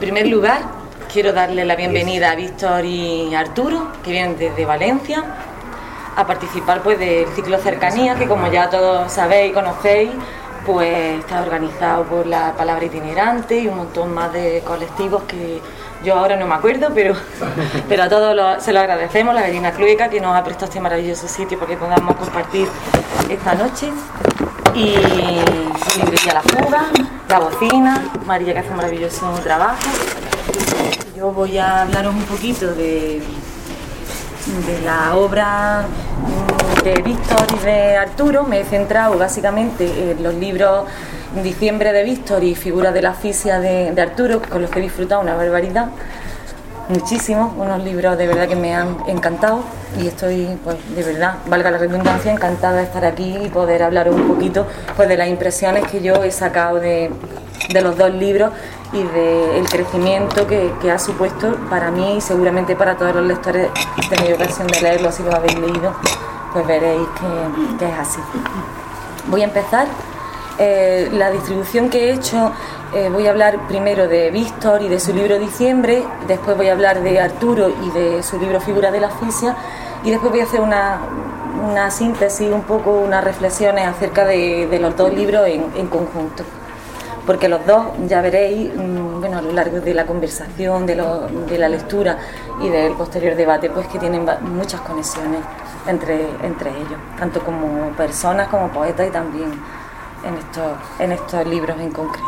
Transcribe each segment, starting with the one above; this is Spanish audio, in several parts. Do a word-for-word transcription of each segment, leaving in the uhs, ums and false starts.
En primer lugar, quiero darle la bienvenida a Víctor y Arturo, que vienen desde Valencia, a participar pues del ciclo Cercanía, que como ya todos sabéis y conocéis, pues está organizado por la Palabra Itinerante y un montón más de colectivos que yo ahora no me acuerdo, pero, pero a todos lo, se lo agradecemos, la Gallina Clueca, que nos ha prestado este maravilloso sitio para que podamos compartir esta noche. Y Librería La Fuga, La Bocina, María, que hace un maravilloso trabajo. Yo voy a hablaros un poquito de, de la obra de Víctor y de Arturo. Me he centrado básicamente en los libros Diciembre de Víctor y Figuras de la Asfixia de, de Arturo, con los que he disfrutado una barbaridad, muchísimo, unos libros de verdad que me han encantado y estoy, pues de verdad, valga la redundancia, encantada de estar aquí y poder hablaros un poquito pues de las impresiones que yo he sacado de, de los dos libros y del crecimiento que, que ha supuesto para mí y seguramente para todos los lectores que tenéis ocasión de leerlo. Si lo habéis leído, pues veréis que, que es así. Voy a empezar. Eh, la distribución que he hecho, eh, voy a hablar primero de Víctor y de su libro Diciembre, después voy a hablar de Arturo y de su libro Figuras de la Asfixia, y después voy a hacer una, una síntesis, un poco unas reflexiones acerca de, de los dos libros en, en conjunto, porque los dos, ya veréis, mmm, bueno, a lo largo de la conversación, de, lo, de la lectura y del posterior debate, pues que tienen muchas conexiones entre, entre ellos, tanto como personas, como poetas y también en estos, en estos libros en concreto.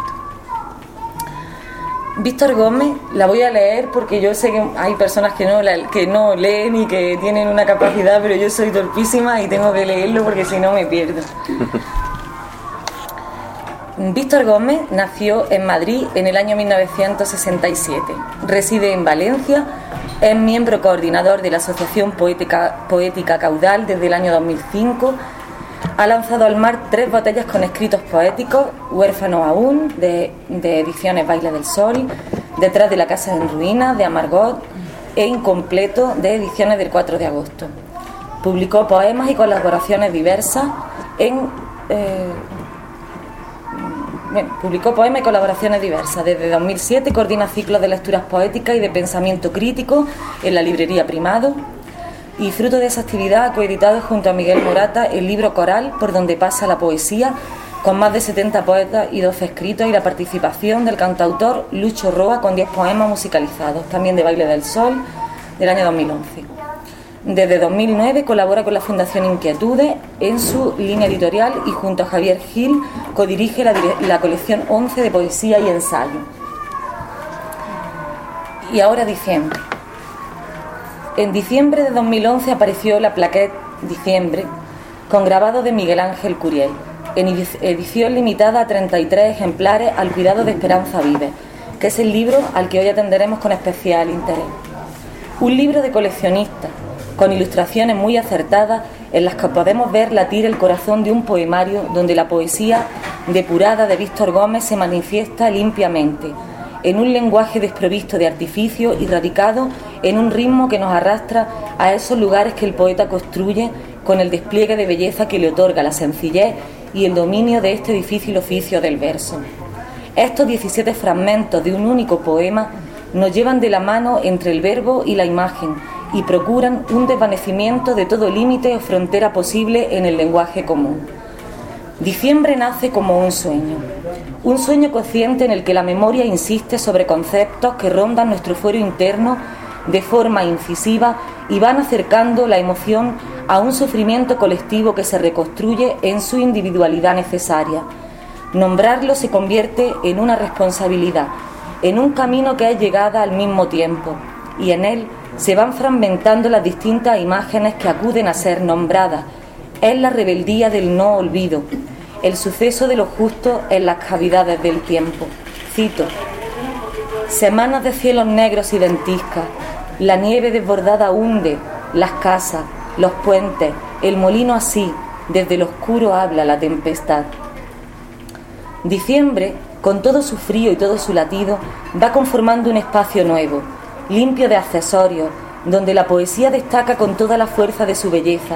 Víctor Gómez, la voy a leer porque yo sé que hay personas que no, la, que no leen y que tienen una capacidad, pero yo soy torpísima y tengo que leerlo porque si no me pierdo. Víctor Gómez nació en Madrid en el año mil novecientos sesenta y siete. Reside en Valencia, es miembro coordinador de la Asociación Poética, Poética Caudal desde el año dos mil cinco. Ha lanzado al mar tres botellas con escritos poéticos: Huérfano aún, de, de Ediciones Baile del Sol, Detrás de la casa en ruinas, de Amargot, e Incompleto, de Ediciones del cuatro de agosto. Publicó poemas y colaboraciones diversas en... Eh, bueno, publicó poemas y colaboraciones diversas. Desde dos mil siete coordina ciclos de lecturas poéticas y de pensamiento crítico en la librería Primado. Y fruto de esa actividad ha coeditado junto a Miguel Morata el libro Coral, por donde pasa la poesía, con más de setenta poetas y doce escritos, y la participación del cantautor Lucho Roa con diez poemas musicalizados, también de Baile del Sol, del año dos mil once. Desde dos mil nueve colabora con la Fundación Inquietudes en su línea editorial y junto a Javier Gil codirige la, la colección once de poesía y ensayo. Y ahora Diciembre. En diciembre de dos mil once apareció la plaquette Diciembre, con grabado de Miguel Ángel Curiel, en edición limitada a treinta y tres ejemplares al cuidado de Esperanza Vives, que es el libro al que hoy atenderemos con especial interés. Un libro de coleccionista, con ilustraciones muy acertadas en las que podemos ver latir el corazón de un poemario donde la poesía depurada de Víctor Gómez se manifiesta limpiamente, en un lenguaje desprovisto de artificio y radicado en un ritmo que nos arrastra a esos lugares que el poeta construye con el despliegue de belleza que le otorga la sencillez y el dominio de este difícil oficio del verso. Estos diecisiete fragmentos de un único poema nos llevan de la mano entre el verbo y la imagen y procuran un desvanecimiento de todo límite o frontera posible en el lenguaje común. Diciembre nace como un sueño, un sueño consciente en el que la memoria insiste sobre conceptos que rondan nuestro fuero interno de forma incisiva y van acercando la emoción a un sufrimiento colectivo que se reconstruye en su individualidad necesaria. Nombrarlo se convierte en una responsabilidad, en un camino que es llegada al mismo tiempo, y en él se van fragmentando las distintas imágenes que acuden a ser nombradas. Es la rebeldía del no olvido, el suceso de lo justo en las cavidades del tiempo. Cito: semanas de cielos negros y ventiscas, la nieve desbordada hunde las casas, los puentes, el molino así, desde lo oscuro habla la tempestad. Diciembre, con todo su frío y todo su latido, va conformando un espacio nuevo, limpio de accesorios, donde la poesía destaca con toda la fuerza de su belleza,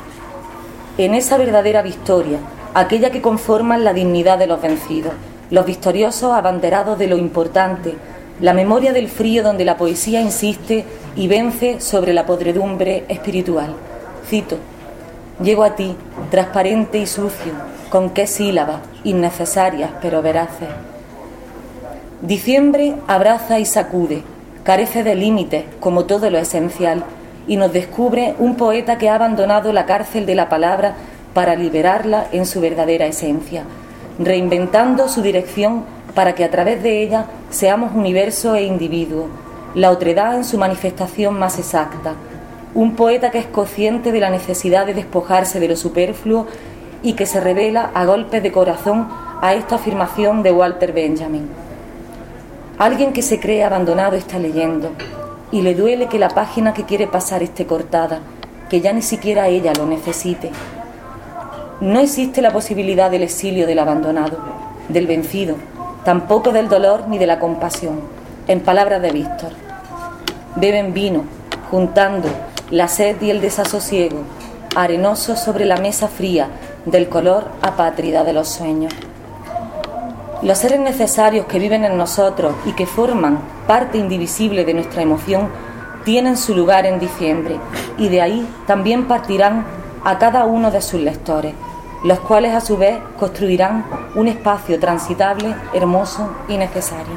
en esa verdadera victoria, aquella que conforma la dignidad de los vencidos, los victoriosos abanderados de lo importante, la memoria del frío donde la poesía insiste y vence sobre la podredumbre espiritual. Cito: llego a ti, transparente y sucio, con qué sílabas, innecesarias pero veraces. Diciembre abraza y sacude, carece de límites como todo lo esencial, y nos descubre un poeta que ha abandonado la cárcel de la palabra para liberarla en su verdadera esencia, reinventando su dirección para que a través de ella seamos universo e individuo, la otredad en su manifestación más exacta. Un poeta que es consciente de la necesidad de despojarse de lo superfluo y que se revela a golpes de corazón a esta afirmación de Walter Benjamin. Alguien que se cree abandonado está leyendo y le duele que la página que quiere pasar esté cortada, que ya ni siquiera ella lo necesite. No existe la posibilidad del exilio del abandonado, del vencido, tampoco del dolor ni de la compasión. En palabras de Víctor: beben vino, juntando la sed y el desasosiego, arenoso sobre la mesa fría del color apátrida de los sueños. Los seres necesarios que viven en nosotros y que forman parte indivisible de nuestra emoción tienen su lugar en diciembre, y de ahí también partirán a cada uno de sus lectores, los cuales a su vez construirán un espacio transitable, hermoso y necesario.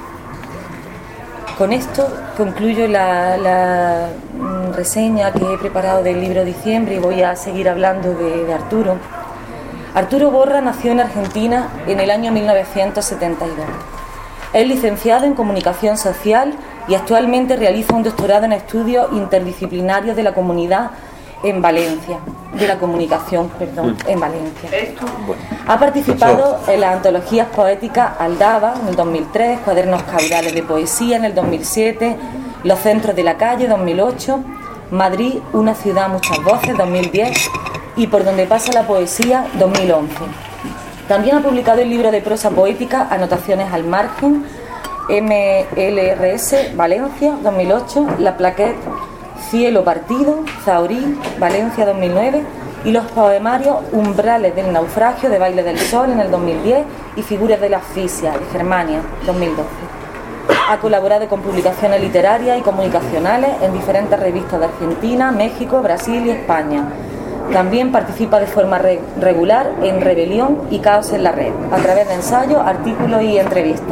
Con esto concluyo la, la reseña que he preparado del libro Diciembre y voy a seguir hablando de, de Arturo. Arturo Borra nació en Argentina en el año mil novecientos setenta y dos. Es licenciado en Comunicación Social y actualmente realiza un doctorado en estudios interdisciplinarios de la comunidad en Valencia, de la comunicación, perdón, en Valencia. Ha participado en las antologías poéticas Aldaba en el dos mil tres, Cuadernos Caudales de Poesía en el dos mil siete, Los Centros de la Calle dos mil ocho, Madrid, una ciudad, muchas voces dos mil diez y Por donde pasa la poesía dos mil once. También ha publicado el libro de prosa poética Anotaciones al margen, M L R S Valencia dos mil ocho, La Plaquette Cielo Partido, Zahorí, Valencia dos mil nueve, y los poemarios Umbrales del Naufragio de Baile del Sol en el dos mil diez y Figuras de la Asfixia de Germania dos mil doce. Ha colaborado con publicaciones literarias y comunicacionales en diferentes revistas de Argentina, México, Brasil y España. También participa de forma re- regular en Rebelión y Caos en la Red, a través de ensayos, artículos y entrevistas.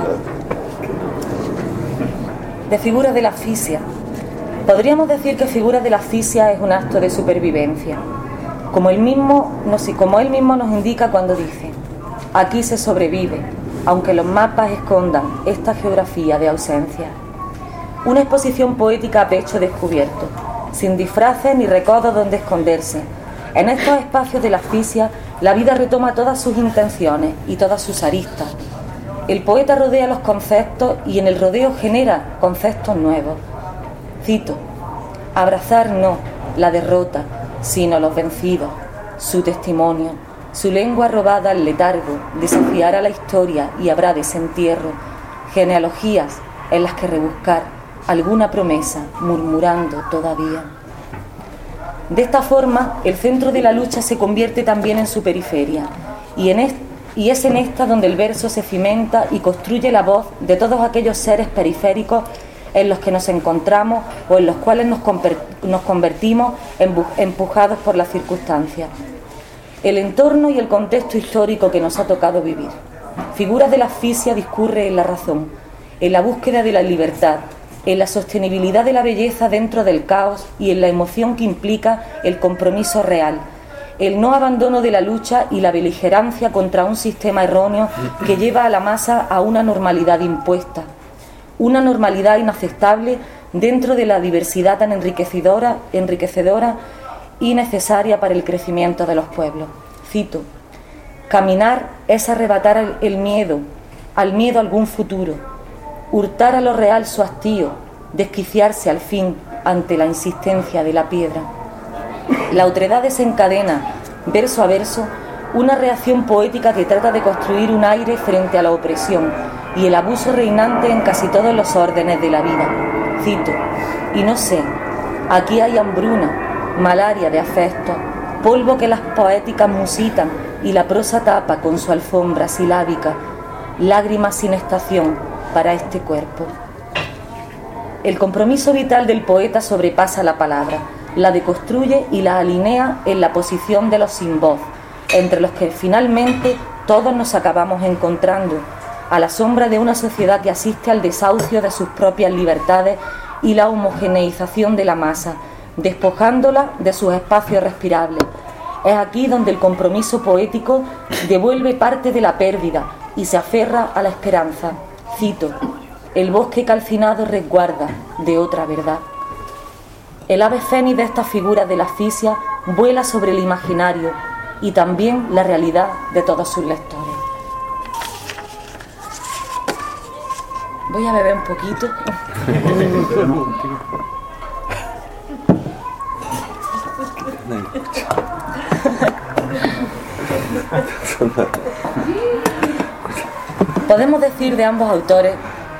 De Figuras de la Asfixia. Podríamos decir que Figuras de la Asfixia es un acto de supervivencia, como él mismo nos, como él mismo nos indica cuando dice: aquí se sobrevive, aunque los mapas escondan esta geografía de ausencia. Una exposición poética a pecho descubierto, sin disfraces ni recodos donde esconderse. En estos espacios de la asfixia, la vida retoma todas sus intenciones y todas sus aristas. El poeta rodea los conceptos y en el rodeo genera conceptos nuevos. Cito: abrazar no la derrota, sino los vencidos, su testimonio, su lengua robada al letargo, desafiará la historia y habrá desentierro, genealogías en las que rebuscar alguna promesa, murmurando todavía. De esta forma, el centro de la lucha se convierte también en su periferia, y, en est- y es en esta donde el verso se cimenta y construye la voz de todos aquellos seres periféricos en los que nos encontramos o en los cuales nos, conver- nos convertimos embu- empujados por las circunstancias. El entorno y el contexto histórico que nos ha tocado vivir. Figuras de la asfixia discurre en la razón, en la búsqueda de la libertad, en la sostenibilidad de la belleza dentro del caos y en la emoción que implica el compromiso real, el no abandono de la lucha y la beligerancia contra un sistema erróneo que lleva a la masa a una normalidad impuesta, una normalidad inaceptable dentro de la diversidad tan enriquecedora, enriquecedora y necesaria para el crecimiento de los pueblos. Cito: caminar es arrebatar el, el miedo, al miedo a algún futuro, hurtar a lo real su hastío, desquiciarse al fin ante la insistencia de la piedra. La otredad desencadena, verso a verso, una reacción poética que trata de construir un aire frente a la opresión y el abuso reinante en casi todos los órdenes de la vida. Cito: y no sé, aquí hay hambruna, malaria de afectos, polvo que las poéticas musitan y la prosa tapa con su alfombra silábica, lágrimas sin estación para este cuerpo. el compromiso vital del poeta sobrepasa la palabra, la deconstruye y la alinea en la posición de los sin voz, entre los que finalmente todos nos acabamos encontrando, a la sombra de una sociedad que asiste al desahucio de sus propias libertades y la homogeneización de la masa, despojándola de sus espacios respirables. Es aquí donde el compromiso poético devuelve parte de la pérdida y se aferra a la esperanza. Cito: el bosque calcinado resguarda de otra verdad. El ave fénix de estas figuras de la asfixia vuela sobre el imaginario y también la realidad de todos sus lectores. Voy a beber un poquito. Podemos decir de ambos autores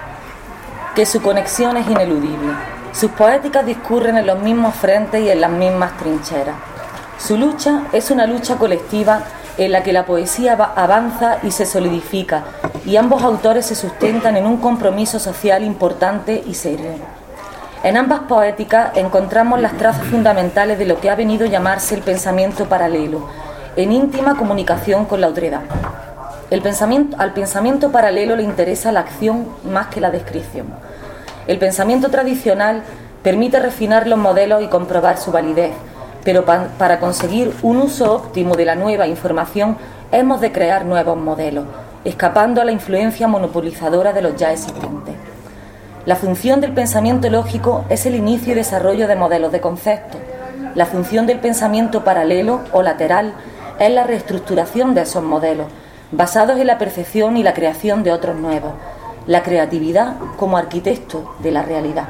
que su conexión es ineludible. Sus poéticas discurren en los mismos frentes y en las mismas trincheras. Su lucha es una lucha colectiva en la que la poesía avanza y se solidifica, y ambos autores se sustentan en un compromiso social importante y serio. En ambas poéticas encontramos las trazas fundamentales de lo que ha venido a llamarse el pensamiento paralelo, en íntima comunicación con la otredad. El pensamiento, al pensamiento paralelo le interesa la acción más que la descripción. El pensamiento tradicional permite refinar los modelos y comprobar su validez, pero pa- para conseguir un uso óptimo de la nueva información hemos de crear nuevos modelos, escapando a la influencia monopolizadora de los ya existentes. La función del pensamiento lógico es el inicio y desarrollo de modelos de conceptos. La función del pensamiento paralelo o lateral es la reestructuración de esos modelos, basados en la percepción y la creación de otros nuevos, la creatividad como arquitecto de la realidad.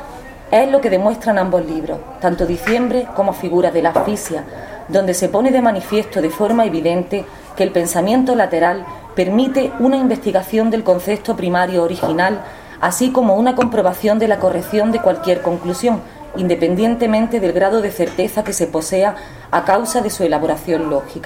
Es lo que demuestran ambos libros, tanto Diciembre como Figuras de la asfixia, donde se pone de manifiesto de forma evidente que el pensamiento lateral permite una investigación del concepto primario original, así como una comprobación de la corrección de cualquier conclusión, independientemente del grado de certeza que se posea a causa de su elaboración lógica.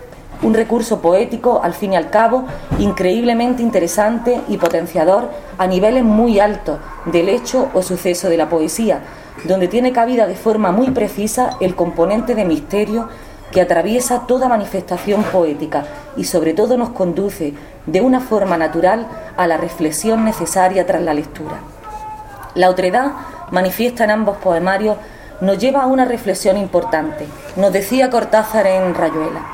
Un recurso poético, al fin y al cabo, increíblemente interesante y potenciador a niveles muy altos del hecho o suceso de la poesía, donde tiene cabida de forma muy precisa el componente de misterio que atraviesa toda manifestación poética y sobre todo nos conduce de una forma natural a la reflexión necesaria tras la lectura. La otredad, manifiesta en ambos poemarios, nos lleva a una reflexión importante. Nos decía Cortázar en Rayuela: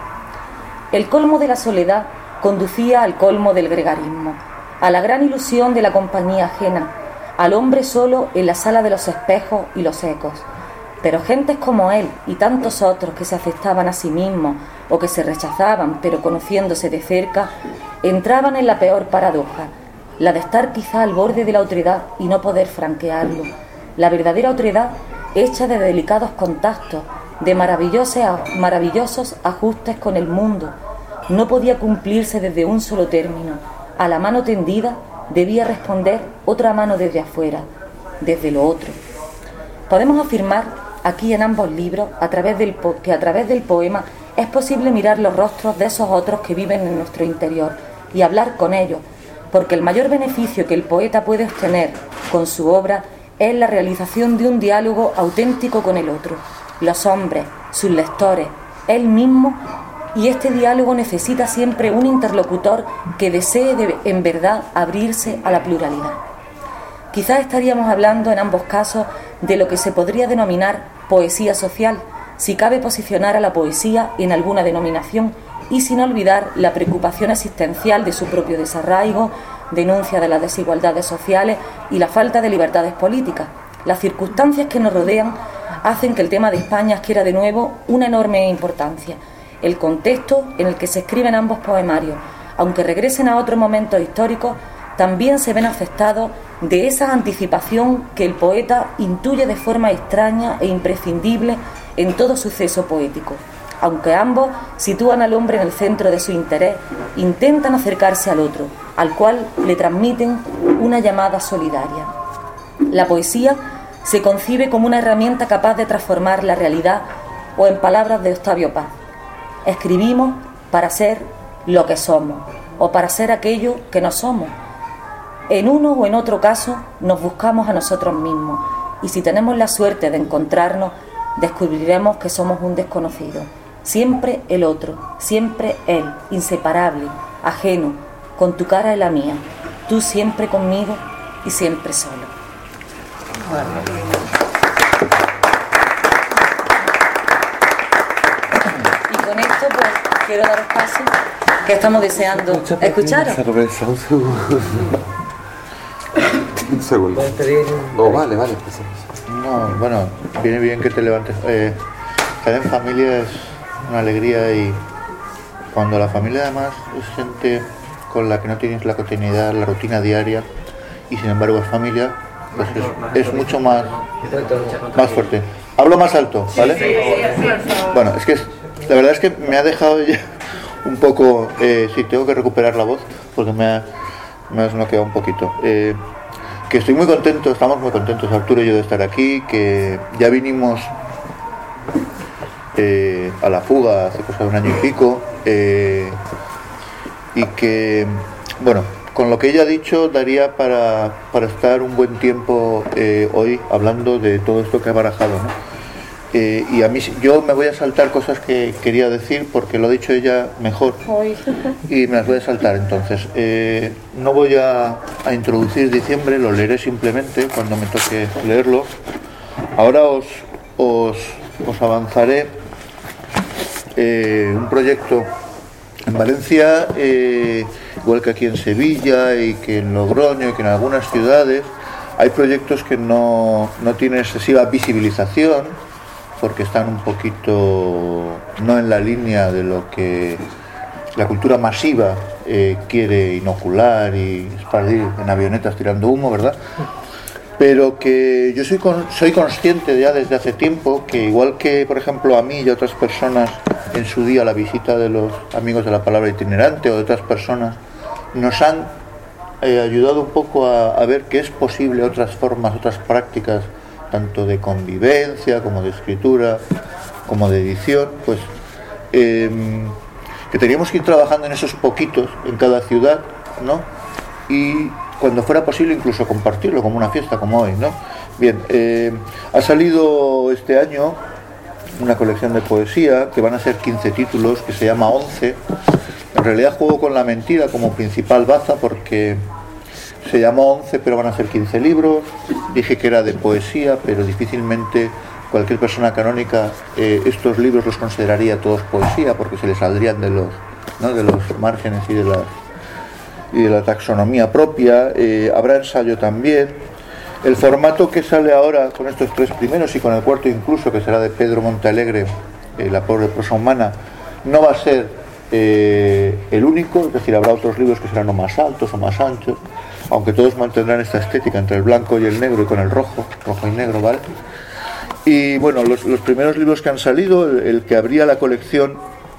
el colmo de la soledad conducía al colmo del gregarismo, a la gran ilusión de la compañía ajena, al hombre solo en la sala de los espejos y los ecos. Pero gentes como él y tantos otros que se aceptaban a sí mismos o que se rechazaban, pero conociéndose de cerca, entraban en la peor paradoja, la de estar quizá al borde de la otredad y no poder franquearlo. La verdadera otredad hecha de delicados contactos, de maravillosos, maravillosos ajustes con el mundo, no podía cumplirse desde un solo término. A la mano tendida debía responder otra mano desde afuera, desde lo otro. Podemos afirmar aquí en ambos libros a través del po- que a través del poema es posible mirar los rostros de esos otros que viven en nuestro interior y hablar con ellos, porque el mayor beneficio que el poeta puede obtener con su obra es la realización de un diálogo auténtico con el otro, los hombres, sus lectores, él mismo, y este diálogo necesita siempre un interlocutor que desee de, en verdad abrirse a la pluralidad. Quizás estaríamos hablando en ambos casos de lo que se podría denominar poesía social, si cabe posicionar a la poesía en alguna denominación y sin olvidar la preocupación existencial de su propio desarraigo, denuncia de las desigualdades sociales y la falta de libertades políticas. Las circunstancias que nos rodean hacen que el tema de España adquiera de nuevo una enorme importancia. El contexto en el que se escriben ambos poemarios, aunque regresen a otros momentos históricos, también se ven afectados de esa anticipación que el poeta intuye de forma extraña e imprescindible en todo suceso poético. Aunque ambos sitúan al hombre en el centro de su interés, intentan acercarse al otro, al cual le transmiten una llamada solidaria. La poesía se concibe como una herramienta capaz de transformar la realidad, o en palabras de Octavio Paz: escribimos para ser lo que somos, o para ser aquello que no somos. En uno o en otro caso nos buscamos a nosotros mismos y si tenemos la suerte de encontrarnos, descubriremos que somos un desconocido. Siempre el otro, siempre él, inseparable, ajeno, con tu cara y la mía, tú siempre conmigo y siempre solo. Y con esto pues quiero daros paso, que estamos deseando escucharos. Cerveza, un segundo. Un segundo. Oh, vale, vale. No, bueno, viene bien que te levantes. Eh, estar en familia es una alegría y cuando la familia además es gente con la que no tienes la continuidad, la rutina diaria y sin embargo es familia, pues es, es mucho más, más fuerte. Hablo más alto, ¿vale? Bueno, es que es, la verdad es que me ha dejado ya un poco, eh, sí, tengo que recuperar la voz porque me ha, me ha desbloqueado un poquito. Eh, que estoy muy contento, estamos muy contentos Arturo y yo de estar aquí, que ya vinimos eh, a la fuga hace cosa de un año y pico, eh, y que, bueno, con lo que ella ha dicho daría para, para estar un buen tiempo eh, hoy hablando de todo esto que ha barajado, ¿no? Eh, y a mí yo me voy a saltar cosas que quería decir porque lo ha dicho ella mejor y me las voy a saltar. Entonces eh, no voy a, a introducir diciembre, lo leeré simplemente cuando me toque leerlo. Ahora os, os, os avanzaré eh, un proyecto en Valencia, eh, igual que aquí en Sevilla y que en Logroño y que en algunas ciudades hay proyectos que no, no tienen excesiva visibilización porque están un poquito no en la línea de lo que la cultura masiva eh, quiere inocular y esparcir en avionetas tirando humo, ¿verdad? Pero que yo soy, con, soy consciente ya desde hace tiempo que igual que, por ejemplo, a mí y a otras personas en su día la visita de los amigos de la palabra itinerante o de otras personas nos han eh, ayudado un poco a, a ver que es posible otras formas, otras prácticas tanto de convivencia como de escritura como de edición, pues eh, que teníamos que ir trabajando en esos poquitos en cada ciudad, ¿no? Y cuando fuera posible incluso compartirlo como una fiesta como hoy, ¿no? Bien, eh, ha salido este año una colección de poesía que van a ser quince títulos, que se llama once. En realidad juego con la mentira como principal baza porque se llamó once, pero van a ser quince libros. Dije que era de poesía, pero difícilmente cualquier persona canónica eh, estos libros los consideraría todos poesía, porque se les saldrían de los, ¿no? de los márgenes y de la, y de la taxonomía propia. Eh, habrá ensayo también. El formato que sale ahora con estos tres primeros y con el cuarto incluso, que será de Pedro Montealegre, eh, La pobre prosa humana, no va a ser eh, el único, es decir, habrá otros libros que serán o más altos o más anchos, aunque todos mantendrán esta estética entre el blanco y el negro y con el rojo, rojo y negro, ¿vale? Y bueno, los, los primeros libros que han salido, el, el que abría la colección,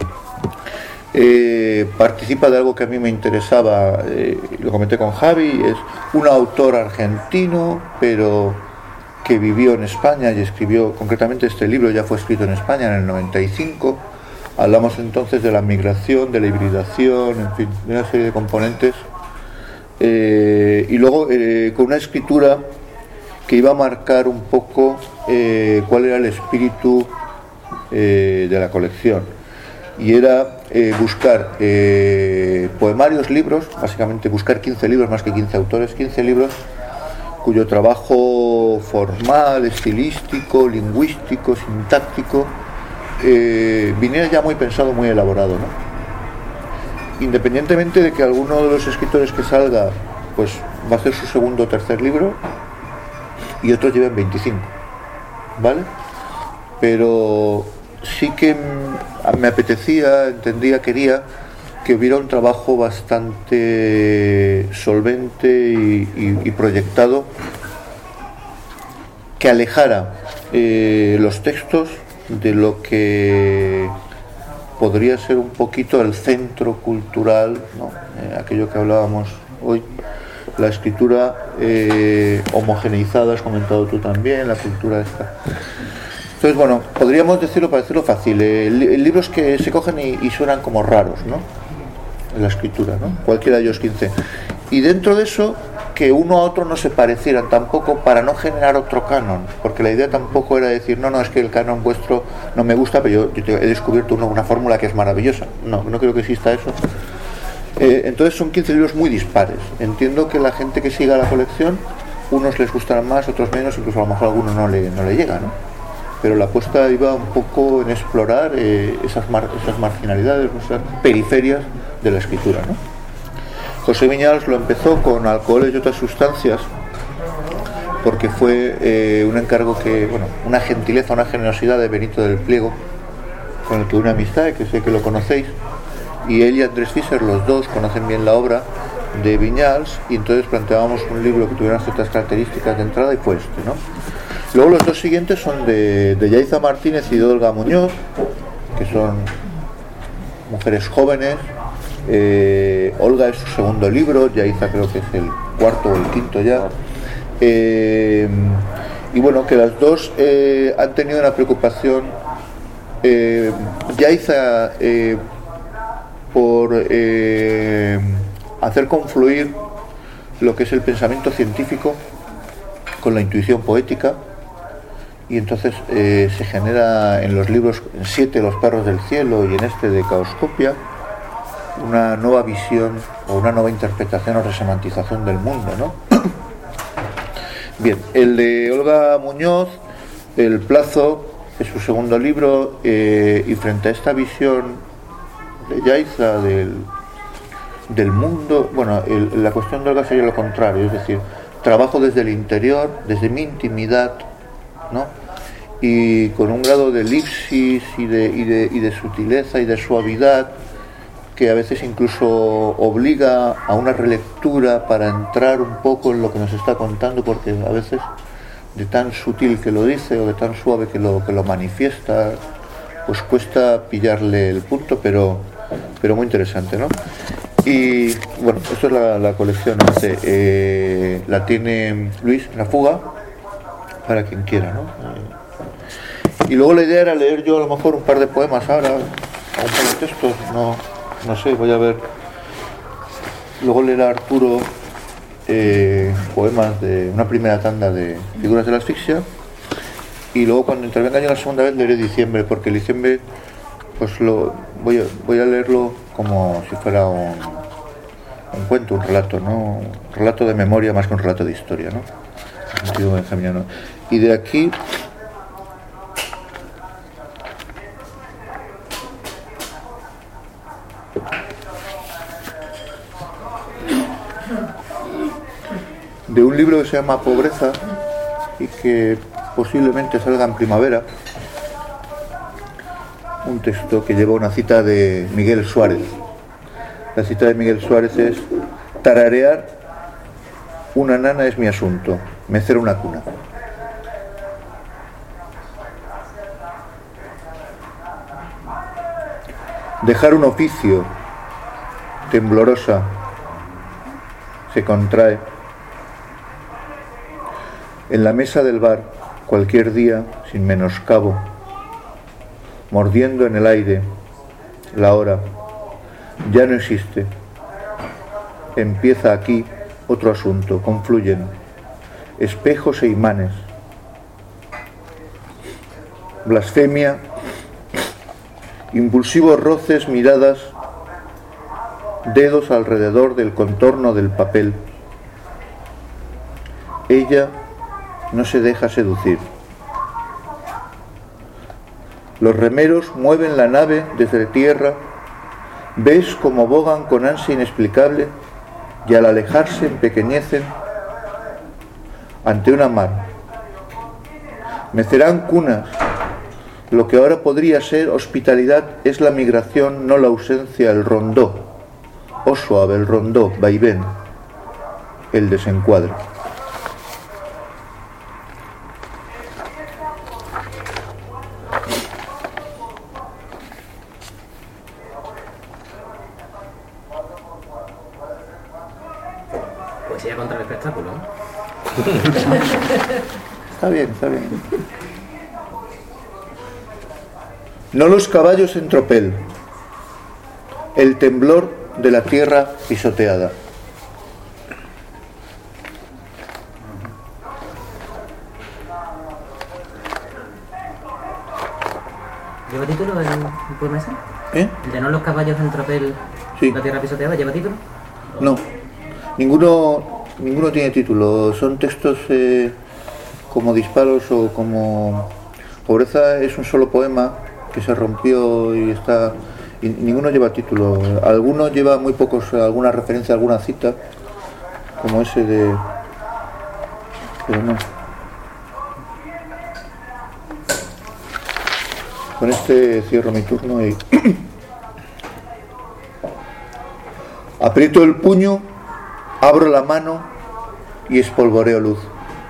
eh, participa de algo que a mí me interesaba, eh, lo comenté con Javi, es un autor argentino, pero que vivió en España y escribió, concretamente este libro ya fue escrito en España en el noventa y cinco, hablamos entonces de la migración, de la hibridación, en fin, de una serie de componentes. Eh, y luego eh, con una escritura que iba a marcar un poco eh, cuál era el espíritu eh, de la colección, y era eh, buscar eh, poemarios, libros, básicamente buscar quince libros, más que quince autores, quince libros cuyo trabajo formal, estilístico, lingüístico, sintáctico eh, viniera ya muy pensado, muy elaborado, ¿no? Independientemente de que alguno de los escritores que salga pues va a hacer su segundo o tercer libro y otros lleven veinticinco, ¿vale? Pero sí que me apetecía, entendía, quería que hubiera un trabajo bastante solvente y, y, y proyectado que alejara eh, los textos de lo que podría ser un poquito el centro cultural, ¿no? Eh, aquello que hablábamos hoy, la escritura eh, homogeneizada, has comentado tú también, la cultura esta. Entonces, bueno, podríamos decirlo para decirlo fácil, eh, libros que se cogen y, y suenan como raros, ¿no? En la escritura, ¿no? Cualquiera de ellos quince. Y dentro de eso que uno a otro no se parecieran tampoco, para no generar otro canon, porque la idea tampoco era decir, no, no, es que el canon vuestro no me gusta, pero yo, yo he descubierto una, una fórmula que es maravillosa. No, no creo que exista eso. Eh, entonces son quince libros muy dispares. Entiendo que la gente que siga la colección, unos les gustarán más, otros menos, incluso a lo mejor a alguno no le, no le llega, ¿no? Pero la apuesta iba un poco en explorar eh, esas, mar, esas marginalidades, esas periferias de la escritura, ¿no? José Viñals lo empezó con Alcoholes y otras sustancias, porque fue eh, un encargo que, bueno, una gentileza, una generosidad de Benito del Pliego, con el que una amistad, que sé que lo conocéis, y él y Andrés Fischer, los dos, conocen bien la obra de Viñals, y entonces planteábamos un libro que tuviera ciertas características de entrada, y fue este, ¿no? Luego los dos siguientes son de, de Yaiza Martínez y de Olga Muñoz, que son mujeres jóvenes. Eh, Olga es su segundo libro, Yaiza creo que es el cuarto o el quinto ya. Eh, y bueno, que las dos eh, han tenido una preocupación. Eh, Yaiza eh, por eh, hacer confluir lo que es el pensamiento científico con la intuición poética, y entonces eh, se genera en los libros, en siete, Los perros del cielo, y en este de Caoscopia, una nueva visión o una nueva interpretación o resemantización del mundo, ¿no? Bien, el de Olga Muñoz, El plazo, es su segundo libro, eh, y frente a esta visión de Yaiza del, del mundo, bueno, el, la cuestión de Olga sería lo contrario, es decir, trabajo desde el interior, desde mi intimidad, ¿no? Y con un grado de elipsis y de, y de, y de sutileza y de suavidad que a veces incluso obliga a una relectura para entrar un poco en lo que nos está contando, porque a veces de tan sutil que lo dice o de tan suave que lo, que lo manifiesta, pues cuesta pillarle el punto, pero, pero muy interesante, ¿no? Y bueno, esto es la, la colección, este, eh, la tiene Luis en La fuga, para quien quiera, ¿no? Y luego la idea era leer yo a lo mejor un par de poemas ahora, un par de textos, no, no sé, voy a ver. Luego leer a Arturo eh, poemas de una primera tanda de Figuras de la asfixia, y luego cuando intervenga yo la segunda vez leeré Diciembre, porque el Diciembre pues lo voy a, voy a leerlo como si fuera un, un cuento, un relato, ¿no? Un relato de memoria más que un relato de historia, ¿no? En sentido benjaminiano. Y de aquí de un libro que se llama Pobreza y que posiblemente salga en primavera, un texto que lleva una cita de Miguel Suárez. La cita de Miguel Suárez es: tararear una nana es mi asunto, mecer una cuna. Dejar un oficio, temblorosa, se contrae. En la mesa del bar, cualquier día, sin menoscabo, mordiendo en el aire, la hora ya no existe. Empieza aquí otro asunto, confluyen espejos e imanes, blasfemia, impulsivos roces, miradas, dedos alrededor del contorno del papel. Ella no se deja seducir. Los remeros mueven la nave desde tierra, ves cómo bogan con ansia inexplicable y al alejarse empequeñecen ante una mar. Mecerán cunas. Lo que ahora podría ser hospitalidad es la migración, no la ausencia, el rondó. Oh suave, el rondó, vaivén, el desencuadre. Poesía contra el espectáculo, ¿no? Está bien, está bien. No los caballos en tropel, el temblor de la tierra pisoteada. ¿Lleva título el, el poema ese? ¿Eh? ¿El de no los caballos en tropel, sí. La tierra pisoteada, lleva título? No, ninguno, ninguno tiene título. Son textos eh, como disparos o como... Pobreza es un solo poema que se rompió y está... Y ninguno lleva título. Alguno lleva muy pocos, alguna referencia, alguna cita, como ese de... Pero no. Con este cierro mi turno y... Aprieto el puño, abro la mano y espolvoreo luz.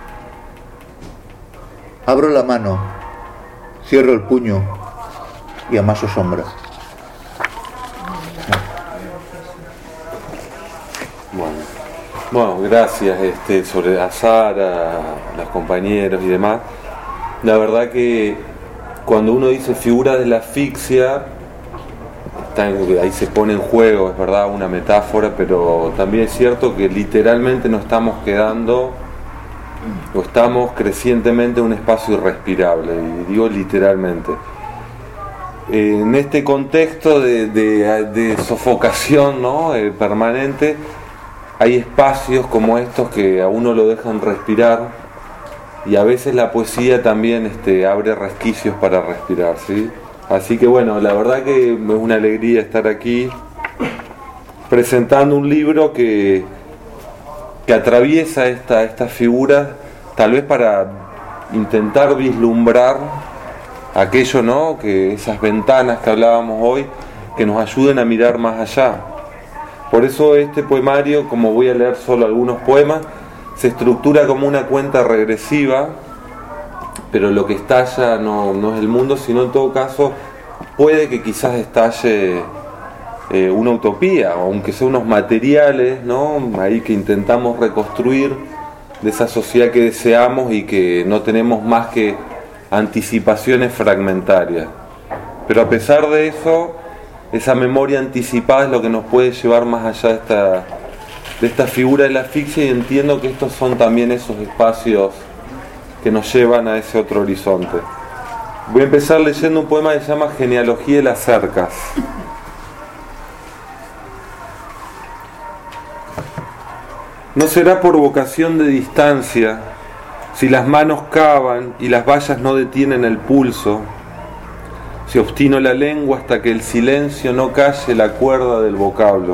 Abro la mano, cierro el puño y amaso sombra. Bueno, bueno gracias este, sobre a Sara, a los compañeros y demás. La verdad que cuando uno dice figura de la asfixia, está en, ahí se pone en juego, es verdad, una metáfora, pero también es cierto que literalmente nos estamos quedando o estamos crecientemente en un espacio irrespirable, y digo literalmente. Eh, en este contexto de, de, de sofocación, ¿no? eh, permanente, hay espacios como estos que a uno lo dejan respirar, y a veces la poesía también este, abre resquicios para respirar, ¿sí? Así que bueno, la verdad que es una alegría estar aquí presentando un libro que, que atraviesa esta, estas figuras, tal vez para intentar vislumbrar aquello, ¿no? Que esas ventanas que hablábamos hoy, que nos ayuden a mirar más allá. Por eso este poemario, como voy a leer solo algunos poemas, se estructura como una cuenta regresiva, pero lo que estalla no, no es el mundo, sino en todo caso puede que quizás estalle eh, una utopía, aunque sea unos materiales, ¿no? Ahí que intentamos reconstruir de esa sociedad que deseamos y que no tenemos más que anticipaciones fragmentarias. Pero a pesar de eso, esa memoria anticipada es lo que nos puede llevar más allá de esta, de esta figura de la asfixia, y entiendo que estos son también esos espacios que nos llevan a ese otro horizonte. Voy a empezar leyendo un poema que se llama Genealogía de las cercas. No será por vocación de distancia, si las manos cavan y las vallas no detienen el pulso, si obstino la lengua hasta que el silencio no calle la cuerda del vocablo.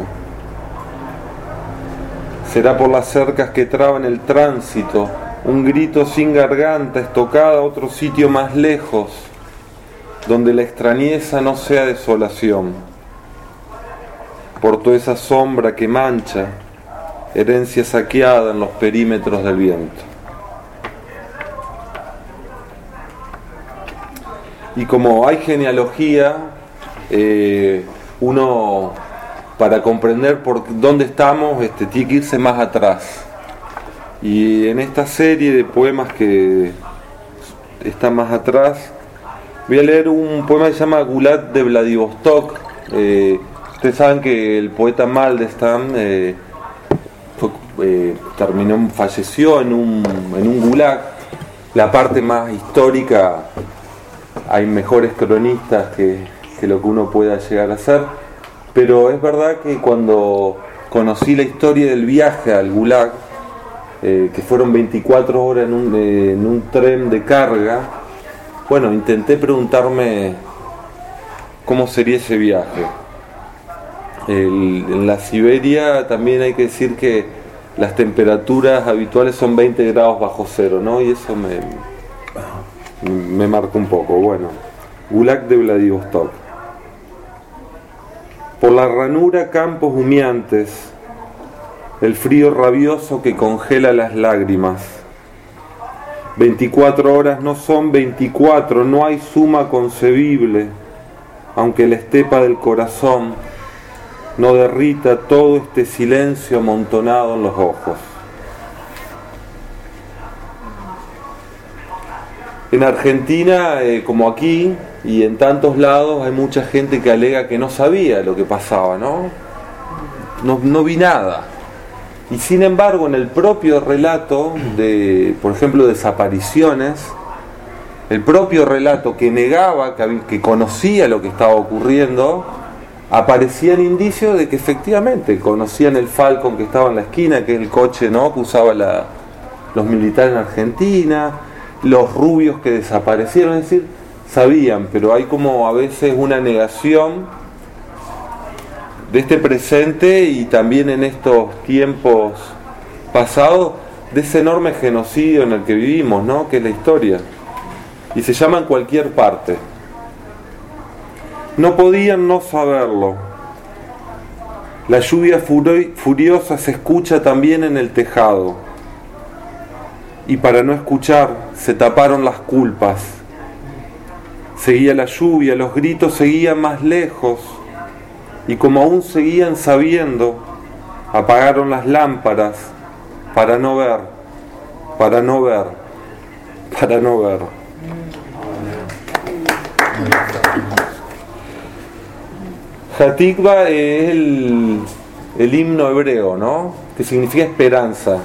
Será por las cercas que traban el tránsito, un grito sin garganta, estocada a otro sitio más lejos, donde la extrañeza no sea desolación. Por toda esa sombra que mancha, herencia saqueada en los perímetros del viento. Y como hay genealogía, eh, uno, para comprender por dónde estamos, este, tiene que irse más atrás. Y en esta serie de poemas que están más atrás, voy a leer un poema que se llama Gulag de Vladivostok. Eh, ustedes saben que el poeta Mandelstam eh, fue, eh, terminó, falleció en un, en un gulag. La parte más histórica, hay mejores cronistas que, que lo que uno pueda llegar a hacer, pero es verdad que cuando conocí la historia del viaje al gulag, eh, que fueron veinticuatro horas en un, eh, en un tren de carga, bueno, intenté preguntarme cómo sería ese viaje. El, en la Siberia también hay que decir que las temperaturas habituales son veinte grados bajo cero, ¿no? Y eso me, me marca un poco. Bueno, Gulag de Vladivostok. Por la ranura campos humeantes, el frío rabioso que congela las lágrimas. veinticuatro horas no son veinticuatro, no hay suma concebible, aunque la estepa del corazón no derrita todo este silencio amontonado en los ojos. En Argentina, eh, como aquí y en tantos lados, hay mucha gente que alega que no sabía lo que pasaba, ¿no? No, no vi nada. Y sin embargo, en el propio relato de, por ejemplo, desapariciones, el propio relato que negaba, que, que conocía lo que estaba ocurriendo, aparecían indicios de que efectivamente conocían el Falcon que estaba en la esquina, que es el coche, ¿no?, que usaba la, los militares en Argentina, los rubios que desaparecieron, es decir, sabían, pero hay como a veces una negación de este presente y también en estos tiempos pasados de ese enorme genocidio en el que vivimos, ¿no?, que es la historia, y se llama en cualquier parte. No podían no saberlo. La lluvia furi- furiosa se escucha también en el tejado, y para no escuchar se taparon las culpas. Seguía la lluvia, los gritos seguían más lejos, y como aún seguían sabiendo, apagaron las lámparas para no ver, para no ver, para no ver. Hatikva es el, el himno hebreo, ¿no?, que significa esperanza.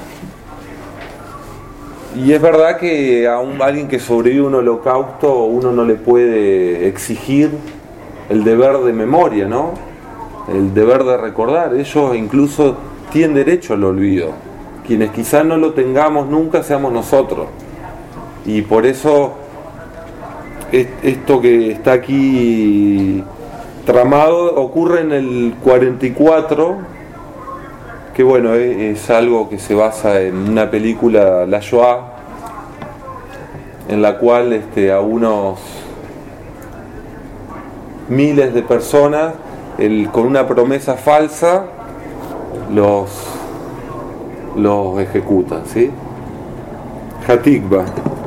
Y es verdad que a un, alguien que sobrevive a un holocausto uno no le puede exigir el deber de memoria, ¿no?, el deber de recordar. Ellos incluso tienen derecho al olvido. Quienes quizás no lo tengamos nunca seamos nosotros. Y por eso esto que está aquí tramado ocurre en el cuarenta y cuatro, que bueno, es, es algo que se basa en una película, La Shoah, en la cual este, a unos miles de personas, el, con una promesa falsa, los, los ejecutan, ¿sí? Hatikva.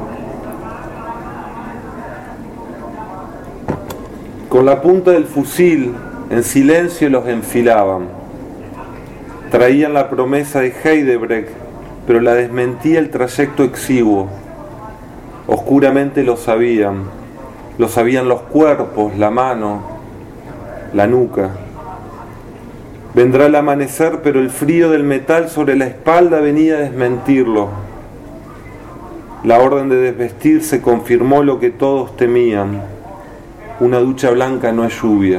Con la punta del fusil, en silencio los enfilaban. Traían la promesa de Heidebrecht, pero la desmentía el trayecto exiguo. Oscuramente lo sabían. Lo sabían los cuerpos, la mano, la nuca. Vendrá el amanecer, pero el frío del metal sobre la espalda venía a desmentirlo. La orden de desvestirse confirmó lo que todos temían. Una ducha blanca no es lluvia.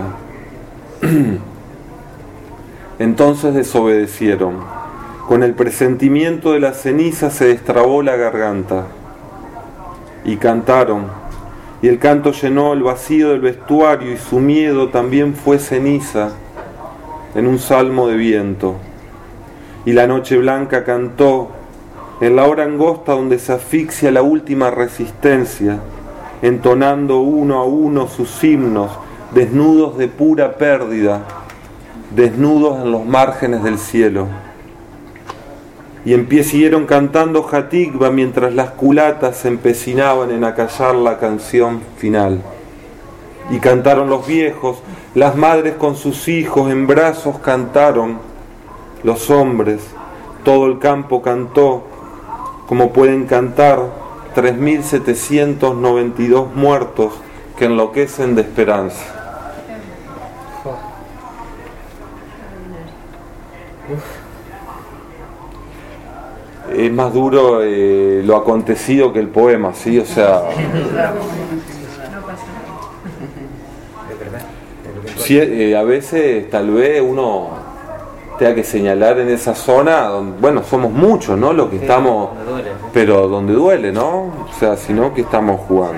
Entonces desobedecieron. Con el presentimiento de la ceniza se destrabó la garganta. Y cantaron. Y el canto llenó el vacío del vestuario y su miedo también fue ceniza en un salmo de viento. Y la noche blanca cantó en la hora angosta donde se asfixia la última resistencia, entonando uno a uno sus himnos, desnudos de pura pérdida, desnudos en los márgenes del cielo. Y en pie siguieron cantando Hatikva mientras las culatas se empecinaban en acallar la canción final. Y cantaron los viejos, las madres con sus hijos en brazos cantaron, los hombres, todo el campo cantó, como pueden cantar tres mil setecientos noventa y dos muertos que enloquecen de esperanza. Es más duro eh, lo acontecido que el poema, ¿sí? O sea, sí, eh, a veces tal vez uno tenga que señalar en esa zona, donde, bueno, somos muchos, ¿no? Los que estamos, pero donde duele, ¿no? O sea, si no, ¿qué estamos jugando?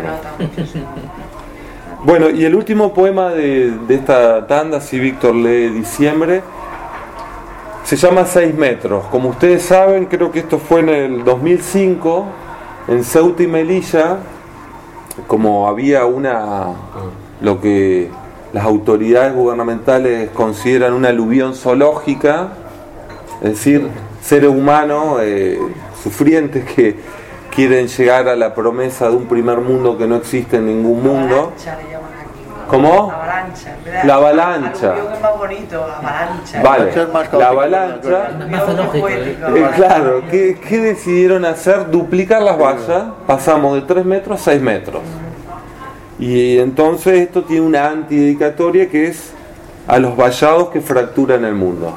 Bueno, y el último poema de, de esta tanda, si Víctor lee Diciembre, se llama Seis metros. Como ustedes saben, creo que esto fue en el dos mil cinco, en Ceuta y Melilla, como había una, lo que las autoridades gubernamentales consideran una aluvión zoológica, es decir, seres humanos eh, sufrientes que quieren llegar a la promesa de un primer mundo que no existe en ningún mundo. ¿Cómo? Avalancha. La avalancha. Aluvión es más bonito, avalancha. Vale, la avalancha. Más zoológico, Eh, claro, ¿qué, ¿qué decidieron hacer? Duplicar las vallas. Pasamos de tres metros a seis metros. Y entonces esto tiene una antidedicatoria que es a los vallados que fracturan el mundo.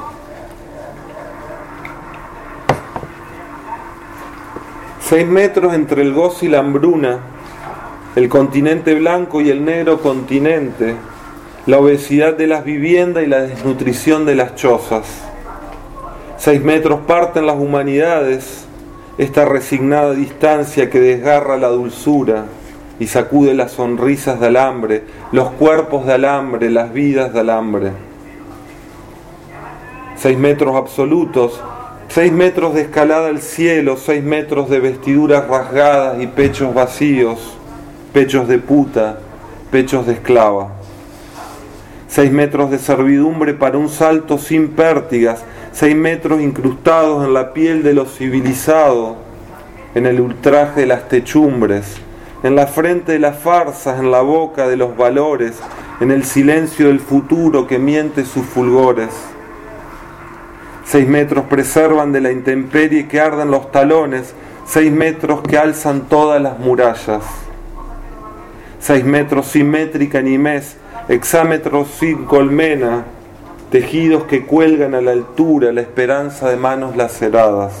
Seis metros entre el gozo y la hambruna, el continente blanco y el negro continente, la obesidad de las viviendas y la desnutrición de las chozas. Seis metros parten las humanidades, esta resignada distancia que desgarra la dulzura y sacude las sonrisas de alambre, los cuerpos de alambre, las vidas de alambre. Seis metros absolutos, seis metros de escalada al cielo, seis metros de vestiduras rasgadas y pechos vacíos, pechos de puta, pechos de esclava. Seis metros de servidumbre para un salto sin pértigas, seis metros incrustados en la piel de lo civilizado, en el ultraje de las techumbres, en la frente de las farsas, en la boca de los valores, en el silencio del futuro que miente sus fulgores. Seis metros preservan de la intemperie que arden los talones, seis metros que alzan todas las murallas. Seis metros sin métrica ni mes, hexámetros sin colmena, tejidos que cuelgan a la altura, la esperanza de manos laceradas.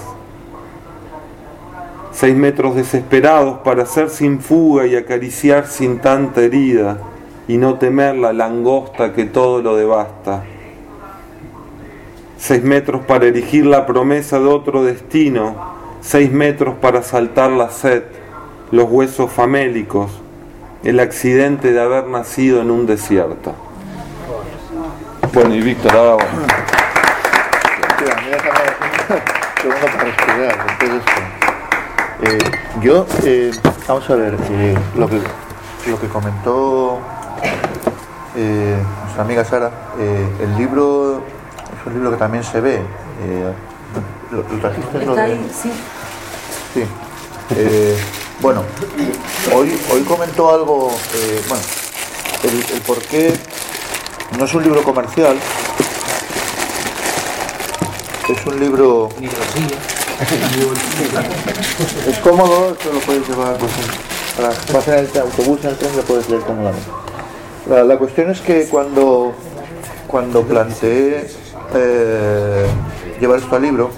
Seis metros desesperados para hacer sin fuga y acariciar sin tanta herida, y no temer la langosta que todo lo devasta. Seis metros para erigir la promesa de otro destino, seis metros para saltar la sed, los huesos famélicos, el accidente de haber nacido en un desierto. Bueno, y Víctor, ahora bueno. Segundo para respirar, entonces, eh, yo, eh, vamos a ver, eh, lo, que, lo que comentó eh, nuestra amiga Sara, eh, el libro es un libro que también se ve. Eh, ¿lo, lo trajiste? ¿Está ahí? Sí. Sí. Eh, bueno, hoy, hoy comentó algo, eh, bueno, el, el por qué no es un libro comercial, es un libro... Es cómodo, esto lo puedes llevar, pues, para vas en el autobús, en el tren, lo puedes leer cómodamente. La, la cuestión es que cuando, cuando planteé eh, llevar esto al libro,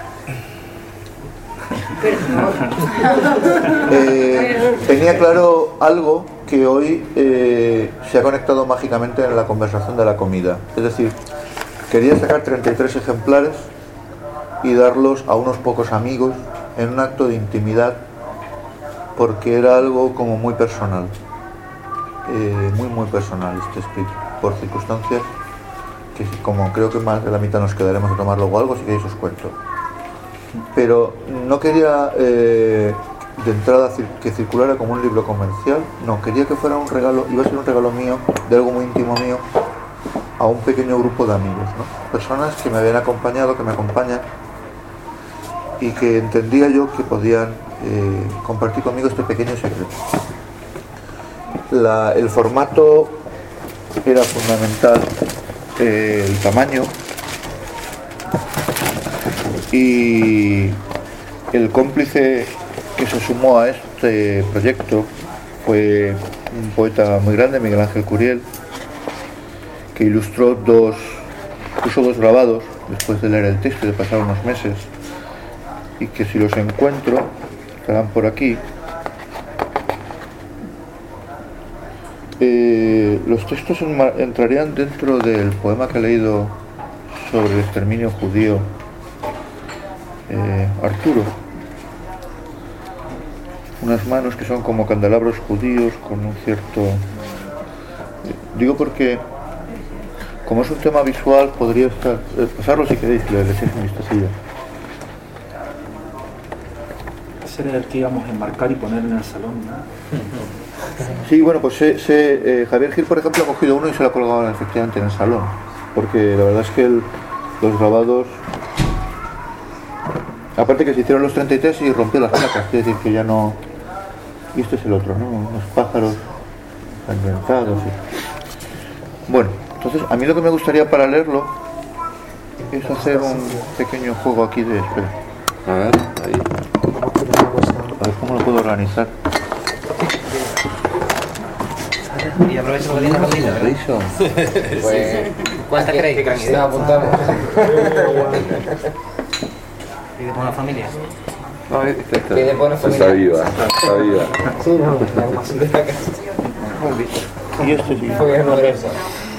eh, tenía claro algo que hoy eh, se ha conectado mágicamente en la conversación de la comida. Es decir, quería sacar treinta y tres ejemplares y darlos a unos pocos amigos en un acto de intimidad, porque era algo como muy personal, eh, muy muy personal este escrito, por circunstancias que, como creo que más de la mitad nos quedaremos a tomar luego algo, si queréis os cuento. Pero no quería eh, de entrada que circulara como un libro comercial, no, quería que fuera un regalo, iba a ser un regalo mío, de algo muy íntimo mío, a un pequeño grupo de amigos, ¿no? Personas que me habían acompañado, que me acompañan, y que entendía yo que podían eh, compartir conmigo este pequeño secreto. La, el formato era fundamental, eh, el tamaño, y el cómplice que se sumó a este proyecto fue un poeta muy grande, Miguel Ángel Curiel, que ilustró dos, puso dos grabados después de leer el texto y de pasar unos meses, y que si los encuentro estarán por aquí. Eh, los textos entrarían dentro del poema que he leído sobre el exterminio judío, eh, Arturo. Unas manos que son como candelabros judíos con un cierto... Digo porque, como es un tema visual, podría estar... Eh, pasarlo si queréis, le echéis un vistacillo. Ese era el que íbamos a enmarcar y poner en el salón, ¿no? Sí, bueno, pues sé, sé, eh, Javier Gil, por ejemplo, ha cogido uno y se lo ha colgado efectivamente en el salón, porque la verdad es que el, los grabados, aparte que se hicieron los treinta y tres y rompió las placas, es decir, que ya no... Y este es el otro, ¿no? Unos pájaros ensangrentados. Y... Bueno, entonces a mí lo que me gustaría para leerlo es hacer un pequeño juego aquí de... Espera. A ver, ahí. A ver cómo lo puedo organizar. Y aprovecho que tiene partida. Pues, ¿Cuántas queréis? Nos apuntamos. ¿Y con la familia? No, esta está. Y después nos Está viva, está viva. Sí, no, la de esta casa. Y esto sí. Fue poderoso.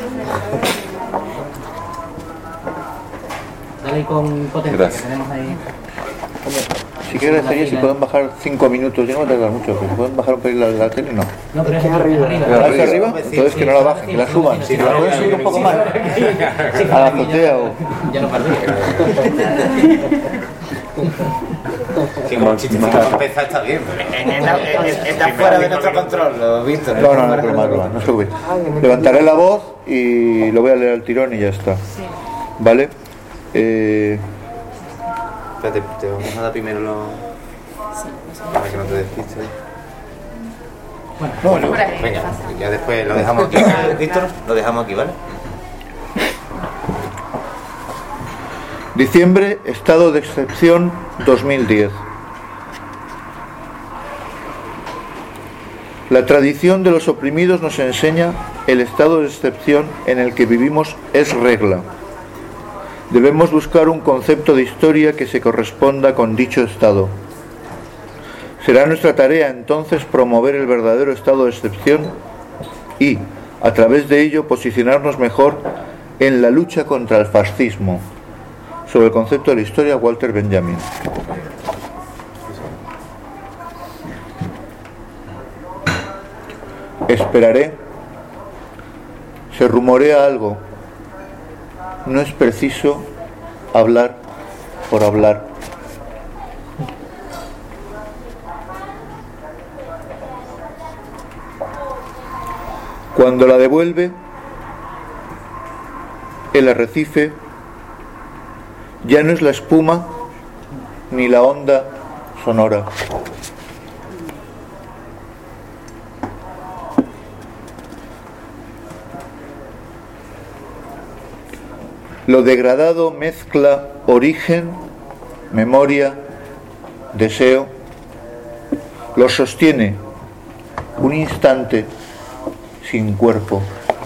Dale con potencia, Gracias. que tenemos ahí. Si quieres sería si pueden bajar cinco minutos, yo no me tarda mucho, pero si pueden bajar un pelín la, la tele, no. No, pero es que arriba. ¿La hacia arriba? Entonces que no la bajen, que la suban. Si la pueden subir un poco más a la azotea o... Ya no perdí. Sí, como chiste, si no empezar está bien. Está fuera de nuestro control, lo he visto. No, no, no, pero más, no, no se preocupe. Levantaré la voz y lo voy a leer al tirón y ya está. ¿Vale? Eh... Espérate, te vamos a dar primero los... para que no te despistes. No, no. Venga, ya después lo dejamos aquí. Víctor, lo dejamos aquí, ¿vale? Diciembre, estado de excepción dos mil diez. La tradición de los oprimidos nos enseña el estado de excepción en el que vivimos es regla. Debemos buscar un concepto de historia que se corresponda con dicho estado. Será nuestra tarea entonces promover el verdadero estado de excepción y, a través de ello, posicionarnos mejor en la lucha contra el fascismo. Sobre el concepto de la historia, Walter Benjamin. Esperaré. Se rumorea algo. No es preciso hablar por hablar. Cuando la devuelve, el arrecife ya no es la espuma ni la onda sonora. Lo degradado mezcla origen, memoria, deseo. Lo sostiene un instante sin cuerpo.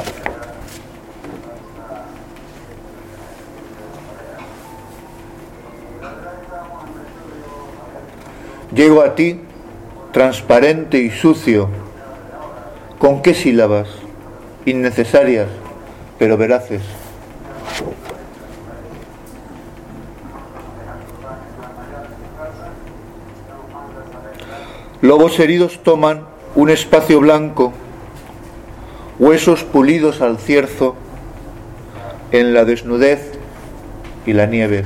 Llego a ti, transparente y sucio. ¿Con qué sílabas? Innecesarias, pero veraces. Lobos heridos toman un espacio blanco, huesos pulidos al cierzo, en la desnudez y la nieve.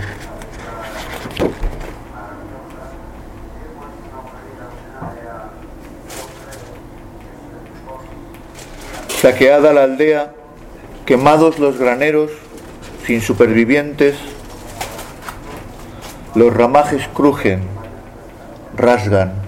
Saqueada la aldea, quemados los graneros, sin supervivientes, los ramajes crujen, rasgan.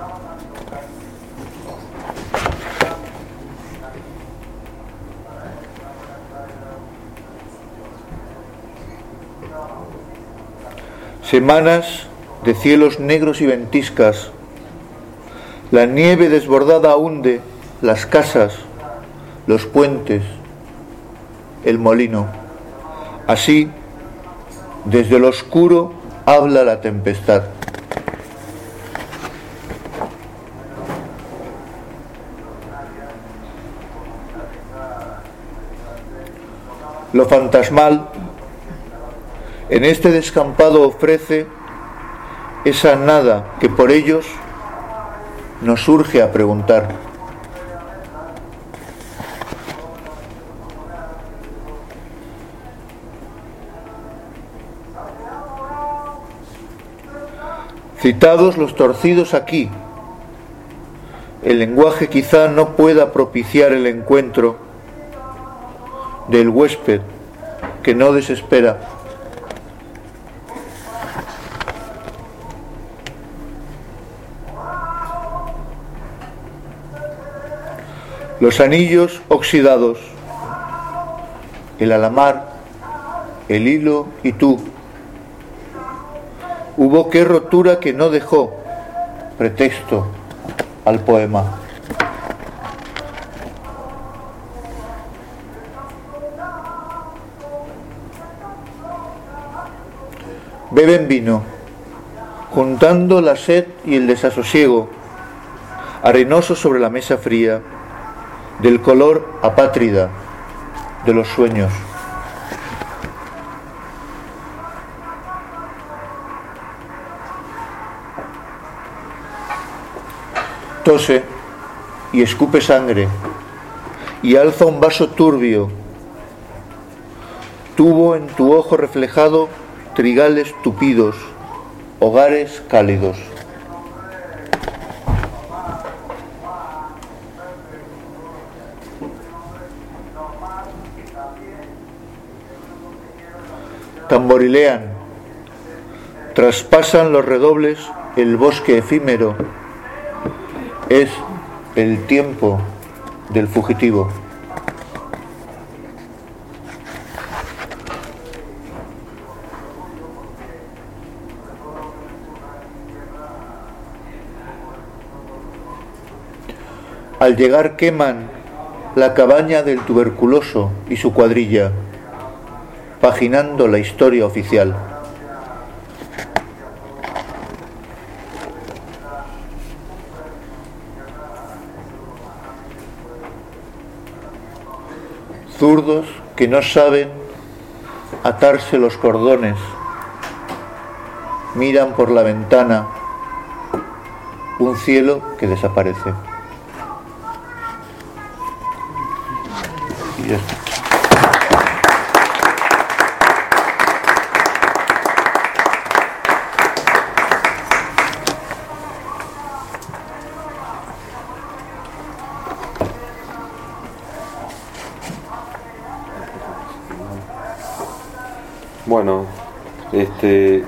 Semanas de cielos negros y ventiscas. La nieve desbordada hunde las casas, los puentes, el molino. Así, desde lo oscuro habla la tempestad. Lo fantasmal en este descampado ofrece esa nada que por ellos nos urge a preguntar. Citados los torcidos aquí, el lenguaje quizá no pueda propiciar el encuentro del huésped que no desespera. Los anillos oxidados, el alamar, el hilo y tú. Hubo qué rotura que no dejó pretexto al poema. Beben vino, juntando la sed y el desasosiego, arenoso sobre la mesa fría, del color apátrida de los sueños. Tose y escupe sangre y alza un vaso turbio. Tuvo en tu ojo reflejado trigales tupidos, hogares cálidos. Tamborilean, traspasan los redobles el bosque efímero. Es el tiempo del fugitivo. Al llegar queman la cabaña del tuberculoso y su cuadrilla, paginando la historia oficial. Zurdos que no saben atarse los cordones, miran por la ventana un cielo que desaparece. Y ya está. Bueno, este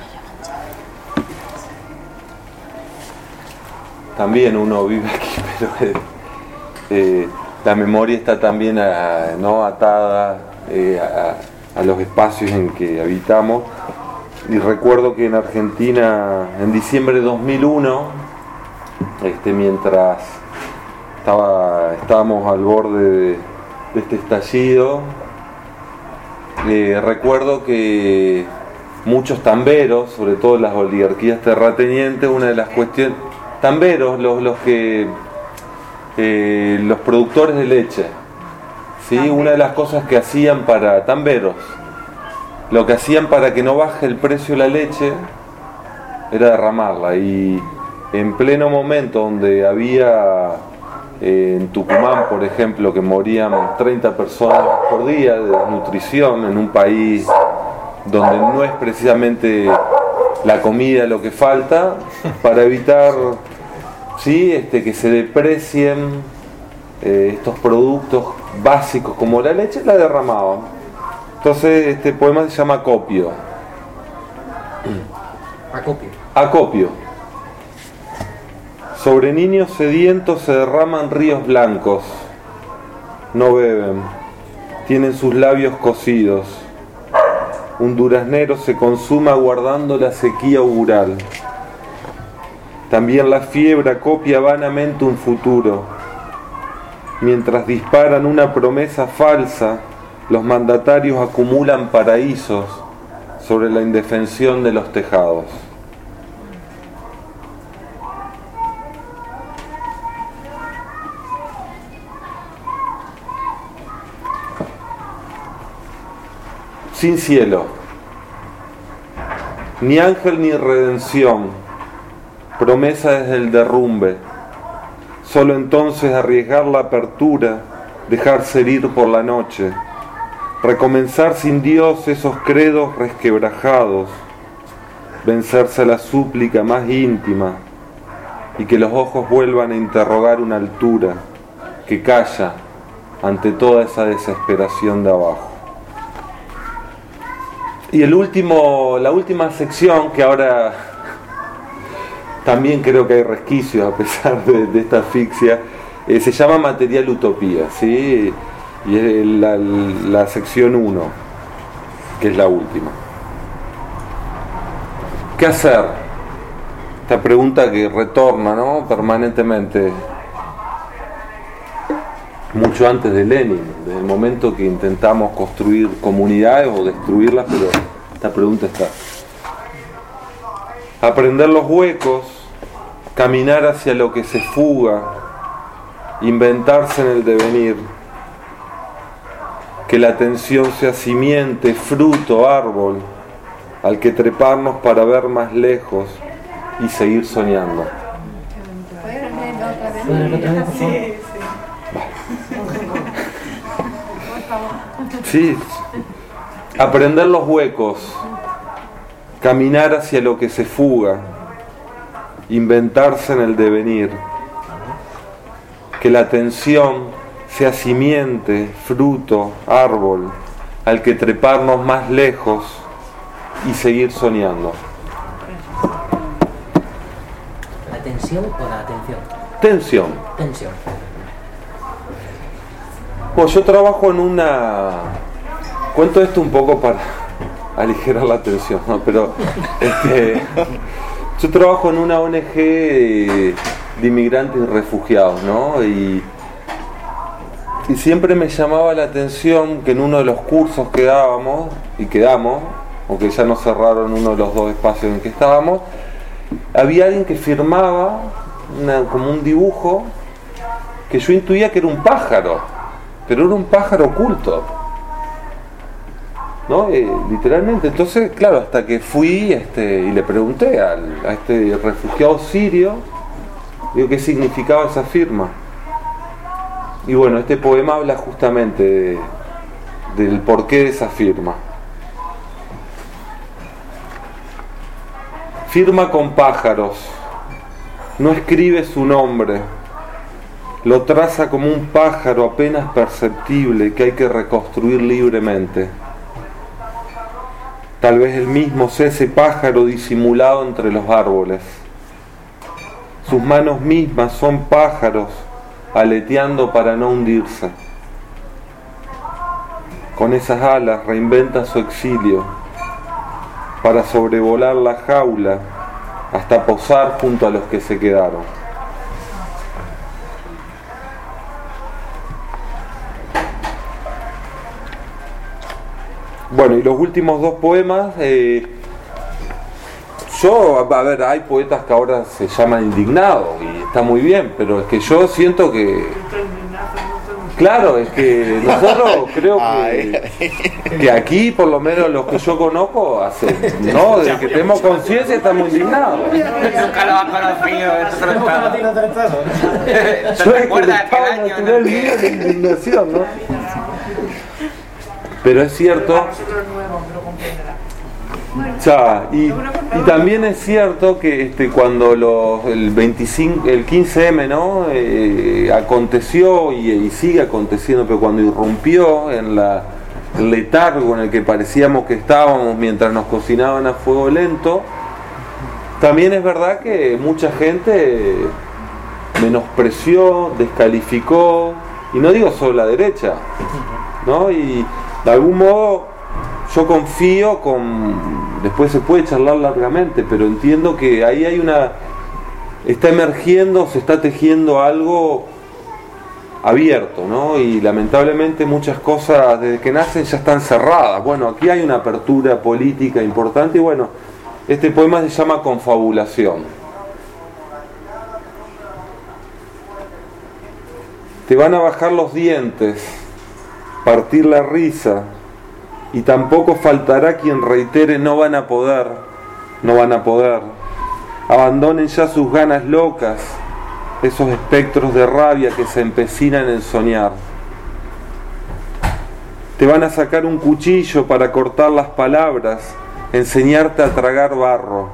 también uno vive aquí, pero eh, la memoria está también a, no atada eh, a, a los espacios en que habitamos. Y recuerdo que en Argentina, en diciembre de dos mil uno, este, mientras estaba, estábamos al borde de, de este estallido, Eh, recuerdo que muchos tamberos, sobre todo las oligarquías terratenientes, una de las cuestiones, tamberos, los, los que eh, los productores de leche, ¿sí? Una de las cosas que hacían para tamberos, lo que hacían para que no baje el precio de la leche era derramarla, y en pleno momento donde había en Tucumán, por ejemplo, que morían treinta personas por día de desnutrición en un país donde no es precisamente la comida lo que falta, para evitar ¿sí? este, que se deprecien eh, estos productos básicos como la leche, la derramaban. Entonces este poema se llama Acopio. Acopio. Acopio. Sobre niños sedientos se derraman ríos blancos, no beben, tienen sus labios cocidos. Un duraznero se consuma guardando la sequía augural. También la fiebre acopia vanamente un futuro. Mientras disparan una promesa falsa, los mandatarios acumulan paraísos sobre la indefensión de los tejados. Sin cielo, ni ángel ni redención, promesa desde el derrumbe, solo entonces arriesgar la apertura, dejarse herir por la noche, recomenzar sin Dios esos credos resquebrajados, vencerse a la súplica más íntima y que los ojos vuelvan a interrogar una altura que calla ante toda esa desesperación de abajo. Y el último, la última sección, que ahora también creo que hay resquicios a pesar de, de esta asfixia, eh, se llama Material Utopía, ¿sí? Y es la, la sección uno, que es la última. ¿Qué hacer? Esta pregunta que retorna, ¿no? permanentemente, mucho antes de Lenin, desde el momento que intentamos construir comunidades o destruirlas, pero esta pregunta está. aprender los huecos, caminar hacia lo que se fuga, inventarse en el devenir, que la atención sea simiente, fruto, árbol, al que treparnos para ver más lejos y seguir soñando. Sí, aprender los huecos, caminar hacia lo que se fuga, inventarse en el devenir, que la atención sea simiente, fruto, árbol, al que treparnos más lejos y seguir soñando. ¿La tensión o la atención? Tensión. Tensión. Bueno, yo trabajo en una... Cuento esto un poco para aligerar la tensión, ¿no? Pero este, yo trabajo en una O N G de, de inmigrantes y refugiados, ¿no? Y, y siempre me llamaba la atención que en uno de los cursos que dábamos, y que damos, aunque ya nos cerraron uno de los dos espacios en que estábamos, había alguien que firmaba una, como un dibujo que yo intuía que era un pájaro, pero era un pájaro oculto, ¿no? Eh, literalmente. Entonces, claro, hasta que fui este, y le pregunté al, a este refugiado sirio, digo, ¿qué significaba esa firma? Y bueno, este poema habla justamente de, del porqué de esa firma. Firma con pájaros, no escribe su nombre, lo traza como un pájaro apenas perceptible que hay que reconstruir libremente. Tal vez él mismo sea ese pájaro disimulado entre los árboles. Sus manos mismas son pájaros aleteando para no hundirse. Con esas alas reinventa su exilio para sobrevolar la jaula hasta posar junto a los que se quedaron. Bueno, y los últimos dos poemas, eh, yo, a ver, hay poetas que ahora se llaman indignados y está muy bien, pero es que yo siento que... Claro, es que nosotros creo que, que aquí, por lo menos los que yo conozco, hace, ¿no? Desde que tenemos conciencia estamos indignados. Nunca lo has conocido, eso lo Yo es que el estado natural mío de indignación, ¿no? Pero es cierto, ya, y, y también es cierto que este, cuando los, el, veinticinco, el quince eme, ¿no? Eh, aconteció y, y sigue aconteciendo, pero cuando irrumpió en la, el letargo en el que parecíamos que estábamos mientras nos cocinaban a fuego lento, también es verdad que mucha gente menospreció, descalificó, y no digo solo la derecha, ¿no? Y de algún modo yo confío con... Después se puede charlar largamente, pero entiendo que ahí hay una... Está emergiendo, se está tejiendo algo abierto, ¿no? Y lamentablemente muchas cosas desde que nacen ya están cerradas. Bueno, aquí hay una apertura política importante y bueno, este poema se llama Confabulación. Te van a bajar los dientes, partir la risa, y tampoco faltará quien reitere no van a poder, no van a poder. Abandonen ya sus ganas locas, esos espectros de rabia que se empecinan en soñar. Te van a sacar un cuchillo para cortar las palabras, enseñarte a tragar barro.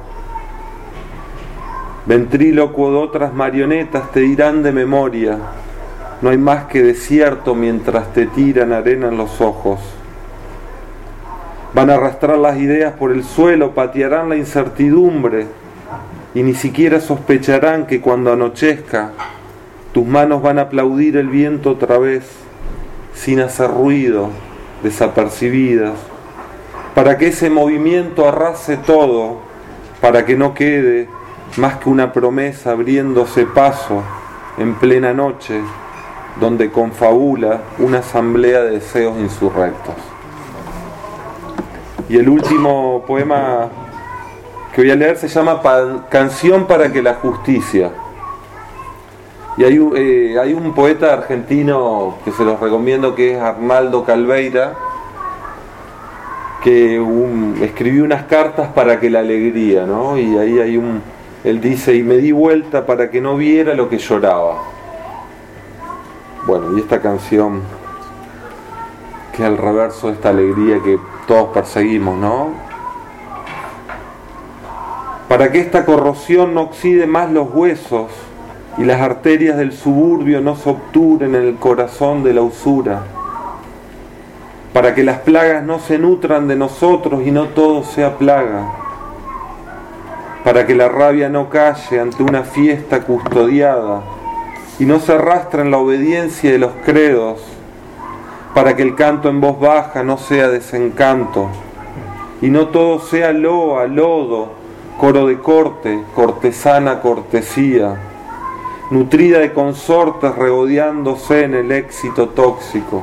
Ventrílocuo de otras marionetas te dirán de memoria, no hay más que desierto mientras te tiran arena en los ojos. Van a arrastrar las ideas por el suelo, patearán la incertidumbre y ni siquiera sospecharán que cuando anochezca tus manos van a aplaudir el viento otra vez, sin hacer ruido, desapercibidas, para que ese movimiento arrase todo, para que no quede más que una promesa abriéndose paso en plena noche, donde confabula una asamblea de deseos insurrectos. Y el último poema que voy a leer se llama Pa- Canción para que la justicia. Y hay, un- eh, hay un poeta argentino que se los recomiendo, que es Arnaldo Calveira, que un- escribió unas cartas para que la alegría, ¿no? Y ahí hay un, él dice, y me di vuelta para que no viera lo que lloraba. Bueno, y esta canción, que es el reverso de esta alegría que todos perseguimos, ¿no? Para que esta corrosión no oxide más los huesos y las arterias del suburbio no se obturen en el corazón de la usura. Para que las plagas no se nutran de nosotros y no todo sea plaga. Para que la rabia no calle ante una fiesta custodiada y no se arrastre en la obediencia de los credos. Para que el canto en voz baja no sea desencanto y no todo sea loa, lodo, coro de corte, cortesana cortesía, nutrida de consortes regodeándose en el éxito tóxico.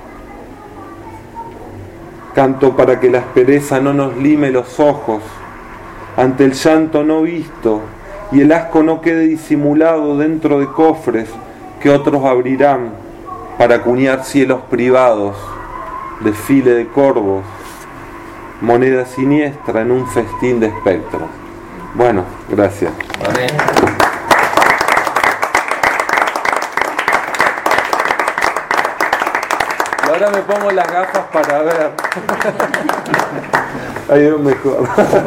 Canto para que la aspereza no nos lime los ojos ante el llanto no visto y el asco no quede disimulado dentro de cofres que otros abrirán para acuñar cielos privados, desfile de corvos, moneda siniestra en un festín de espectros. Bueno, gracias. Vale. Y ahora me pongo las gafas para ver. Ahí veo mejor.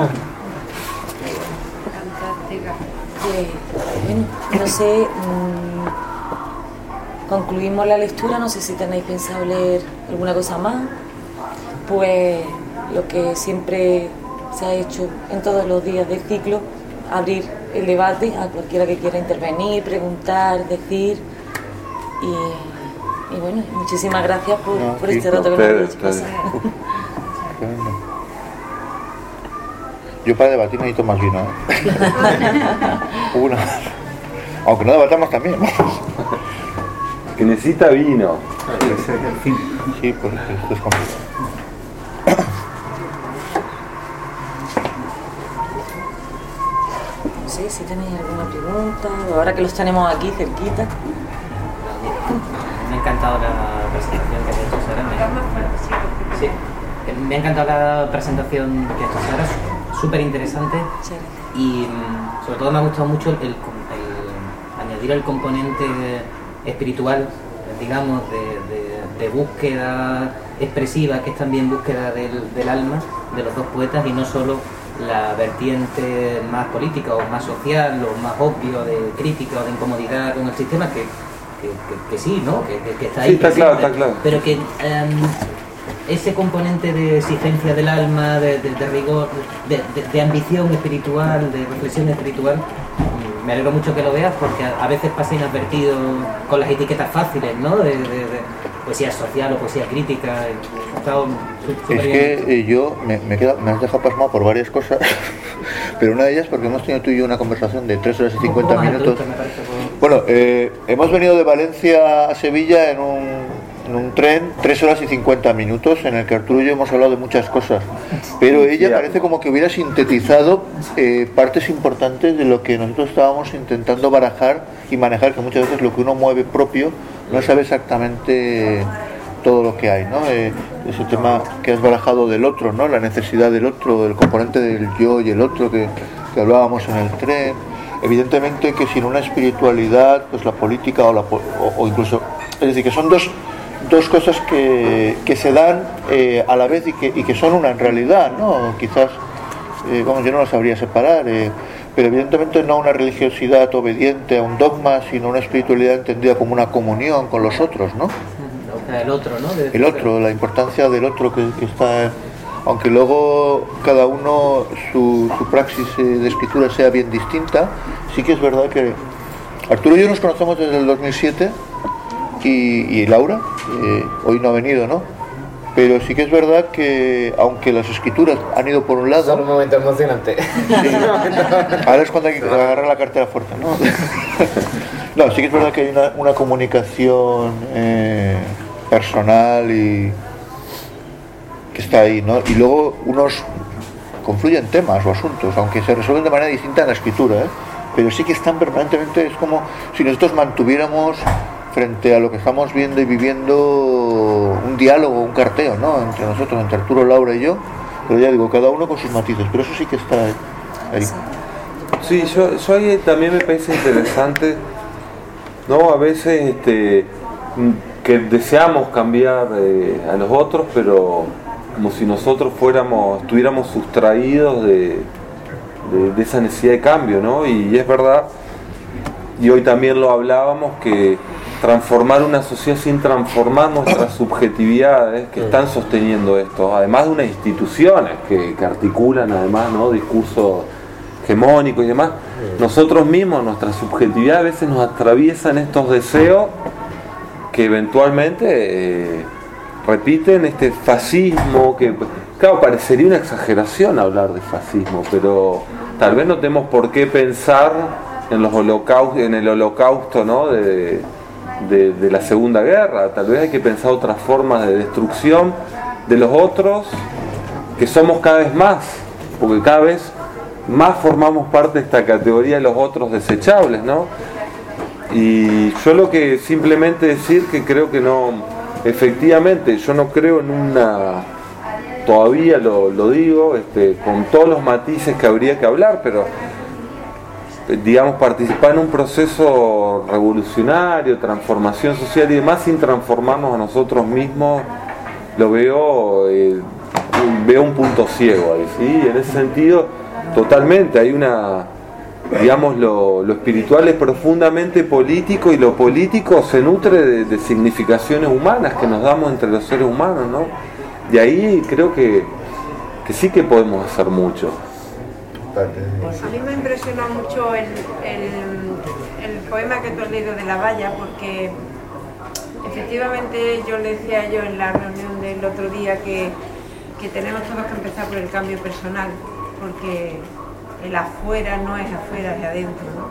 Eh, bueno, no sé, mmm, concluimos la lectura, no sé si tenéis pensado leer alguna cosa más. Pues lo que siempre se ha hecho en todos los días del ciclo, abrir el debate a cualquiera que quiera intervenir, preguntar, decir. Y, y bueno, muchísimas gracias por, no, por sí, este rato que pero, me habéis pasado. Yo para debatir necesito más vino, ¿eh? Una. Aunque no debatamos también. Que necesita vino. Ese es el fin. Sí, pues esto es complicado. No sé si tenéis alguna pregunta, ahora que los tenemos aquí cerquita. Me ha encantado la presentación que has hecho, Sara. Me, sí. Me ha encantado la presentación que has hecho, Sara. Súper interesante. Sí. Y mm, sobre todo me ha gustado mucho el, el, el añadir el componente espiritual, digamos, de, de, de búsqueda expresiva, que es también búsqueda del, del alma de los dos poetas, y no solo la vertiente más política o más social o más obvio de crítica o de incomodidad con el sistema, que, que, que, que sí, ¿no? Que, que, que está ahí. Sí, está presente, claro, está claro. Pero que um, ese componente de exigencia del alma, de, de, de rigor, de, de, de ambición espiritual, de reflexión espiritual, me alegro mucho que lo veas, porque a, a veces pasa inadvertido con las etiquetas fáciles, ¿no? De, de, de poesía social o poesía crítica. He estado súper Es bien. que eh, yo me, me, queda, me has dejado pasmado por varias cosas, pero una de ellas porque hemos tenido tú y yo una conversación de tres horas y cincuenta minutos. Bueno, eh, hemos venido de Valencia a Sevilla en un, en un tren, tres horas y cincuenta minutos, en el que Arturo y yo hemos hablado de muchas cosas, pero ella parece como que hubiera sintetizado eh, partes importantes de lo que nosotros estábamos intentando barajar y manejar, que muchas veces lo que uno mueve propio no sabe exactamente todo lo que hay, ¿no? Eh, ese tema que has barajado del otro, ¿no? La necesidad del otro, del componente del yo y el otro que, que hablábamos en el tren. Evidentemente que sin una espiritualidad, pues la política o, la, o, o incluso, es decir, que son dos, dos cosas que, que se dan eh, a la vez y que, y que son una en realidad, ¿no? Quizás, eh, vamos, yo no las sabría separar, eh, pero evidentemente no una religiosidad obediente a un dogma, sino una espiritualidad entendida como una comunión con los otros, ¿no? El otro, ¿no? De, El otro, la importancia del otro que, que está, aunque luego cada uno su, su praxis de escritura sea bien distinta, sí que es verdad que Arturo y yo nos conocemos desde el dos mil siete y, y Laura, eh, hoy no ha venido, ¿no? Pero sí que es verdad que aunque las escrituras han ido por un lado... Son un momento emocionante. Sí, ahora es cuando hay que agarrar la cartera fuerte, ¿no? No, sí que es verdad que hay una, una comunicación eh, personal y que está ahí, ¿no? Y luego unos confluyen temas o asuntos, aunque se resuelven de manera distinta en la escritura, ¿eh? Pero sí que están permanentemente, es como si nosotros mantuviéramos frente a lo que estamos viendo y viviendo un diálogo, un carteo, ¿no? Entre nosotros, entre Arturo, Laura y yo, pero ya digo, cada uno con sus matices, pero eso sí que está ahí. Sí, yo, yo ahí también me parece interesante, ¿no? A veces este, que deseamos cambiar eh, a los otros, pero como si nosotros fuéramos, estuviéramos sustraídos de, de, de esa necesidad de cambio, ¿no? Y, y es verdad, y hoy también lo hablábamos, que transformar una sociedad sin transformar nuestras subjetividades que están sosteniendo esto, además de unas instituciones que, que articulan además, ¿no? Discursos hegemónicos y demás, nosotros mismos, nuestra subjetividad a veces nos atraviesan estos deseos que eventualmente eh, repiten este fascismo, que claro, parecería una exageración hablar de fascismo, pero tal vez no tenemos por qué pensar en los holocaustos, en el holocausto, ¿no? de, de, de la Segunda Guerra. Tal vez hay que pensar otras formas de destrucción de los otros, que somos cada vez más, porque cada vez más formamos parte de esta categoría de los otros desechables, ¿no? Y yo lo que simplemente decir que creo que no, efectivamente, yo no creo en una, todavía lo, lo digo, este, con todos los matices que habría que hablar, pero digamos, participar en un proceso revolucionario, transformación social y demás, sin transformarnos a nosotros mismos, lo veo, eh, veo un punto ciego ahí, ¿sí? En ese sentido, totalmente, hay una, digamos, lo, lo espiritual es profundamente político y lo político se nutre de, de significaciones humanas que nos damos entre los seres humanos, ¿no? Y ahí creo que, que sí que podemos hacer mucho. Pues a mí me impresionó mucho el, el, el poema que tú has leído de La Valla, porque efectivamente yo le decía yo en la reunión del otro día que, que tenemos todos que empezar por el cambio personal, porque el afuera no es afuera, es adentro, ¿no?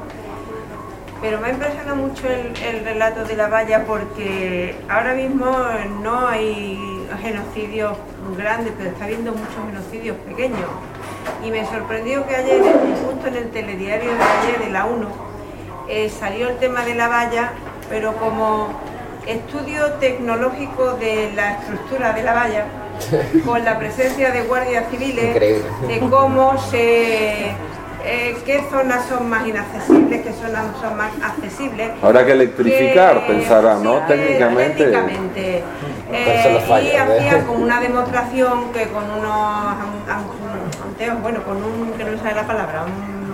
Pero me impresiona mucho el, el relato de La Valla, porque ahora mismo no hay genocidios grandes, pero está habiendo muchos genocidios pequeños. Y me sorprendió que ayer, justo en el telediario de ayer de la UNO, eh, salió el tema de La Valla, pero como estudio tecnológico de la estructura de La Valla, con la presencia de guardias civiles, increíble, de cómo se... Eh, qué zonas son más inaccesibles, qué zonas son más accesibles. Habrá que electrificar, que, pensarán, ¿no? Sí, técnicamente. técnicamente. Eh, fallos, y hacía como una demostración que con unos anteojos, bueno, con un, que no sabe la palabra,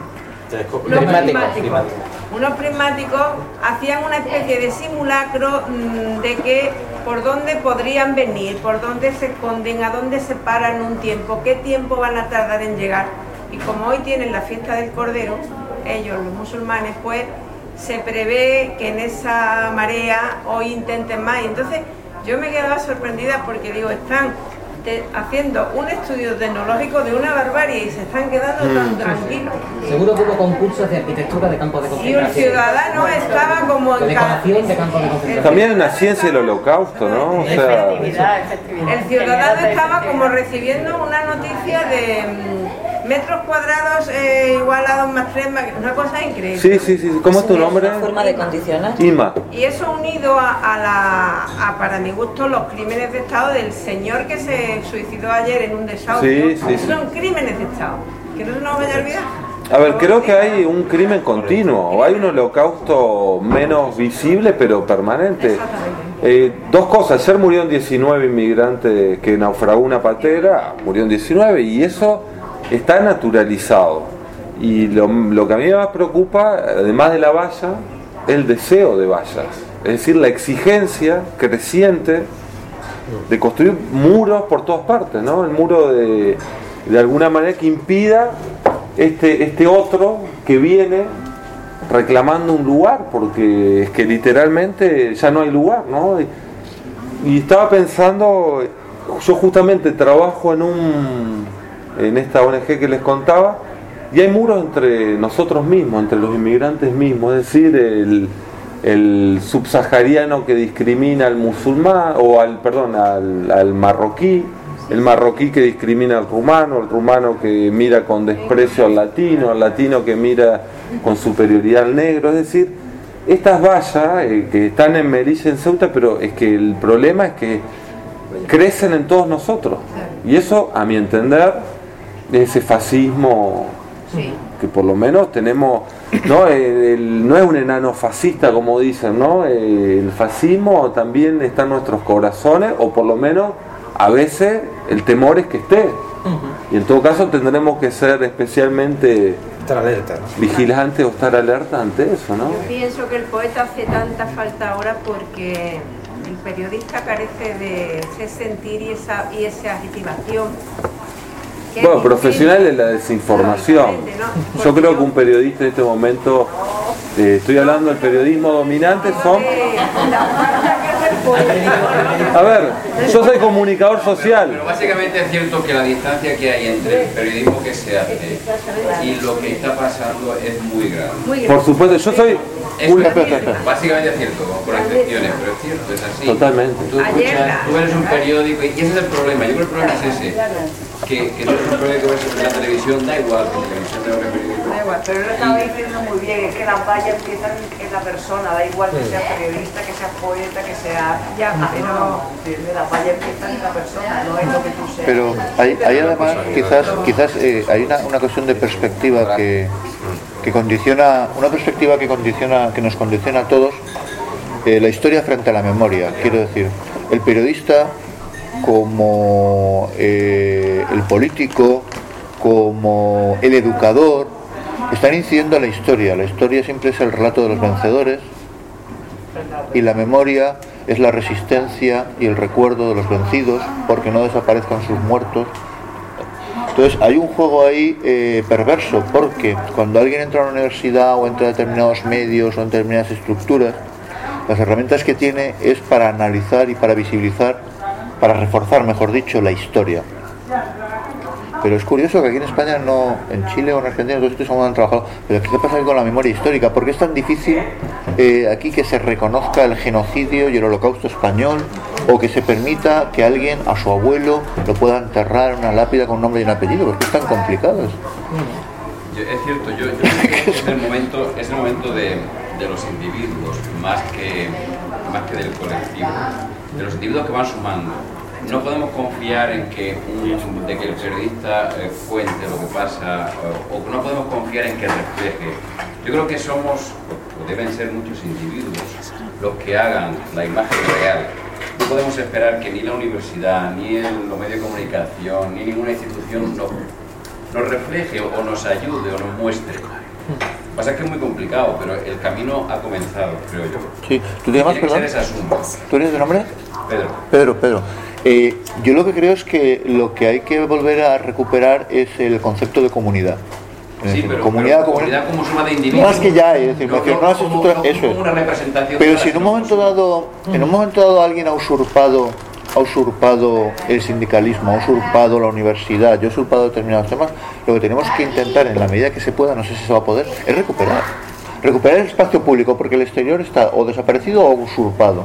un, unos prismáticos, unos prismáticos hacían una especie de simulacro mmm, de que por dónde podrían venir, por dónde se esconden, a dónde se paran un tiempo, qué tiempo van a tardar en llegar. Y como hoy tienen la fiesta del Cordero, ellos, los musulmanes, pues se prevé que en esa marea hoy intenten más. Y entonces yo me quedaba sorprendida porque digo, están te, haciendo un estudio tecnológico de una barbarie y se están quedando mm. tan tranquilos. Seguro que hubo concursos de arquitectura de campos de concentración. Y el ciudadano estaba como en cada... de campos de concentración. También en la ciencia del holocausto, ¿no? O sea, el ciudadano estaba como recibiendo una noticia de metros cuadrados eh, igual a dos más tres, más, una cosa increíble. Sí, sí, sí. ¿Cómo es tu nombre? Una forma de condicionar. Ima. Y eso unido a, a la, a, para mi gusto, los crímenes de Estado del señor que se suicidó ayer en un desahucio. Sí, sí, sí. Son crímenes de Estado. Que no se nos vaya a olvidar. A ver, creo que hay un crimen continuo, hay un holocausto menos visible pero permanente. Eh, dos cosas, ayer murieron diecinueve inmigrantes que naufragó una patera, murieron diecinueve y eso está naturalizado. Y lo, lo que a mí más preocupa, además de la valla, es el deseo de vallas. Es decir, la exigencia creciente de construir muros por todas partes, ¿no? El muro de, de alguna manera que impida este, este otro que viene reclamando un lugar, porque es que literalmente ya no hay lugar, ¿no? Y, y estaba pensando, yo justamente trabajo en un... en esta O N G que les contaba, y hay muros entre nosotros mismos, entre los inmigrantes mismos, es decir, el, el subsahariano que discrimina al musulmán, o al, perdón, al, al marroquí, el marroquí que discrimina al rumano, el rumano que mira con desprecio al latino, al latino que mira con superioridad al negro. Es decir, estas vallas eh, que están en Melilla, en Ceuta, pero es que el problema es que crecen en todos nosotros. Y eso, a mi entender, ese fascismo sí. que por lo menos tenemos, no, el, el, no es un enano fascista como dicen, ¿no? El fascismo también está en nuestros corazones, o por lo menos a veces el temor es que esté. Uh-huh. Y en todo caso tendremos que ser especialmente estar alerta, ¿no? vigilantes o estar alerta ante eso, ¿no? Yo pienso que el poeta hace tanta falta ahora porque el periodista carece de ese sentir y esa, y esa adjetivación. Bueno, profesional es la desinformación. ¿no? Yo creo que un periodista en este momento, eh, estoy hablando del periodismo dominante, son... A ver, yo soy comunicador social. Pero básicamente es cierto que la distancia que hay entre el periodismo que se hace y lo que está pasando es muy grande. Por supuesto, yo soy... Es básicamente es cierto, con excepciones, pero es cierto, es así. Totalmente. Tú, escuchas, tú eres un periódico y ese es el problema. Yo creo que el problema es ese. Que, que no es un periódico que ves en la televisión, da igual, porque la televisión no es un periódico. Da igual, pero él lo estaba diciendo muy bien, es que las vallas empiezan en la persona, da igual que sea periodista, que sea poeta, que sea... Ya, pero las vallas empiezan en la persona, no es lo que tú seas. Pero hay, hay además, quizás, quizás eh, hay una, una cuestión de perspectiva que... que condiciona, una perspectiva que condiciona, que nos condiciona a todos, eh, la historia frente a la memoria. Quiero decir, el periodista, como eh, el político, como el educador, están incidiendo en la historia. La historia siempre es el relato de los vencedores y la memoria es la resistencia y el recuerdo de los vencidos, porque no desaparezcan sus muertos. Entonces hay un juego ahí eh, perverso, porque cuando alguien entra a una universidad o entra a determinados medios o en determinadas estructuras, las herramientas que tiene es para analizar y para visibilizar, para reforzar, mejor dicho, la historia. Pero es curioso que aquí en España no, en Chile o en Argentina, todos estos han trabajado, pero ¿qué pasa aquí con la memoria histórica? ¿Por qué es tan difícil eh, aquí que se reconozca el genocidio y el holocausto español, o que se permita que alguien, a su abuelo, lo pueda enterrar en una lápida con un nombre y un apellido? ¿Por qué es tan complicado eso? Yo, es cierto, yo, yo creo que es el momento, es el momento de, de los individuos, más que, más que del colectivo, de los individuos que van sumando. No podemos confiar en que, un, de que el periodista eh, cuente lo que pasa, o, o no podemos confiar en que refleje. Yo creo que somos, o deben ser muchos individuos, los que hagan la imagen real. No podemos esperar que ni la universidad, ni el, los medios de comunicación, ni ninguna institución nos, nos refleje o nos ayude o nos muestre. Lo que pasa es que es muy complicado, pero el camino ha comenzado, creo yo. Sí, ¿tú te llamas, perdón? ¿Tú eres de nombre? Pedro. Pedro, Pedro. Eh, yo lo que creo es que lo que hay que volver a recuperar es el concepto de comunidad. Es sí, decir, pero, comunidad, pero comunidad como suma de individuos. No es que ya hay, es decir, no, no, no, como, como, eso es. Una representación. Pero si en un momento dado, en un momento dado alguien ha usurpado, ha usurpado el sindicalismo, ha usurpado la universidad, ha usurpado determinados temas, lo que tenemos que intentar en la medida que se pueda, no sé si se va a poder, es recuperar. Recuperar el espacio público, porque el exterior está o desaparecido o usurpado.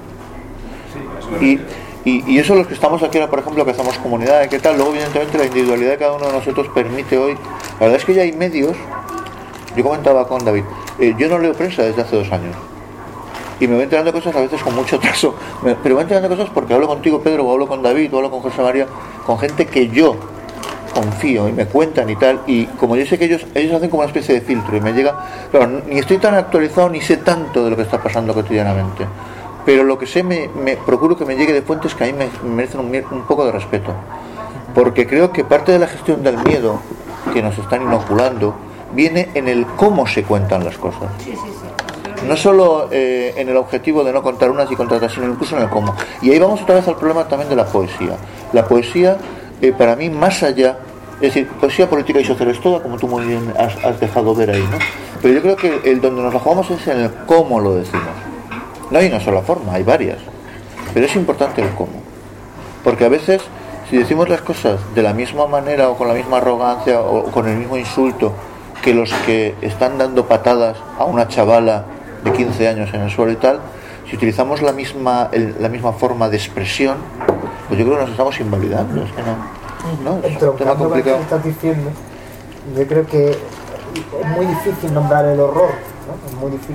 Y Y, y eso los que estamos aquí ahora, por ejemplo, que hacemos comunidad, ¿qué tal? Luego, evidentemente, la individualidad de cada uno de nosotros permite hoy... La verdad es que ya hay medios... Yo comentaba con David, eh, yo no leo prensa desde hace dos años. Y me voy enterando de cosas a veces con mucho atraso. Me, pero me voy enterando de cosas porque hablo contigo, Pedro, o hablo con David, o hablo con José María, con gente que yo confío y me cuentan y tal. Y como yo sé que ellos ellos hacen como una especie de filtro y me llega... Claro, ni estoy tan actualizado ni sé tanto de lo que está pasando cotidianamente. Pero lo que sé, me, me procuro que me llegue de fuentes que a mí me, me merecen un, un poco de respeto. Porque creo que parte de la gestión del miedo que nos están inoculando viene en el cómo se cuentan las cosas. Sí, sí, sí. No solo eh, en el objetivo de no contar unas y contar otras, sino incluso en el cómo. Y ahí vamos otra vez al problema también de la poesía. La poesía, eh, para mí, más allá, es decir, poesía política y social es toda, como tú muy bien has, has dejado ver ahí, ¿no? Pero yo creo que el donde nos la jugamos es en el cómo lo decimos. No hay una sola forma, hay varias, pero es importante el cómo, porque a veces si decimos las cosas de la misma manera o con la misma arrogancia o con el mismo insulto que los que están dando patadas a una chavala de quince años en el suelo y tal, si utilizamos la misma, el, la misma forma de expresión, pues yo creo que nos estamos invalidando. Es que no, no, es un tema complicado. Lo que estás diciendo, yo creo que es muy difícil nombrar el horror, ¿no? Es muy difícil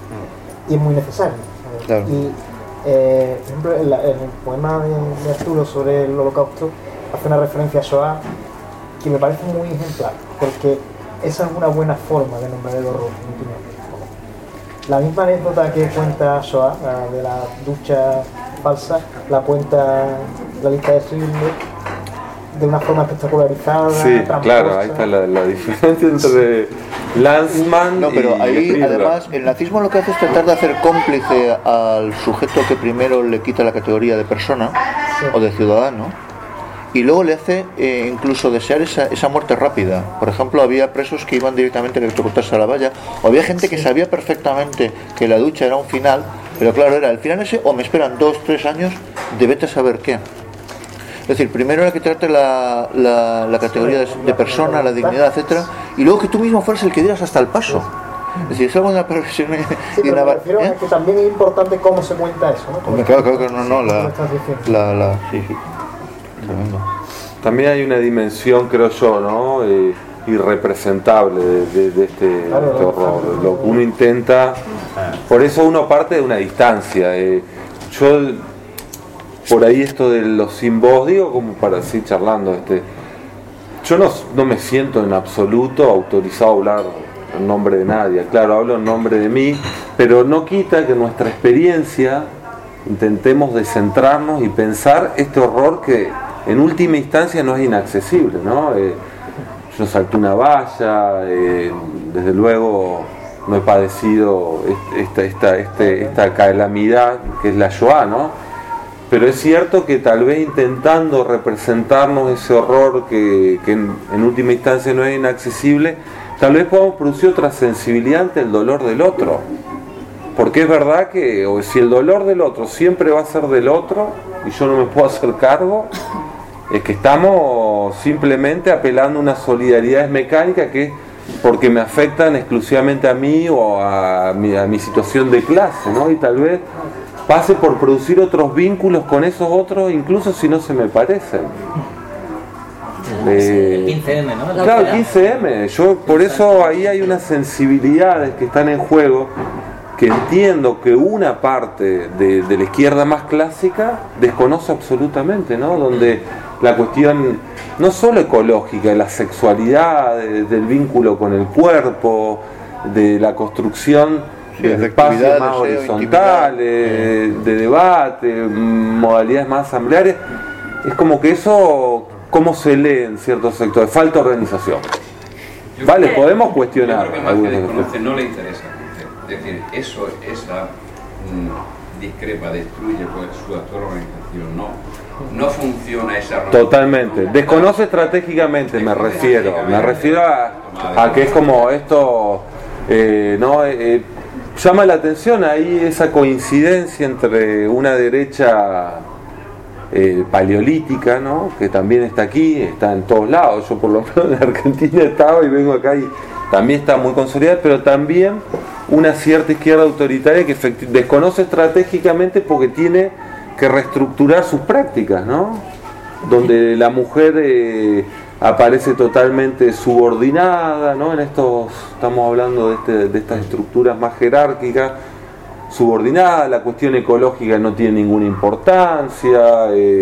y es muy necesario. Claro. Y, eh, por ejemplo, en, la, en el poema de, de Arturo sobre el Holocausto hace una referencia a Shoah que me parece muy ejemplar, porque esa es una buena forma de nombrar el horror, en mi opinión. La misma anécdota que cuenta Shoah, la de la ducha falsa, la cuenta la lista de Schindler de una forma espectacularizada. Sí, claro, ahí está la, la diferencia entre Lanzmann no, pero y ahí Friedrich. Además el nazismo lo que hace es tratar de hacer cómplice al sujeto que primero le quita la categoría de persona, sí, o de ciudadano, y luego le hace eh, incluso desear esa, esa muerte rápida. Por ejemplo, había presos que iban directamente a electrocutarse a la valla, o había gente que sabía perfectamente que la ducha era un final, pero claro, era el final ese o me esperan dos, tres años de vete a saber qué. Es decir, primero era que trate la, la, la categoría de, de persona, la dignidad, etcétera, y luego que tú mismo fueras el que dieras hasta el paso. Es decir, es algo de una perversión y sí, de una... me refiero ¿eh? a que también es importante cómo se cuenta eso, ¿no? Hombre, claro, claro que no, no, la... la, la sí, sí. Tremendo. También hay una dimensión, creo yo, ¿no? Eh, irrepresentable de, de, de este, claro, este horror. Lo que uno intenta... Por eso uno parte de una distancia. Eh, yo... Por ahí esto de los sin voz, digo como para así charlando, este, yo no, no me siento en absoluto autorizado a hablar en nombre de nadie, claro, hablo en nombre de mí, pero no quita que nuestra experiencia intentemos descentrarnos y pensar este horror que en última instancia no es inaccesible, ¿no? Eh, yo salté una valla, eh, desde luego no he padecido esta, esta, este, esta calamidad que es la Shoah, ¿no? Pero es cierto que tal vez intentando representarnos ese horror que, que en, en última instancia no es inaccesible, tal vez podamos producir otra sensibilidad ante el dolor del otro. Porque es verdad que o si el dolor del otro siempre va a ser del otro y yo no me puedo hacer cargo, es que estamos simplemente apelando a una solidaridad mecánica que es porque me afectan exclusivamente a mí o a mi, a mi situación de clase, ¿no? Y tal vez pase por producir otros vínculos con esos otros, incluso si no se me parecen. Eh, el quince eme, ¿no? Claro, el quince eme. Yo, por eso ahí hay unas sensibilidades que están en juego, que entiendo que una parte de, de la izquierda más clásica desconoce absolutamente, ¿no? Donde la cuestión no solo ecológica, de la sexualidad, de, del vínculo con el cuerpo, de la construcción sí, de espacios más horizontales, de, de debate, modalidades más asamblearias, es como que eso, ¿cómo se lee en ciertos sectores? Falta organización. Yo vale, creo, podemos cuestionar. Yo creo que más que desconoce, no le interesa. Es decir, eso, esa mmm, discrepa, destruye pues, su actual organización. No, no funciona esa organización. Totalmente. Desconoce estratégicamente, me refiero. Me refiero a, a que es como esto, eh, no, eh, llama la atención ahí esa coincidencia entre una derecha eh, paleolítica, ¿no? Que también está aquí, está en todos lados. Yo por lo menos en Argentina estaba y vengo acá y también está muy consolidada, pero también una cierta izquierda autoritaria que desconoce estratégicamente porque tiene que reestructurar sus prácticas, ¿no? Donde la mujer eh, aparece totalmente subordinada, ¿no? En estos, estamos hablando de, este, de estas estructuras más jerárquicas, subordinada, la cuestión ecológica no tiene ninguna importancia, eh,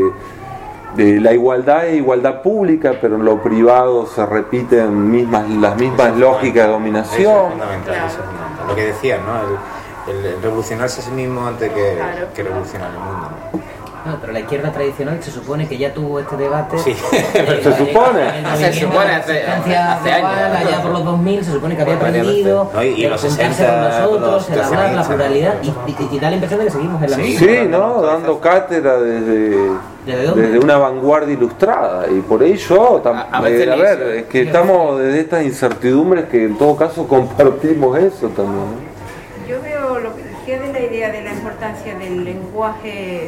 de la igualdad es igualdad pública, pero en lo privado se repiten mismas, las mismas eso lógicas de dominación. Eso es fundamental, eso es fundamental. Lo que decían, ¿no? El, el revolucionarse a sí mismo antes que, claro. que revolucionar el mundo, ¿no? No, pero la izquierda tradicional se supone que ya tuvo este debate. Sí, eh, se supone. Se supone hace, hace años. Allá por los dos mil se supone que había aprendido, no, y, y los juntarse con nosotros, el hablar, la pluralidad, y, y, y da la impresión de que seguimos en la sí, misma. Sí, ¿no? Dando cátedra desde, desde una vanguardia ilustrada. Y por ahí yo, tam, a, a, eh, a ver, es que estamos desde estas incertidumbres que en todo caso compartimos eso también, ¿no? Yo veo lo que decía de la idea de la importancia del lenguaje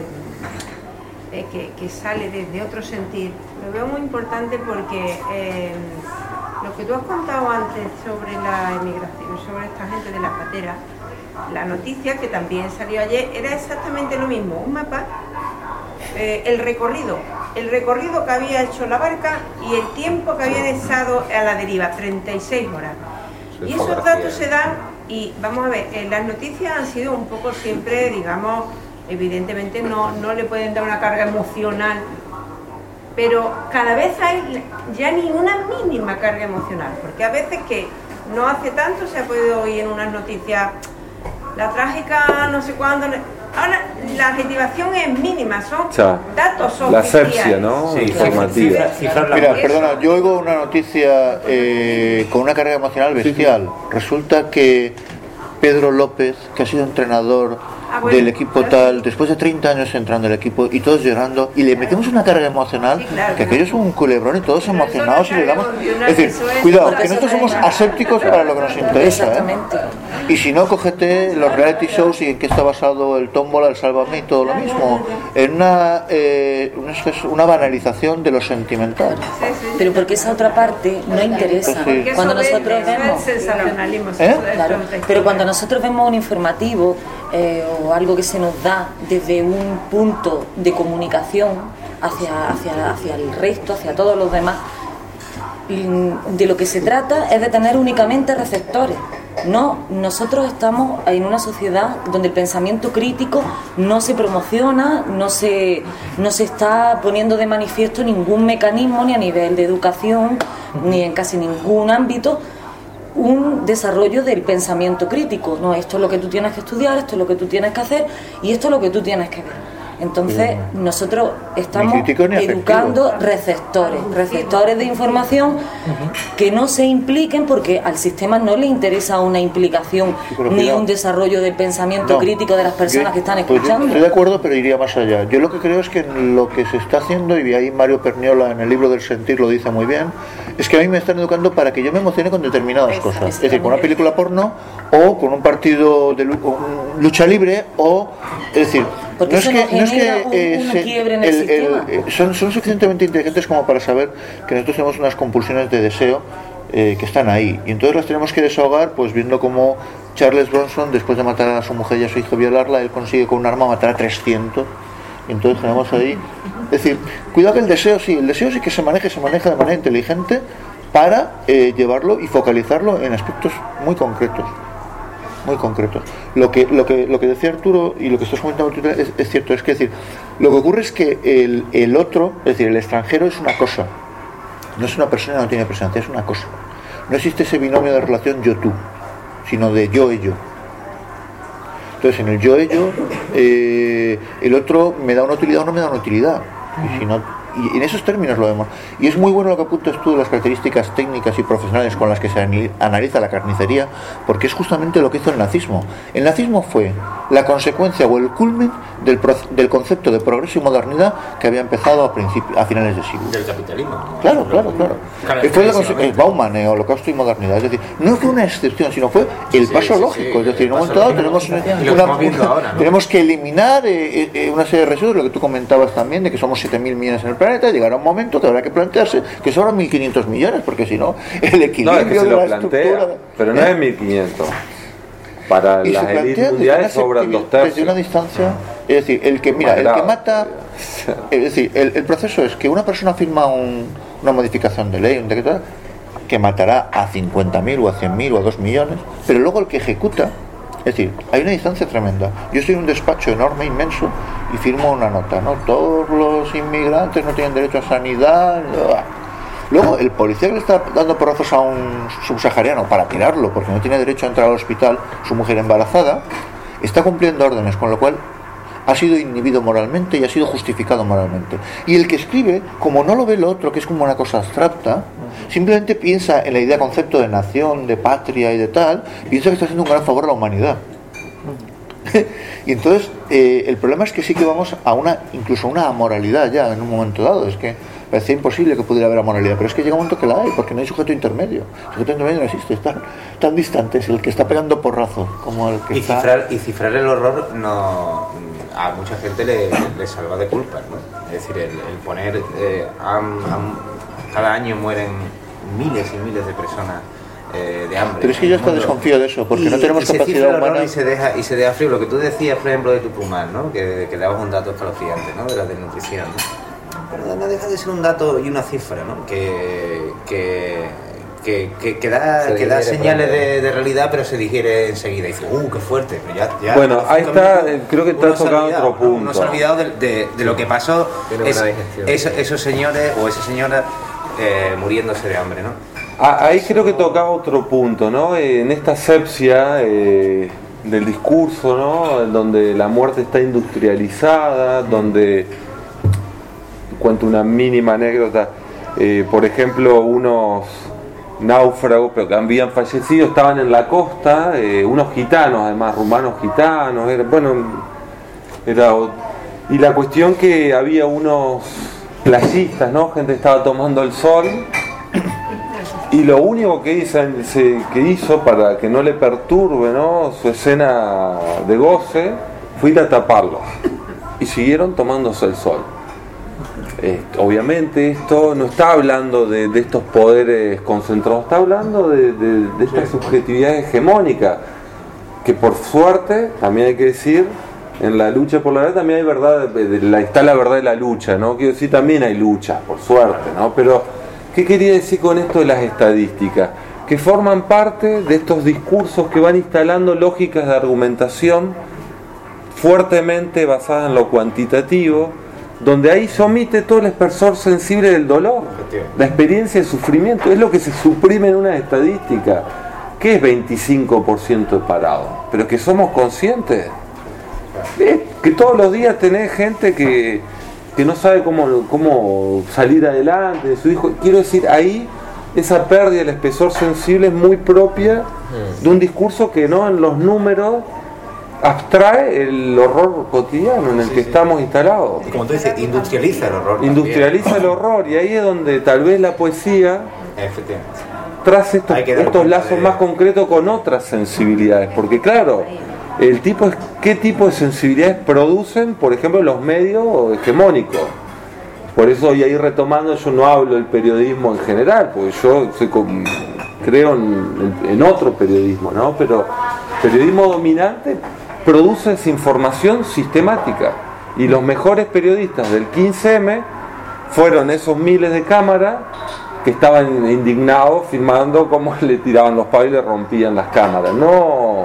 eh, que, que sale desde otro sentir. Lo veo muy importante porque eh, lo que tú has contado antes sobre la emigración, sobre esta gente de la patera, la noticia que también salió ayer era exactamente lo mismo, un mapa eh, el recorrido, el recorrido que había hecho la barca y el tiempo que habían estado a la deriva, treinta y seis horas. Y esos datos se dan, y vamos a ver, eh, las noticias han sido un poco siempre, digamos, evidentemente no, no le pueden dar una carga emocional, pero cada vez hay ya ni una mínima carga emocional, porque a veces que no hace tanto se ha podido oír en unas noticias, la trágica no sé cuándo, ahora la adjetivación es mínima, son o sea, datos son la asepsia, ¿no? Sí, informativa. Mira, perdona, yo oigo una noticia eh, con una carga emocional bestial. Sí, sí. Resulta que Pedro López, que ha sido entrenador ah, bueno, del equipo claro, tal, después de treinta años entrando al equipo y todos llorando, y le metemos una carga emocional, sí, claro, que aquello es un culebrón y todos pero emocionados y le damos... Es decir, cuidado, que nosotros somos asépticos para lo que nos interesa, ¿eh? Y si no, cógete los reality shows y en qué está basado el tómbola, el sálvame y todo lo mismo, en una, eh, una banalización de lo sentimental. Pero porque esa otra parte no interesa. Sí, sí. Cuando nosotros vemos... ¿Eh? Claro, pero cuando nosotros vemos un informativo eh, o algo que se nos da desde un punto de comunicación hacia, hacia, hacia el resto, hacia todos los demás, de lo que se trata es de tener únicamente receptores. No, nosotros estamos en una sociedad donde el pensamiento crítico no se promociona, no se, no se está poniendo de manifiesto ningún mecanismo, ni a nivel de educación, ni en casi ningún ámbito, un desarrollo del pensamiento crítico. No, esto es lo que tú tienes que estudiar, esto es lo que tú tienes que hacer y esto es lo que tú tienes que ver. Entonces nosotros estamos educando receptores, receptores de información que no se impliquen porque al sistema no le interesa una implicación ni un desarrollo del pensamiento no, crítico de las personas yo, que están pues escuchando. Estoy de acuerdo, pero iría más allá. Yo lo que creo es que lo que se está haciendo, y ahí Mario Perniola en el libro del sentir lo dice muy bien, es que a mí me están educando para que yo me emocione con determinadas cosas. Es decir, con una película porno o con un partido de lucha libre o... Es decir, porque no es que, no es que un, eh, se, quiebre en el, el sistema. El, son, son suficientemente inteligentes como para saber que nosotros tenemos unas compulsiones de deseo eh, que están ahí. Y entonces las tenemos que desahogar pues viendo cómo Charles Bronson, después de matar a su mujer y a su hijo, violarla, él consigue con un arma matar a trescientos. Y entonces tenemos ahí... Es decir, cuidado que el deseo sí, el deseo sí que se maneje, se maneja de manera inteligente para eh, llevarlo y focalizarlo en aspectos muy concretos. Muy concretos. Lo que, lo que, lo que decía Arturo y lo que estás comentando tú es, es cierto, es que decir, lo que ocurre es que el, el otro, es decir, el extranjero es una cosa, no es una persona, no tiene presencia, es una cosa. No existe ese binomio de relación yo-tú, sino de yo-ello. Entonces, en el yo-ello, eh, el otro me da una utilidad o no me da una utilidad. Y si no, y en esos términos lo vemos. Y es muy bueno lo que apuntas tú de las características técnicas y profesionales con las que se analiza la carnicería, porque es justamente lo que hizo el nazismo. El nazismo fue la consecuencia o el culmen del, del concepto de progreso y modernidad que había empezado a, a finales de siglo. Del capitalismo. Claro, claro, claro. claro fue la el Bauman, eh, Holocausto y modernidad. Es decir, no fue una excepción, sino fue el sí, paso sí, lógico. Sí, es decir, en un momento dado tenemos, una, una, una, ahora, ¿no? tenemos que eliminar eh, eh, una serie de residuos, lo que tú comentabas también, de que somos siete mil millones en el planeta. Llegará un momento que habrá que plantearse que sobran mil quinientos millones, porque si no, el equilibrio no, es que se de lo la plantea, estructura... Pero no ¿eh? es mil quinientos. Para y las élites mundiales sobran dos tercios. Desde una distancia, es decir, el que mira, el que mata, es decir, el, el proceso es que una persona firma un, una modificación de ley, un decreto que matará a cincuenta mil o a cien mil o a dos millones, pero luego el que ejecuta, es decir, hay una distancia tremenda. Yo estoy en un despacho enorme, inmenso, y firmo una nota, ¿no? Todos los inmigrantes no tienen derecho a sanidad. Luego, el policía que le está dando porrazos a un subsahariano para tirarlo, porque no tiene derecho a entrar al hospital, su mujer embarazada, está cumpliendo órdenes, con lo cual ha sido inhibido moralmente y ha sido justificado moralmente. Y el que escribe, como no lo ve lo otro, que es como una cosa abstracta, simplemente piensa en la idea, concepto de nación, de patria y de tal, piensa que está haciendo un gran favor a la humanidad. Y entonces eh, el problema es que sí que vamos a una, incluso a una amoralidad ya en un momento dado. Es que parecía imposible que pudiera haber amoralidad, pero es que llega un momento que la hay, porque no hay sujeto intermedio. El sujeto intermedio no existe, es tan, tan distante, es el que está pegando porrazos como el que y está... cifrar, y cifrar el horror no, a mucha gente le, le salva de culpas, ¿no? Es decir, el, el poner eh, a, a, cada año mueren miles y miles de personas eh, de hambre. Pero es que yo hasta desconfío de eso, porque y, no tenemos y se capacidad cifra humana. Y se, deja, y se deja frío. Lo que tú decías, por ejemplo, de Tucumán, ¿no? que, que dabas un dato escalofriante, ¿no? De la desnutrición, ¿no? Pero no deja de ser un dato y una cifra, ¿no? que, que Que, que, que da, que da señales de, de realidad, pero se digiere enseguida y dice, uh, qué fuerte. Pero ya, ya bueno, ahí está, creo que está tocando otro punto. Uno se ha olvidado de, de, de lo que pasó, es, es, esos señores o esa señora eh, muriéndose de hambre, ¿no? Ah, ahí creo que tocaba otro punto, ¿no? Eh, en esta asepsia eh, del discurso, ¿no? Donde la muerte está industrializada, donde, cuento una mínima anécdota, eh, por ejemplo, unos náufragos, pero que habían fallecido, estaban en la costa, eh, unos gitanos, además, rumanos gitanos, era, bueno, era, y la cuestión que había unos playistas, ¿no? Gente estaba tomando el sol, y lo único que hizo, que hizo para que no le perturbe, ¿no? Su escena de goce, fue ir a taparlos, y siguieron tomándose el sol. Eh, obviamente esto no está hablando de, de estos poderes concentrados, está hablando de, de, de esta subjetividad hegemónica, que por suerte, también hay que decir, en la lucha por la verdad también hay verdad, de la, está la verdad de la lucha, ¿no? Quiero decir, también hay lucha, por suerte, ¿no? Pero, ¿qué quería decir con esto de las estadísticas? Que forman parte de estos discursos que van instalando lógicas de argumentación fuertemente basadas en lo cuantitativo, donde ahí se omite todo el espesor sensible del dolor, la experiencia de sufrimiento, es lo que se suprime en una estadística. ¿Qué es veinticinco por ciento de parado? Pero que somos conscientes, es que todos los días tenés gente que, que no sabe cómo, cómo salir adelante de su hijo. Quiero decir, ahí esa pérdida del espesor sensible es muy propia de un discurso que no en los números abstrae el horror cotidiano en el sí, que sí. estamos instalados. Y como tú dices, industrializa el horror. Industrializa también. El horror, y ahí es donde tal vez la poesía trace estos, estos lazos de... más concretos con otras sensibilidades, porque claro, el tipo es, ¿qué tipo de sensibilidades producen, por ejemplo, los medios hegemónicos? Por eso, y ahí retomando, yo no hablo del periodismo en general, porque yo soy con, creo en, en otro periodismo, ¿no? Pero periodismo dominante produce desinformación sistemática, y los mejores periodistas del quince eme fueron esos miles de cámaras que estaban indignados filmando cómo le tiraban los palos y le rompían las cámaras, no,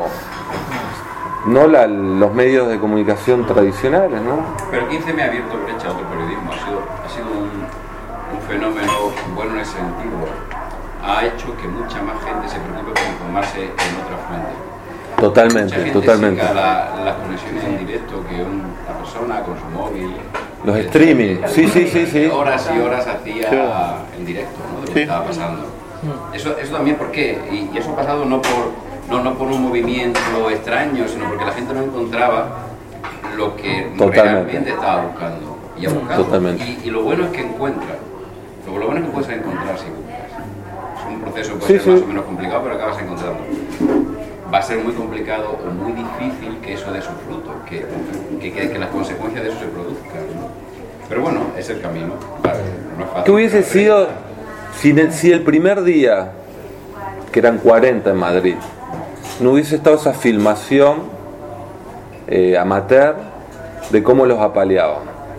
no la, los medios de comunicación tradicionales, ¿no? Pero el quince eme ha abierto brecha a otro periodismo, ha sido, ha sido un, un fenómeno bueno en ese sentido, ha hecho que mucha más gente se preocupe por informarse en otras fuentes. Totalmente, mucha gente totalmente. siga la, las conexiones en directo que una persona con su móvil, los streaming, sí, sí, sí, sí. Horas y horas hacía sí. en directo, ¿no? De lo sí. que estaba pasando. Eso, eso también, ¿por qué? Y, y eso ha pasado no por, no, no por un movimiento extraño, sino porque la gente no encontraba lo que Totalmente. realmente estaba buscando. Y ha buscado. Totalmente. Y, y lo bueno es que encuentra. Lo, lo bueno es que puedes encontrar si buscas. Es un proceso puede sí, ser sí. más o menos complicado, pero acabas encontrando. Va a ser muy complicado o muy difícil que eso dé su fruto, que, que, que, que las consecuencias de eso se produzcan, ¿no? Pero bueno, es el camino. Vale, no es fácil. ¿Qué hubiese sido si, si el primer día, que eran cuarenta en Madrid, no hubiese estado esa filmación eh, amateur de cómo los apaleaban?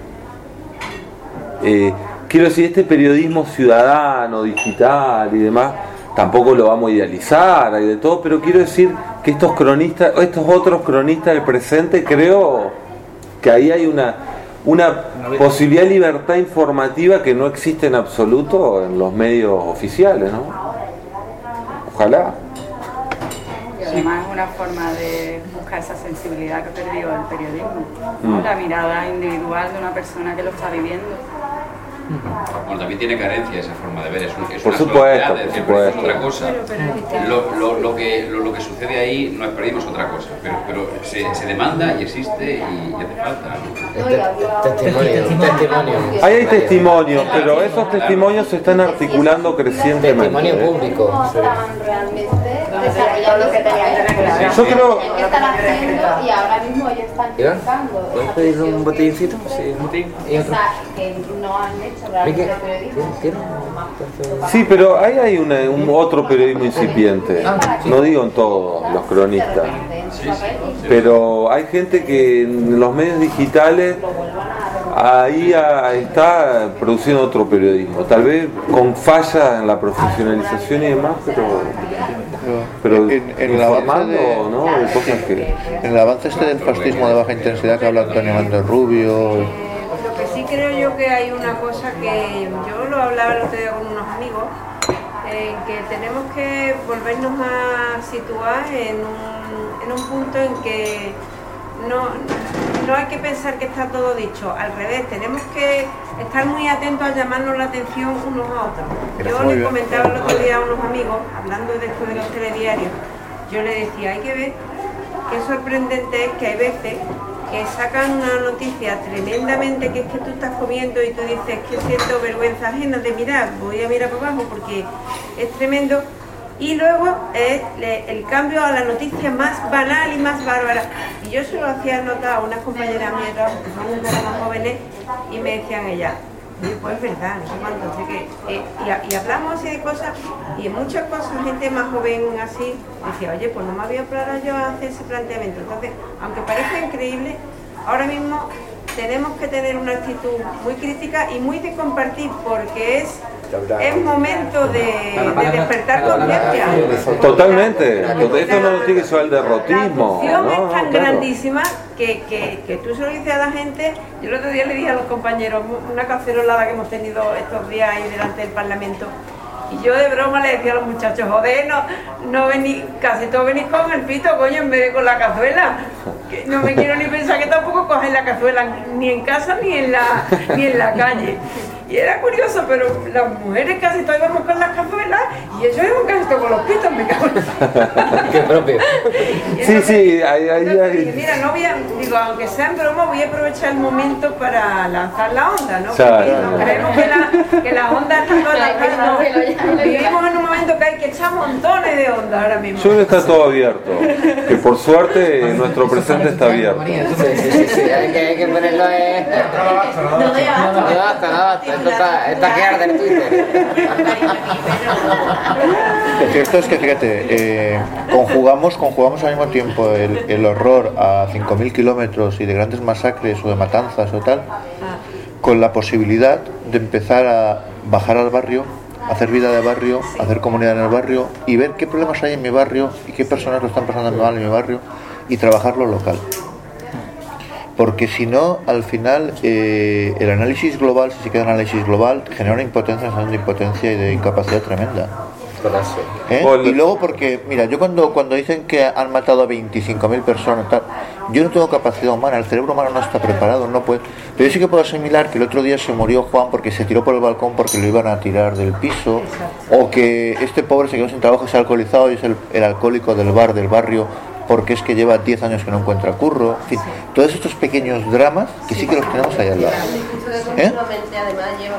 Eh, quiero decir, este periodismo ciudadano, digital y demás, tampoco lo vamos a idealizar, hay de todo, pero quiero decir que estos cronistas, estos otros cronistas del presente, creo que ahí hay una, una posibilidad de libertad informativa que no existe en absoluto en los medios oficiales, ¿no? Ojalá. Y además es una forma de buscar esa sensibilidad que perdió el periodismo, ¿no? Mm. La mirada individual de una persona que lo está viviendo. Bueno, también tiene carencia esa forma de ver, es, un, es por una supuesto, por es supuesto. otra cosa. Lo, lo, lo, que, lo, lo que sucede ahí no es periodismo, es otra cosa, pero, pero se, se demanda y existe y, y hace falta, ¿no? Testimonio, testimonio. Ahí hay testimonios, pero esos testimonios se están articulando crecientemente. Testimonio público. desarrollando lo que tenían que tener. Yo creo... ¿Qué están haciendo? Y ahora mismo ellos están criticando. ¿Puedes pedir un botellincito? Sí, un botín. Y otro. Que no han hecho realmente periodismo. Sí, pero ahí hay una, un otro periodismo incipiente. No digo en todos los cronistas. Pero hay gente que en los medios digitales ahí a, está produciendo otro periodismo, tal vez con falla en la profesionalización y demás, pero pero en, en el avance de, ¿no? de cosas que en el avance este del fascismo de baja intensidad que habla Antonio Méndez Rubio. Lo que sí creo yo que hay una cosa que yo lo hablaba el otro día con unos amigos, eh, que tenemos que volvernos a situar en un, en un punto en que no, no hay que pensar que está todo dicho, al revés, tenemos que estar muy atentos a llamarnos la atención unos a otros. Yo les comentaba el otro día a unos amigos, hablando de esto de los telediarios, yo les decía, hay que ver qué sorprendente es que hay veces que sacan una noticia tremendamente, que es que tú estás comiendo y tú dices que siento vergüenza ajena de mirar, voy a mirar para abajo porque es tremendo, y luego es el cambio a la noticia más banal y más bárbara. Y yo se lo hacía notar a unas compañeras mías que son un poco más jóvenes y me decían ellas, oye, pues es verdad, no sé cuánto, así que, eh, y, y hablamos así de cosas, y en muchas cosas gente más joven así decía, oye, pues no me había parado yo a hacer ese planteamiento. Entonces, aunque parezca increíble, ahora mismo tenemos que tener una actitud muy crítica y muy de compartir, porque es es momento de, de despertar conciencia. Totalmente, esto no tiene que ser el derrotismo. La emoción ¿no? es tan Claro. grandísima que, que, que tú se lo dices a la gente. Yo el otro día le dije a los compañeros, una cacerolada que hemos tenido estos días ahí delante del Parlamento, y yo de broma le decía a los muchachos, joder, no, no venís, casi todos venís con el pito, coño, en vez de con la cazuela. Que no me quiero ni pensar que tampoco cogen la cazuela ni en casa ni en la, ni en la calle. Y era curioso, pero las mujeres casi todas íbamos con las cazuelas y ellos iban casi todos con los pitos, me cago en... Qué propio. Sí, sí, ahí, ahí, ahí. Mira, no voy a, digo, aunque sea en broma, voy a aprovechar el momento para lanzar la onda, ¿no? Claro. Porque no creemos que, la, que las ondas están todas las no. Vivimos en un momento que hay que echar montones de ondas ahora mismo. Yo creo que está todo abierto, que por suerte nuestro presente está abierto. Sí, sí, sí, sí. Hay, que, hay que ponerlo en... No basta, no basta. No basta, no basta. Esto está, está que arde en Twitter. Lo cierto es que, fíjate, eh, conjugamos, conjugamos al mismo tiempo el, el horror a cinco mil kilómetros y de grandes masacres o de matanzas o tal, con la posibilidad de empezar a bajar al barrio, hacer vida de barrio, hacer comunidad en el barrio y ver qué problemas hay en mi barrio y qué personas lo están pasando mal en mi barrio y trabajarlo local. Porque si no, al final, eh, el análisis global, si se queda en análisis global, genera una impotencia, una sensación de impotencia y de incapacidad tremenda. ¿Eh? Y luego porque, mira, yo cuando, cuando dicen que han matado a veinticinco mil personas, tal, yo no tengo capacidad humana, el cerebro humano no está preparado, no puede. Pero yo sí que puedo asimilar que el otro día se murió Juan porque se tiró por el balcón porque lo iban a tirar del piso, o que este pobre se quedó sin trabajo y se ha alcoholizado y es el, el alcohólico del bar, del barrio, porque es que lleva diez años que no encuentra curro, en fin, todos estos pequeños dramas que sí que los tenemos ahí al lado. ¿Eh? Además lleva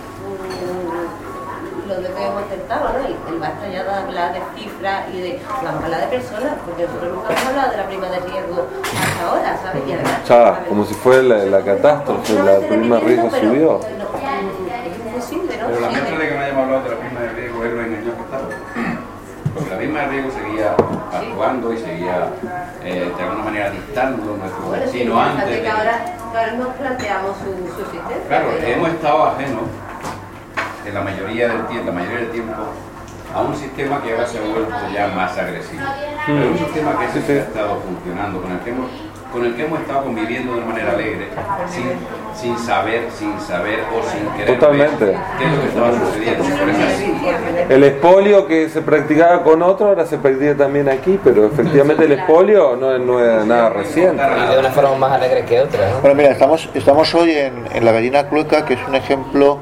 lo de que hemos acertado, ¿no? El, el basta ya de hablar de cifras y de vamos a hablar de personas, porque nosotros nunca hemos hablado de la prima de riesgo hasta ahora, ¿sabes? Y además, Ya, como si fuera la, la catástrofe, la prima de riesgo subió. Es imposible, ¿no? Pero la mente de que no hayamos hablado de la prima de riesgo es lo engañoso que estaba. Porque la prima de riesgo seguía actuando y seguía eh, de alguna manera dictando nuestro Bueno, sí, destino antes de... que ahora, ahora nos planteamos su, su existencia. Claro, pero... hemos estado ajenos en la mayoría del tiempo, la mayoría del tiempo a un sistema que ahora se ha vuelto ya más agresivo. Pero es un sistema que sí que ha estado funcionando, con el que hemos, con el que hemos estado conviviendo de una manera alegre, sin, sin saber, sin saber o sin querer Totalmente. ver qué es lo que estaba sucediendo. Por eso así. El expolio que se practicaba con otro ahora se practica también aquí, pero efectivamente el expolio no, no es nada reciente. Y de una forma más alegre que otra, ¿no? Bueno, mira, estamos, estamos hoy en, en la gallina clueca, que es un ejemplo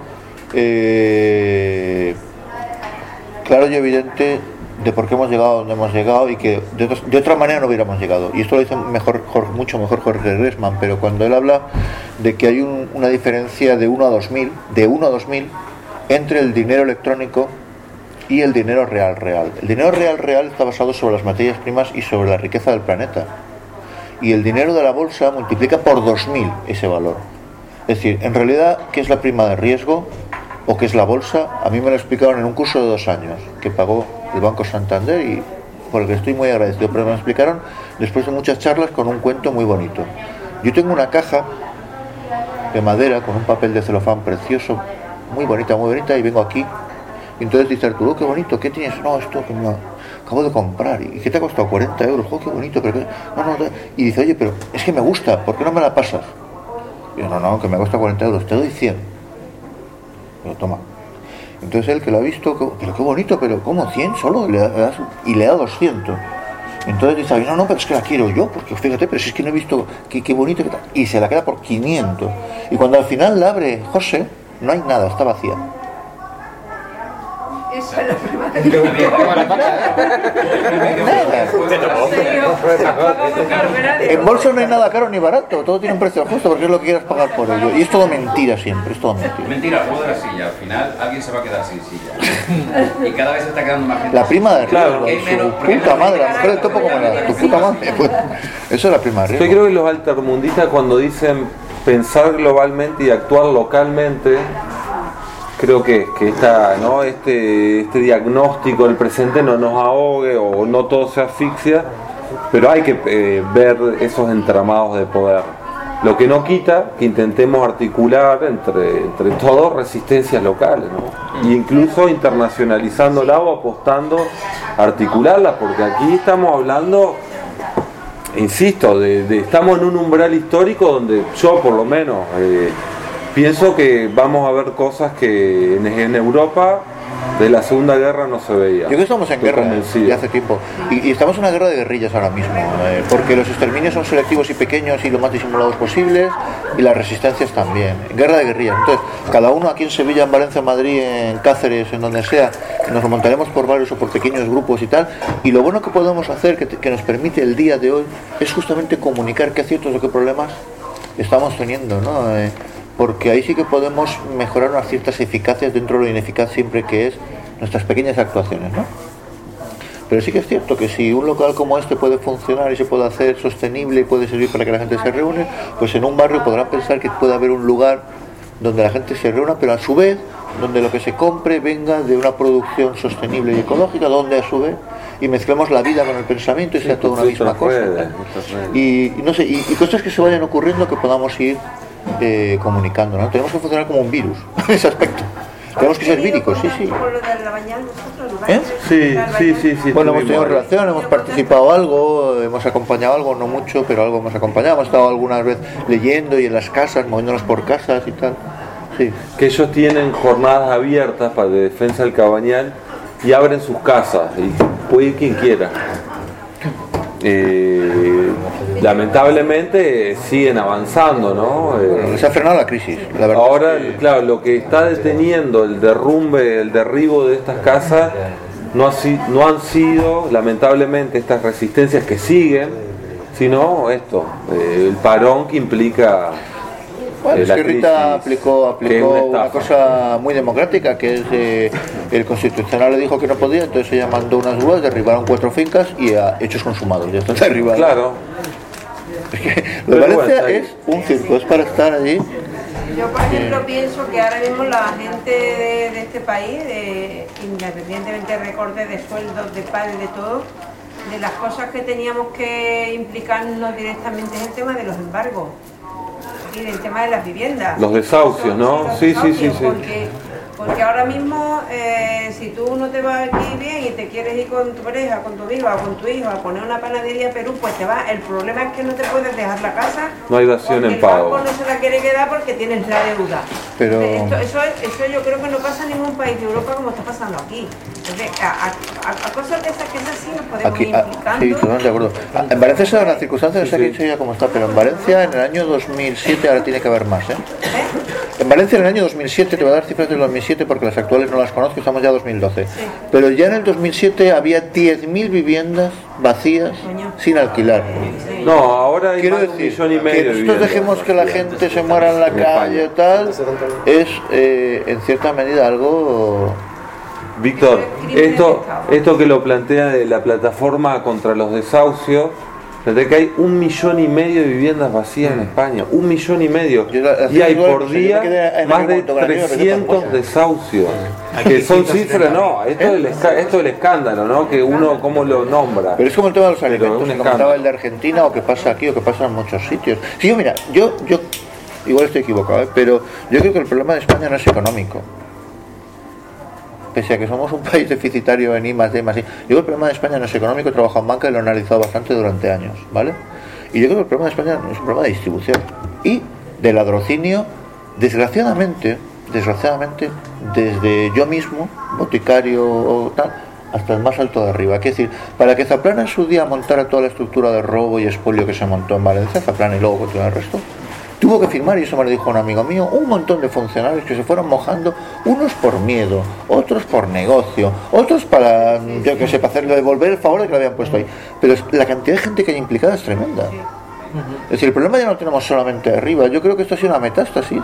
eh, claro y evidente de por qué hemos llegado a donde hemos llegado y que de, otros, de otra manera no hubiéramos llegado. Y esto lo dice mejor, Jorge, mucho mejor Jorge Gressman, pero cuando él habla de que hay un, una diferencia de uno a dos mil, de uno a dos mil, entre el dinero electrónico y el dinero real real. El dinero real real está basado sobre las materias primas y sobre la riqueza del planeta. Y el dinero de la bolsa multiplica por dos mil ese valor. Es decir, en realidad, ¿qué es la prima de riesgo? ¿O qué es la bolsa? A mí me lo explicaron en un curso de dos años que pagó el Banco Santander y por el que estoy muy agradecido, pero me lo explicaron después de muchas charlas con un cuento muy bonito. Yo tengo una caja de madera con un papel de celofán precioso, muy bonita, muy bonita, y vengo aquí y entonces dice Arturo, oh, qué bonito, ¿qué tienes? No, esto que me acabo de comprar. ¿Y qué te ha costado? cuarenta euros. Oh, qué bonito, pero qué... No, no, y dice, oye, pero es que me gusta, ¿por qué no me la pasas? Y yo, no, no, que me cuesta cuarenta euros, te doy cien. Pero toma. Entonces él que lo ha visto, que, pero qué bonito, pero ¿cómo cien solo? Le das, y le da doscientos. Entonces dice, no, no, pero es que la quiero yo, porque fíjate, pero si es que no he visto qué, qué bonito que tal. Y se la queda por quinientos. Y cuando al final la abre José, no hay nada, está vacía. Eso es la prima de En bolsa no hay nada caro ni barato, todo tiene un precio justo porque es lo que quieras pagar por ello. Y es todo mentira siempre, es todo mentira. Mentira, el juego de la silla, al final alguien se va a quedar sin silla. Y cada vez se está quedando más gente. La prima de riesgo, su puta madre, la mujer del topo como la, tu puta madre. Pues, eso es la prima de riesgo. Yo creo que los altermundistas cuando dicen pensar globalmente y actuar localmente, creo que, que esta, ¿no? este, este diagnóstico del presente no nos ahogue o no todo se asfixia, pero hay que eh, ver esos entramados de poder. Lo que no quita que intentemos articular entre, entre todos resistencias locales, ¿no? E incluso internacionalizándola o apostando a articularlas, porque aquí estamos hablando, insisto, de, de, estamos en un umbral histórico donde yo por lo menos eh, pienso que vamos a ver cosas que en, en Europa de la Segunda Guerra no se veía. Yo creo que estamos en Estoy guerra convencido. Ya hace tiempo. Y, y estamos en una guerra de guerrillas ahora mismo, eh, porque los exterminios son selectivos y pequeños y lo más disimulados posibles, y las resistencias también. Guerra de guerrillas. Entonces, cada uno aquí en Sevilla, en Valencia, en Madrid, en Cáceres, en donde sea, nos remontaremos por varios o por pequeños grupos y tal. Y lo bueno que podemos hacer, que, que nos permite el día de hoy, es justamente comunicar qué aciertos o qué problemas estamos teniendo, ¿no? Eh, porque ahí sí que podemos mejorar unas ciertas eficacias dentro de lo ineficaz siempre que es nuestras pequeñas actuaciones, ¿no? Pero sí que es cierto que si un local como este puede funcionar y se puede hacer sostenible y puede servir para que la gente se reúne, pues en un barrio podrán pensar que puede haber un lugar donde la gente se reúna, pero a su vez donde lo que se compre venga de una producción sostenible y ecológica, donde a su vez y mezclemos la vida con el pensamiento y sea sí, toda una misma cosa. Y, y no sé, y, y cosas que se vayan ocurriendo que podamos ir Eh, comunicando, ¿no? Tenemos que funcionar como un virus en ese aspecto. Tenemos que ser víricos, sí, sí. ¿Eh? Sí, sí, sí, sí. Bueno, hemos tenido relación, hemos participado algo, hemos acompañado algo, no mucho, pero algo hemos acompañado. Hemos estado algunas veces leyendo y en las casas, moviéndonos por casas y tal. Sí. Que ellos tienen jornadas abiertas para de defensa del Cabañal y abren sus casas y puede ir quien quiera. Eh, lamentablemente siguen avanzando, ¿no? Eh, se ha frenado la crisis, la verdad. Ahora, claro, lo que está deteniendo el derrumbe, el derribo de estas casas no, ha, no han sido, lamentablemente, estas resistencias que siguen, sino esto, eh, el parón que implica. Bueno, es que Rita aplicó, aplicó una, una cosa muy democrática, que es eh, el Constitucional le dijo que no podía, entonces ella mandó unas grúas, derribaron cuatro fincas y a hechos consumados, ya están derribados. Claro. Es que lo de Valencia es un circo, es para estar allí. Yo, por ejemplo, eh. pienso que ahora mismo la gente de, de este país, de, independientemente de recortes de sueldos, de padres, de todo, de las cosas que teníamos que implicarnos directamente es el tema de los embargos. Y del tema de las viviendas. Los desahucios, ¿no? Los sí, desahucios, sí, sí, sí. Porque, porque ahora mismo, eh, si tú no te vas aquí bien y te quieres ir con tu pareja, con tu hijo o con tu hijo a poner una panadería a Perú, pues te vas. El problema es que no te puedes dejar la casa. No hay dación en pago. El banco no se la quiere quedar porque tienes la deuda. Pero... Esto, eso, eso yo creo que no pasa en ningún país de Europa como está pasando aquí. Entonces, a, a, a cosas de esas que es así nos podemos aquí, ir implicando. Sí, totalmente de acuerdo. En Valencia se dan las circunstancias, no sé quién sería como está, pero en Valencia en el año dos mil siete, ahora tiene que haber más, ¿eh? ¿Eh? En Valencia en el año dos mil siete, te voy a dar cifras del dos mil siete porque las actuales no las conozco, estamos ya en dos mil doce. Sí. Pero ya en el dos mil siete había diez mil viviendas vacías sin alquilar. No, ahora hay Quiero más decir, un millón y medio que nosotros dejemos que la gente se muera en la calle y tal, es eh, en cierta medida algo Víctor, esto, esto que lo plantea de la plataforma contra los desahucios, desde que hay un millón y medio de viviendas vacías en España, un millón y medio, y hay por día más de trescientos desahucios, que son cifras, no, esto es el, esca- esto es el escándalo, ¿no? Que uno cómo lo nombra. Pero es como el tema de los alimentos, que comentaba el de Argentina, o que pasa aquí, o que pasa en muchos sitios. Sí, yo, mira, yo, yo igual estoy equivocado, ¿eh? Pero yo creo que el problema de España no es económico. Pese a que somos un país deficitario en I más D más I. Yo creo que el problema de España no es económico, he trabajado en banca y lo he analizado bastante durante años, ¿vale? Y yo creo que el problema de España es un problema de distribución y de ladrocinio, desgraciadamente, desgraciadamente, desde yo mismo, boticario o tal, hasta el más alto de arriba. Es decir, para que Zaplana en su día montara toda la estructura de robo y expolio que se montó en Valencia, Zaplana y luego continuó el resto, tuvo que firmar, y eso me lo dijo un amigo mío, un montón de funcionarios que se fueron mojando, unos por miedo, otros por negocio, otros para, yo que sé, para hacerle devolver el favor de que lo habían puesto ahí. Pero es, la cantidad de gente que hay implicada es tremenda. Es decir, el problema ya no lo tenemos solamente arriba. Yo creo que esto ha sido una metástasis.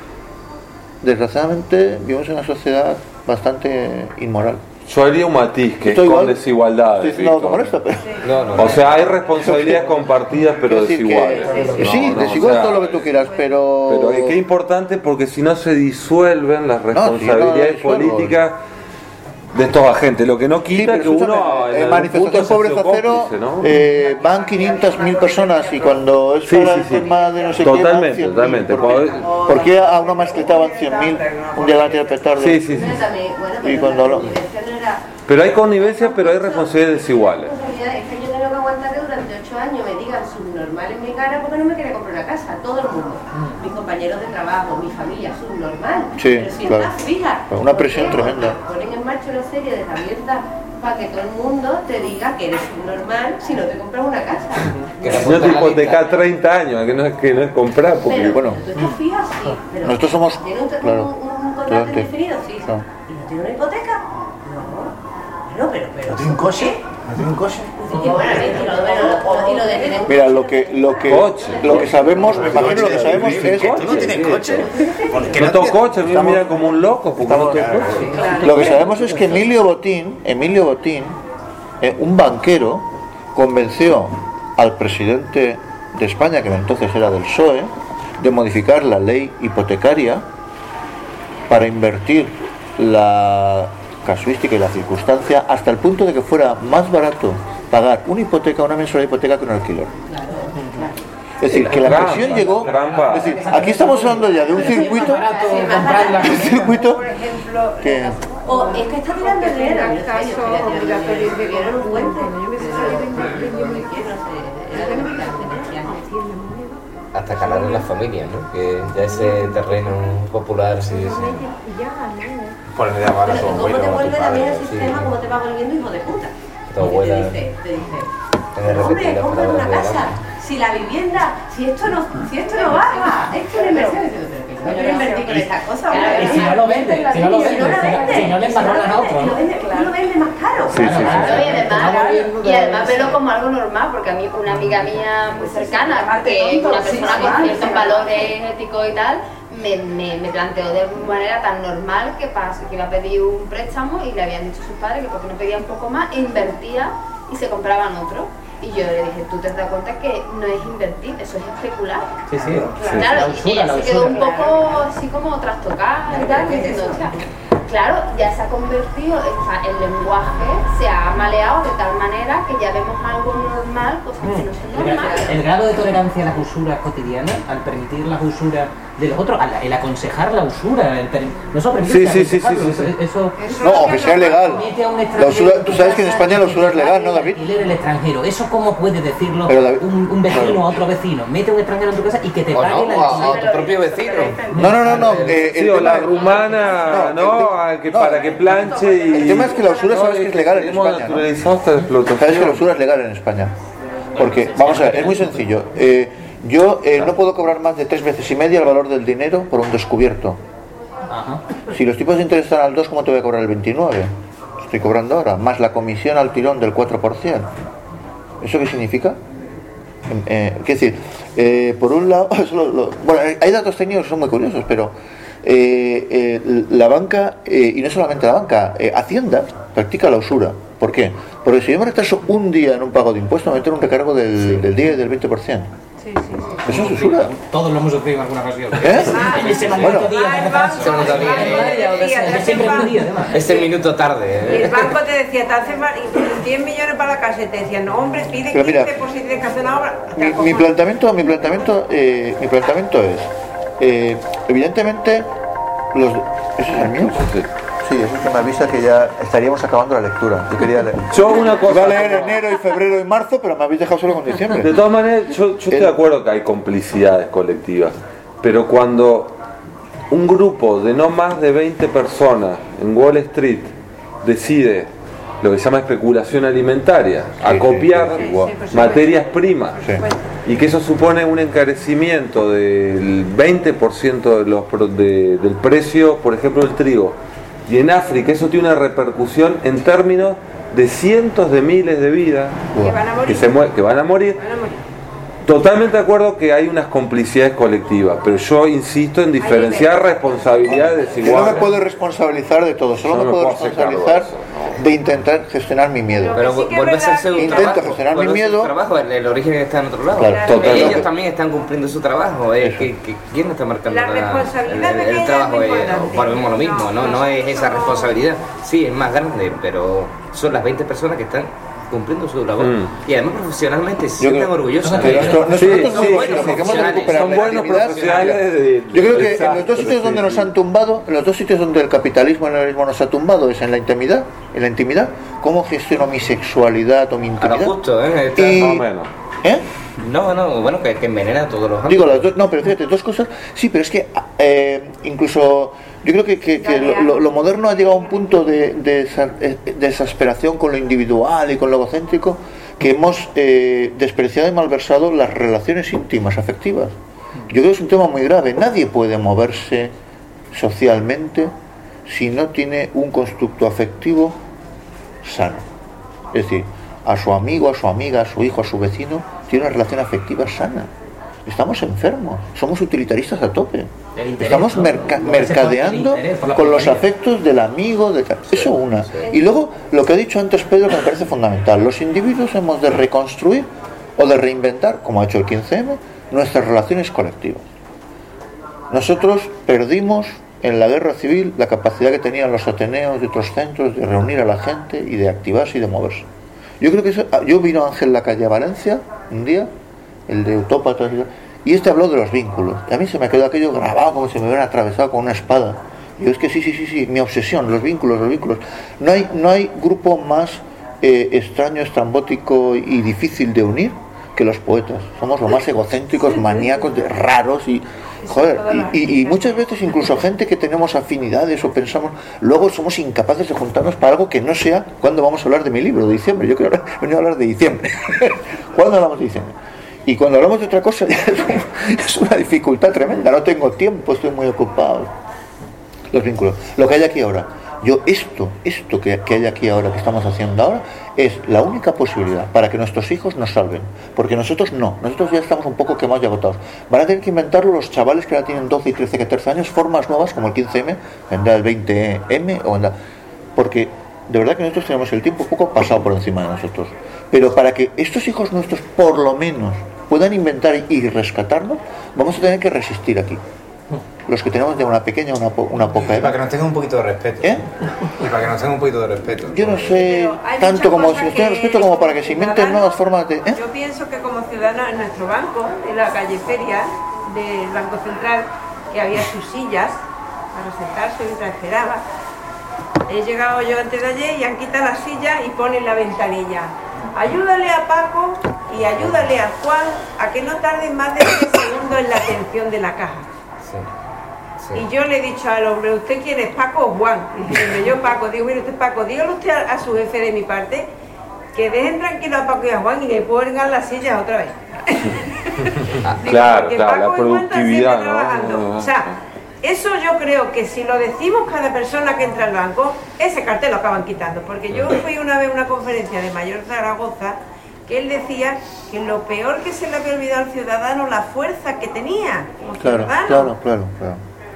Desgraciadamente vivimos en una sociedad bastante inmoral. Yo haría un matiz que Estoy es con igual. desigualdades. Sí, no, con esto, pero... No, no, no. O sea, hay responsabilidades compartidas pero desiguales. Que, sí, no, no, desigual o sea, todo lo que tú quieras, pero... Pero es que es importante porque si no se disuelven las responsabilidades no, no, no, políticas de estos agentes. Lo que no quita sí, que uno... en manifestación pobreza cero, ¿no? eh, van quinientas mil personas, y cuando es sí, para sí, el sí. tema de no sé Totalmente, qué, totalmente. ¿Por qué, ¿Por qué a una mascleta van cien mil? Un día van a tirar petardo. Sí, sí, sí. Y cuando lo... Pero hay connivencia, pero hay responsabilidades desiguales. Es que yo tengo que aguantar que durante ocho años me digan subnormal en mi cara porque no me quiere comprar una casa. Todo el mundo. Mis compañeros de trabajo, mi familia, subnormal. Sí, pero si claro. estás fija. Una presión tremenda. Ponen en marcha una serie de herramientas para que todo el mundo te diga que eres subnormal si no te compras una casa. Si no te hipotecas treinta años, que no es, que no es comprar, porque pero, bueno. Tú estás fija, sí. Pero Nosotros somos- ¿tiene un, claro, un, un contrato totalmente. indefinido? Sí. No. ¿Y no tiene una hipoteca? No. Bueno, pero, pero. ¿No tiene un coche? ¿No tiene un coche? Y bueno, y lo, bueno, y lo de tener. Mira, lo que, lo que, lo que sabemos, me imagino lo que sabemos es... ¿Tú no tienes coche? No tengo coche, a mí me miran como un loco porque no tengo coche. Lo que sabemos es que Emilio Botín, Emilio Botín, eh, un banquero, convenció al presidente de España, que entonces era del P S O E, de modificar la ley hipotecaria para invertir la casuística y la circunstancia hasta el punto de que fuera más barato pagar una hipoteca, una mensualidad de hipoteca que un alquiler. Es decir, que la Trampa, presión llegó... trampa. Es decir, aquí estamos hablando ya de un circuito... Un circuito que... O es que está tirando el dinero. En caso obligatorio de Vieron un puente. Hasta calar en las familias, ¿no? Que ya ese terreno popular sí, sí. Ponerle a mano a tu ¿Cómo abuelo, te a tu vuelve también el padre, sí. sistema? ¿Cómo te va volviendo hijo de puta? Tu Porque abuela- te dice, te dice, Tener hombre, repetidas compra palabras una de casa. grande. Si la vivienda, si esto no, si esto no baja, esto es una inversión. Y tú, pero que no invertir con estas cosas. Y si no lo vende, si no lo vende, si no le embarronan a otro, ¿no? Tú lo vendes más caro. Sí, sí, sí. Claro, y además, y además verlo como algo normal, porque a mí una amiga mía muy cercana, que es una persona con ciertos valores éticos y tal, me, me, me planteó de manera tan normal que, pas, que iba a pedir un préstamo y le habían dicho a sus padres que porque no pedía un poco más, invertía y se compraban otro. Y yo le dije, ¿tú te has dado cuenta que no es invertir, eso es especular? Sí, sí. Claro, La y usura, ella la se quedó usura. un poco así como trastocada y tal, diciendo, "Hostia, claro, ya se ha convertido, o sea, el lenguaje se ha maleado de tal manera que ya vemos algo normal, cosas que no son El, normales. el grado de tolerancia a las usuras cotidianas, al permitir las usuras de los otros, al- el aconsejar la usura, el per- no solo permitir, Sí, sí, sí, aconsejarlo, sí, sí, sí. Eso, No, o que sea legal. mete a un La extranjero- usura- tú sabes que en España la usura es legal, ¿no, David? alquiler el extranjero, eso cómo puede decirlo Pero, David, un, un vecino claro. a otro vecino, mete a un extranjero en tu casa y que te O pague no, la o a, alquiler. a tu propio vecino. No, no, no, no. eh, Sí, el o tema- la rumana, ¿no? A que, para que planche y... El tema es que la usura sabes que es legal en Hemos España, ¿no? naturalizado esta explotación. Sabes que la usura es legal en España. Porque, vamos a ver, es muy sencillo. Eh, yo eh, no puedo cobrar más de tres veces y media el valor del dinero por un descubierto. Ajá. Si los tipos de interés están al dos, ¿cómo te voy a cobrar el veintinueve? Estoy cobrando ahora, más la comisión al tirón del cuatro por ciento. ¿Eso qué significa? Eh, eh, quiero decir, eh, por un lado, eso lo- lo- bueno, hay datos técnicos que son muy curiosos, pero Eh, eh, la banca, eh, y no solamente la banca, eh, Hacienda practica la usura. ¿Por qué? Porque si yo me retraso un día en un pago de impuestos, me meto un recargo del, sí. del diez, del veinte por ciento. Sí, sí, sí. Eso es usura. Todos lo hemos sufrido en alguna ocasión. ¿Eh? Ah, ese bueno, es el minuto tarde. Y el banco te decía, te hace diez millones para la casa, y te decía, no hombre, pide Pero mira, quince por si tienes que hacer una obra. Mi, mi planteamiento, mi planteamiento, eh, mi planteamiento es, eh, evidentemente, los, ¿eso es el mío? Sí. Sí, eso es que me avisa que ya estaríamos acabando la lectura. Yo quería leer. Yo una cosa. Iba a leer enero y febrero y marzo, pero me habéis dejado solo con diciembre. De todas maneras, yo, yo estoy de acuerdo que hay complicidades colectivas, pero cuando un grupo de no más de veinte personas en Wall Street decide lo que se llama especulación alimentaria, sí, acopiar sí, sí, sí, sí, materias primas, sí. y que eso supone un encarecimiento del veinte por ciento de los, de, del precio, por ejemplo, del trigo. Y en África eso tiene una repercusión en términos de cientos de miles de vidas que van a morir. Que, se mue- que van a morir. Van a morir. Totalmente de acuerdo que hay unas complicidades colectivas, pero yo insisto en diferenciar responsabilidades desiguales. Yo no me puedo responsabilizar de todo, solo no me puedo responsabilizar eso, no. de intentar gestionar mi miedo. Pero sí vuelve a ser un Intento trabajo, gestionar mi miedo. Trabajo, el, el origen está en otro lado. Claro, claro. Ellos también están cumpliendo su trabajo. Eh, que, que, ¿Quién está marcando la la, responsabilidad el, el, el trabajo? Eh, volvemos lo mismo, ¿no? No es esa responsabilidad. Sí, es más grande, pero son las veinte personas que están cumpliendo su labor mm. y además profesionalmente se sienten orgullosos. Son buenos profesionales. Yo creo que en los dos sitios donde nos han tumbado, en los dos sitios donde el capitalismo y el neoliberalismo nos ha tumbado es en la intimidad, en la intimidad, cómo gestiono mi sexualidad o mi intimidad. A lo justo, ¿eh? Está y, más o menos. ¿Eh? No, no, bueno, que, que envenena a todos los ámbitos. Digo, las dos, no, pero fíjate, dos cosas. Sí, pero es que eh, incluso yo creo que, que, que lo, lo moderno ha llegado a un punto de, de, de desesperación con lo individual y con lo egocéntrico que hemos eh, despreciado y malversado las relaciones íntimas, afectivas. Yo creo que es un tema muy grave. Nadie puede moverse socialmente si no tiene un constructo afectivo sano. Es decir, a su amigo, a su amiga, a su hijo, a su vecino, tiene una relación afectiva sana. Estamos enfermos, somos utilitaristas a tope. Interés, Estamos merca- ¿no? mercadeando interés, con los afectos del amigo, de... eso una. Y luego, lo que ha dicho antes Pedro, que me parece fundamental, los individuos hemos de reconstruir o de reinventar, como ha hecho el quince eme, nuestras relaciones colectivas. Nosotros perdimos en la guerra civil la capacidad que tenían los ateneos y otros centros de reunir a la gente y de activarse y de moverse. Yo creo que eso, yo vino Ángel Lacalle a Valencia un día, el de Utópatas, y este habló de los vínculos. Y a mí se me quedó aquello grabado como si me hubieran atravesado con una espada. Y yo es que sí, sí, sí, sí, mi obsesión, los vínculos, los vínculos. No hay, no hay grupo más eh, extraño, estrambótico y difícil de unir que los poetas. Somos los más egocéntricos, maníacos, de, raros y... Joder, y, y, y muchas veces incluso gente que tenemos afinidades o pensamos, luego somos incapaces de juntarnos para algo que no sea cuando vamos a hablar de mi libro de diciembre. Yo quiero venir a hablar de diciembre. ¿Cuándo hablamos de diciembre? Y cuando hablamos de otra cosa ya es, un, es una dificultad tremenda. No tengo tiempo, estoy muy ocupado. Los vínculos. Lo que hay aquí ahora. Yo esto, esto que, que hay aquí ahora, que estamos haciendo ahora, es la única posibilidad para que nuestros hijos nos salven. Porque nosotros no, nosotros ya estamos un poco quemados y agotados. Van a tener que inventarlo los chavales que ahora tienen doce y trece, catorce años, formas nuevas como el quince eme, vendrá el veinte eme o vendrá... Porque de verdad que nosotros tenemos el tiempo un poco pasado por encima de nosotros. Pero para que estos hijos nuestros, por lo menos, puedan inventar y rescatarnos, vamos a tener que resistir aquí. Los que tenemos de una pequeña una, po- una poca edad. Para que nos tengan un poquito de respeto. ¿Eh? Y para que nos tengan un poquito de respeto. Yo no sé tanto como si nos tengan respeto como para que se inventen nuevas formas de... ¿eh? Yo pienso que como ciudadanos en nuestro banco, en la calle Feria del Banco Central, que había sus sillas para sentarse mientras esperaba. He llegado yo antes de ayer y han quitado la silla y ponen la ventanilla. Ayúdale a Paco y ayúdale a Juan a que no tarden más de diez segundos en la atención de la caja. Sí, sí. Y yo le he dicho al hombre, ¿usted quién es, Paco o Juan? Y dice, yo Paco. Digo, mire usted Paco, dígale usted a, a su jefe de mi parte que dejen tranquilo a Paco y a Juan y que pongan las sillas otra vez. Ah, Digo, claro, porque claro, Paco la y Juan están siempre productividad, trabajando. ¿no? O sea, eso yo creo que si lo decimos cada persona que entra al banco, ese cartel lo acaban quitando. Porque yo fui una vez a una conferencia de Mayor Zaragoza que él decía que lo peor que se le había olvidado al ciudadano, la fuerza que tenía como Claro, ciudadano. claro, claro, claro.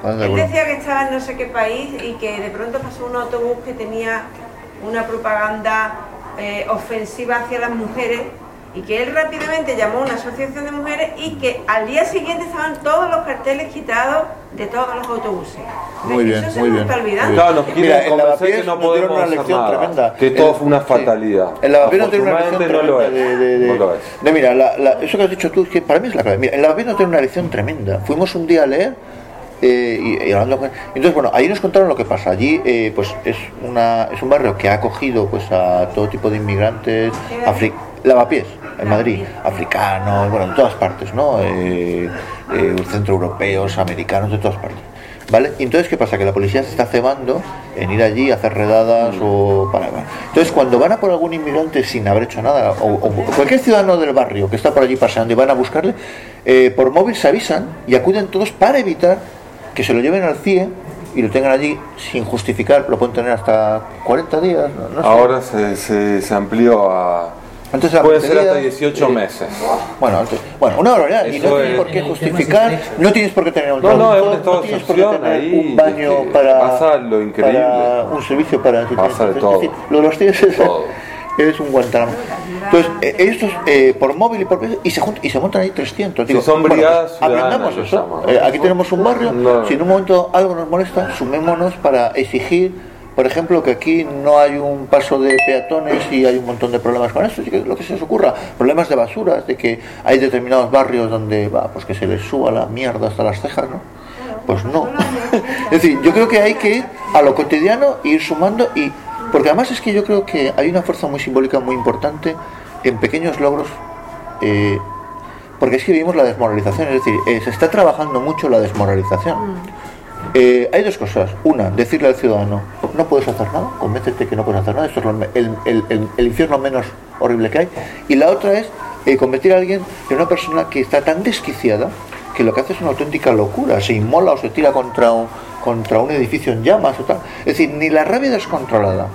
Él decía que estaba en no sé qué país y que de pronto pasó un autobús que tenía una propaganda eh, ofensiva hacia las mujeres y que él rápidamente llamó a una asociación de mujeres y que al día siguiente estaban todos los carteles quitados de todos los autobuses. Muy bien, Eso muy se bien. está olvidando. Claro, nos quieren Mira, en convencer Lavapiés que no nos dieron podemos una hacer lección nada, tremenda. que todo El- fue una sí. fatalidad. En Lavapiés nos dieron una lección Afortunadamente no lo es. tremenda de, de- de- No lo es. de, mira, la- la- eso que has dicho tú es que para mí es la clave. Mira, en Lavapiés nos dieron una lección tremenda. Fuimos un día a leer eh, y, y hablando con... Entonces, bueno, ahí nos contaron lo que pasa. Allí, eh, pues es una es un barrio que ha acogido pues a todo tipo de inmigrantes, afri- Lavapiés, en Madrid, africanos, bueno, de todas partes, ¿no? Eh, eh, centroeuropeos, americanos, de todas partes. ¿Vale? Y entonces, ¿qué pasa? Que la policía se está cebando en ir allí a hacer redadas o para... Entonces, cuando van a por algún inmigrante sin haber hecho nada, o, o cualquier ciudadano del barrio que está por allí paseando y van a buscarle, eh, por móvil se avisan y acuden todos para evitar que se lo lleven al C I E y lo tengan allí sin justificar, lo pueden tener hasta cuarenta días. No, no sé. Ahora se, se, se amplió a... Antes la puede ser portería, hasta dieciocho eh, meses. Bueno, antes, bueno, una barbaridad. Y no Eso tienes es- por qué en el justificar, tema no tienes por qué tener un No, no, es traductor, un estado de tienes por qué excepción tener ahí, un baño es que para, pasa lo increíble. para un servicio para Pasa de es todo. decir, lo de los tíos es, Todo. es un Guantánamo. Entonces, eh, estos eh, por móvil y por y se, jun- y se montan ahí trescientos. Digo, Si son bueno, brigadas pues, ciudadanas, aprendamos lo eso. llaman. Eh, aquí tenemos un barrio, No. si en un momento algo nos molesta, sumémonos para exigir. Por ejemplo, que aquí no hay un paso de peatones y hay un montón de problemas con eso, lo que se os ocurra, problemas de basuras, de que hay determinados barrios donde va, pues que se les suba la mierda hasta las cejas, ¿no? Pues no. Es decir, yo creo que hay que ir a lo cotidiano e ir sumando y porque además es que yo creo que hay una fuerza muy simbólica muy importante en pequeños logros, eh, porque es que vivimos la desmoralización, es decir, eh, se está trabajando mucho la desmoralización. Eh, hay dos cosas. Una, decirle al ciudadano, no puedes hacer nada, convéncete que no puedes hacer nada, esto es lo- el, el, el, el infierno menos horrible que hay. Y la otra es eh, convertir a alguien en una persona que está tan desquiciada que lo que hace es una auténtica locura, se inmola o se tira contra un, contra un edificio en llamas o tal. Es decir, ni la rabia descontrolada,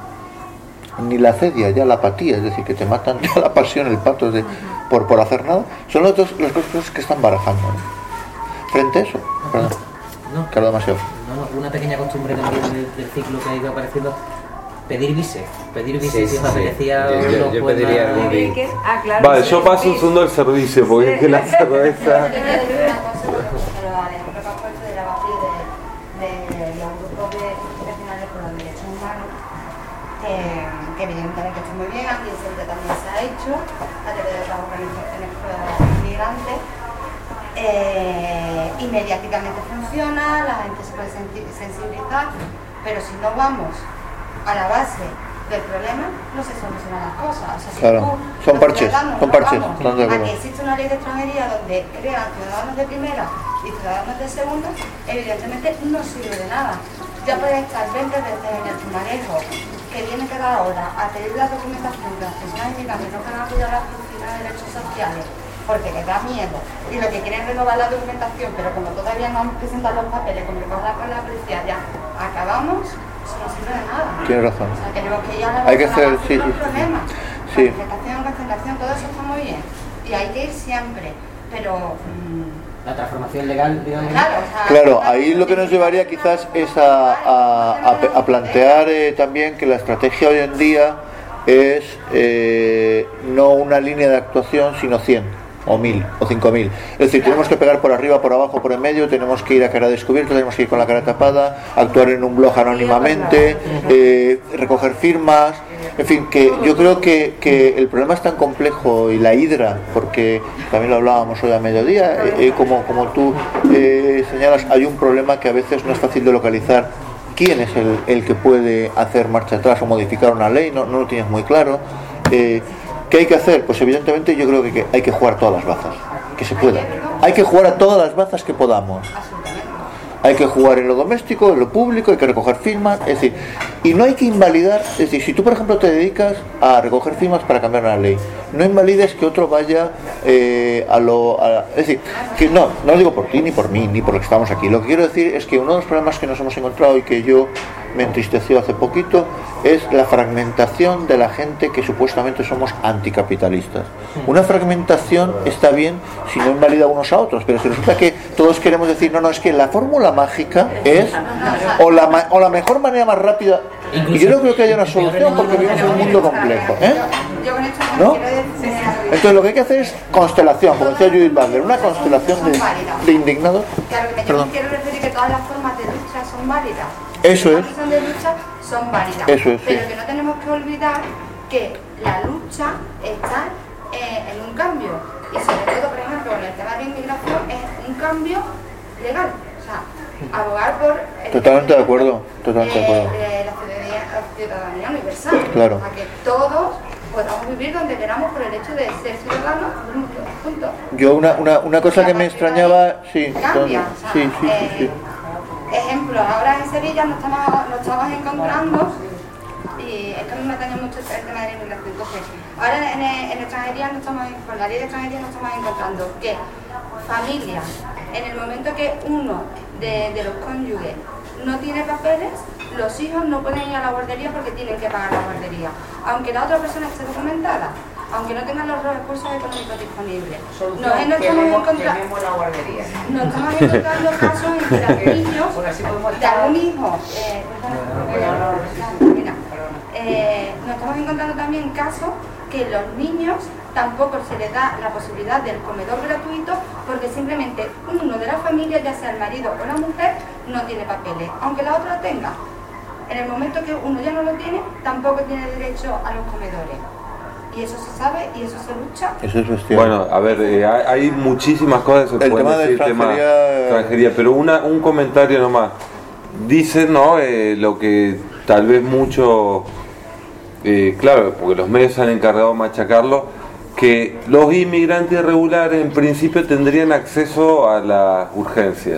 ni la acedia, ya la apatía, es decir, que te matan ya la pasión, el pato de, por, por hacer nada, son las dos, las dos cosas que están barajando, ¿no? Frente a eso, perdón. No. Claro, demasiado. No, no, una pequeña costumbre también del, del ciclo que ha ido apareciendo, pedir bise, pedir bise, Sí, si os sí, apetecía sí. Yo- yo- unos yo buenos- pediría algún bi. Que- ah, claro, Vale, sí, yo paso sí. un segundo el servicio, porque es que la cerveza... Yo quiero decir una cosa con respecto al ejemplo que has puesto de la vacía de, de los grupos de profesionales por los derechos humanos, que, que evidentemente está muy bien, aquí en Sevilla también se ha hecho, a través de otras organizaciones migrantes. Eh, y mediáticamente funciona, la gente se puede sentir, sensibilizar, pero si no vamos a la base del problema, no se solucionan las cosas. O sea, si Claro, tú, son los parches, ciudadanos, son no parches, vamos están de a acuerdo. que existe una ley de extranjería donde crean ciudadanos de primera y ciudadanos de segunda, evidentemente no sirve de nada. Ya pueden estar veinte veces en el Pumarejo, que tienen que dar ahora a pedir la documentación de las personas inmigrantes no van a acudir a la oficina de derechos sociales porque les da miedo y lo que quieren es renovar la documentación, pero como todavía no han presentado los papeles, como lo que habla con la policía, ya acabamos, eso no sirve de nada. Tienes razón. O sea, que tenemos que ir a la Hay que persona hacer, a sí, los sí, sí. problemas. Sí. Concentración, concentración, todo eso está muy bien. Y hay que ir siempre, pero... mm, La transformación legal, digamos. claro, o sea, Claro, ahí lo que nos llevaría quizás es a, a- a pe- a plantear eh, también que la estrategia hoy en día es eh, no una línea de actuación, sino cien o mil o cinco mil. Es decir, tenemos que pegar por arriba, por abajo, por en medio, tenemos que ir a cara descubierta, tenemos que ir con la cara tapada, actuar en un blog anónimamente, eh, recoger firmas, en fin, que yo creo que, que el problema es tan complejo y la hidra, porque también lo hablábamos hoy a mediodía, eh, eh, como, como tú eh, señalas, hay un problema que a veces no es fácil de localizar. ¿Quién es el, el que puede hacer marcha atrás o modificar una ley? No, no lo tienes muy claro. Eh, ¿Qué hay que hacer? Pues evidentemente yo creo que, que hay que jugar todas las bazas, que se pueda. Hay que jugar a todas las bazas que podamos. Hay que jugar en lo doméstico, en lo público, hay que recoger firmas, es decir, y no hay que invalidar, es decir, si tú por ejemplo te dedicas a recoger firmas para cambiar una ley, no invalides que otro vaya eh, a lo... a- es decir, que no, no lo digo por ti, ni por mí, ni por lo que estamos aquí, lo que quiero decir es que uno de los problemas que nos hemos encontrado y que yo me entristeció hace poquito es la fragmentación de la gente que supuestamente somos anticapitalistas. Una fragmentación está bien si no invalida unos a otros, pero si resulta que todos queremos decir, no, no, es que la fórmula mágica es o la, ma o la mejor manera más rápida, y yo no creo que haya una solución porque vivimos en un mundo complejo, ¿eh? ¿No? Entonces lo que hay que hacer es constelación, como decía Judith Butler, una constelación de, de indignados. Claro, que me Perdón. quiero referir que todas las formas de lucha son válidas. Eso Las es. formas de lucha son válidas. Eso es, pero sí. que no tenemos que olvidar que la lucha está eh, en un cambio. Y sobre todo, por ejemplo, en el tema de inmigración es un cambio legal. O sea, abogar por... el Totalmente de acuerdo, totalmente de acuerdo. de la ciudadanía, la ciudadanía universal. Claro. Para que todos podamos vivir donde queramos por el hecho de ser ciudadanos, punto. Yo una, una, una cosa que me extrañaba, sí, Cambia, con- o sea, sí, sí, sí, sí. Ejemplo, ahora en Sevilla nos estamos, nos estamos encontrando, y es que a mí me atañe mucho el tema de la inmigración. Entonces, ahora en, en extranjería, nos estamos, con la ley de extranjería nos estamos encontrando que familias, en el momento que uno de, de los cónyuges no tiene papeles, los hijos no pueden ir a la guardería porque tienen que pagar la guardería, aunque la otra persona esté documentada, aunque no tengan los recursos económicos disponibles. Nos, nos estamos encontrando la guardería. nos estamos encontrando casos en que los niños de algún hijo, eh, perdona, eh, nos estamos encontrando también casos que los niños tampoco se les da la posibilidad del comedor gratuito porque simplemente uno de la familia, ya sea el marido o la mujer, no tiene papeles, aunque la otra tenga. En el momento que uno ya no lo tiene, tampoco tiene derecho a los comedores. Y eso se sabe y eso se lucha. Eso es bestial. Bueno, a ver, eh, hay, hay muchísimas cosas que se El pueden tema de decir, tema extranjería- extranjería, pero una, un comentario nomás. Dicen, ¿no? Eh, lo que tal vez mucho, eh, claro, porque los medios se han encargado de machacarlo, que los inmigrantes irregulares en principio tendrían acceso a la urgencia,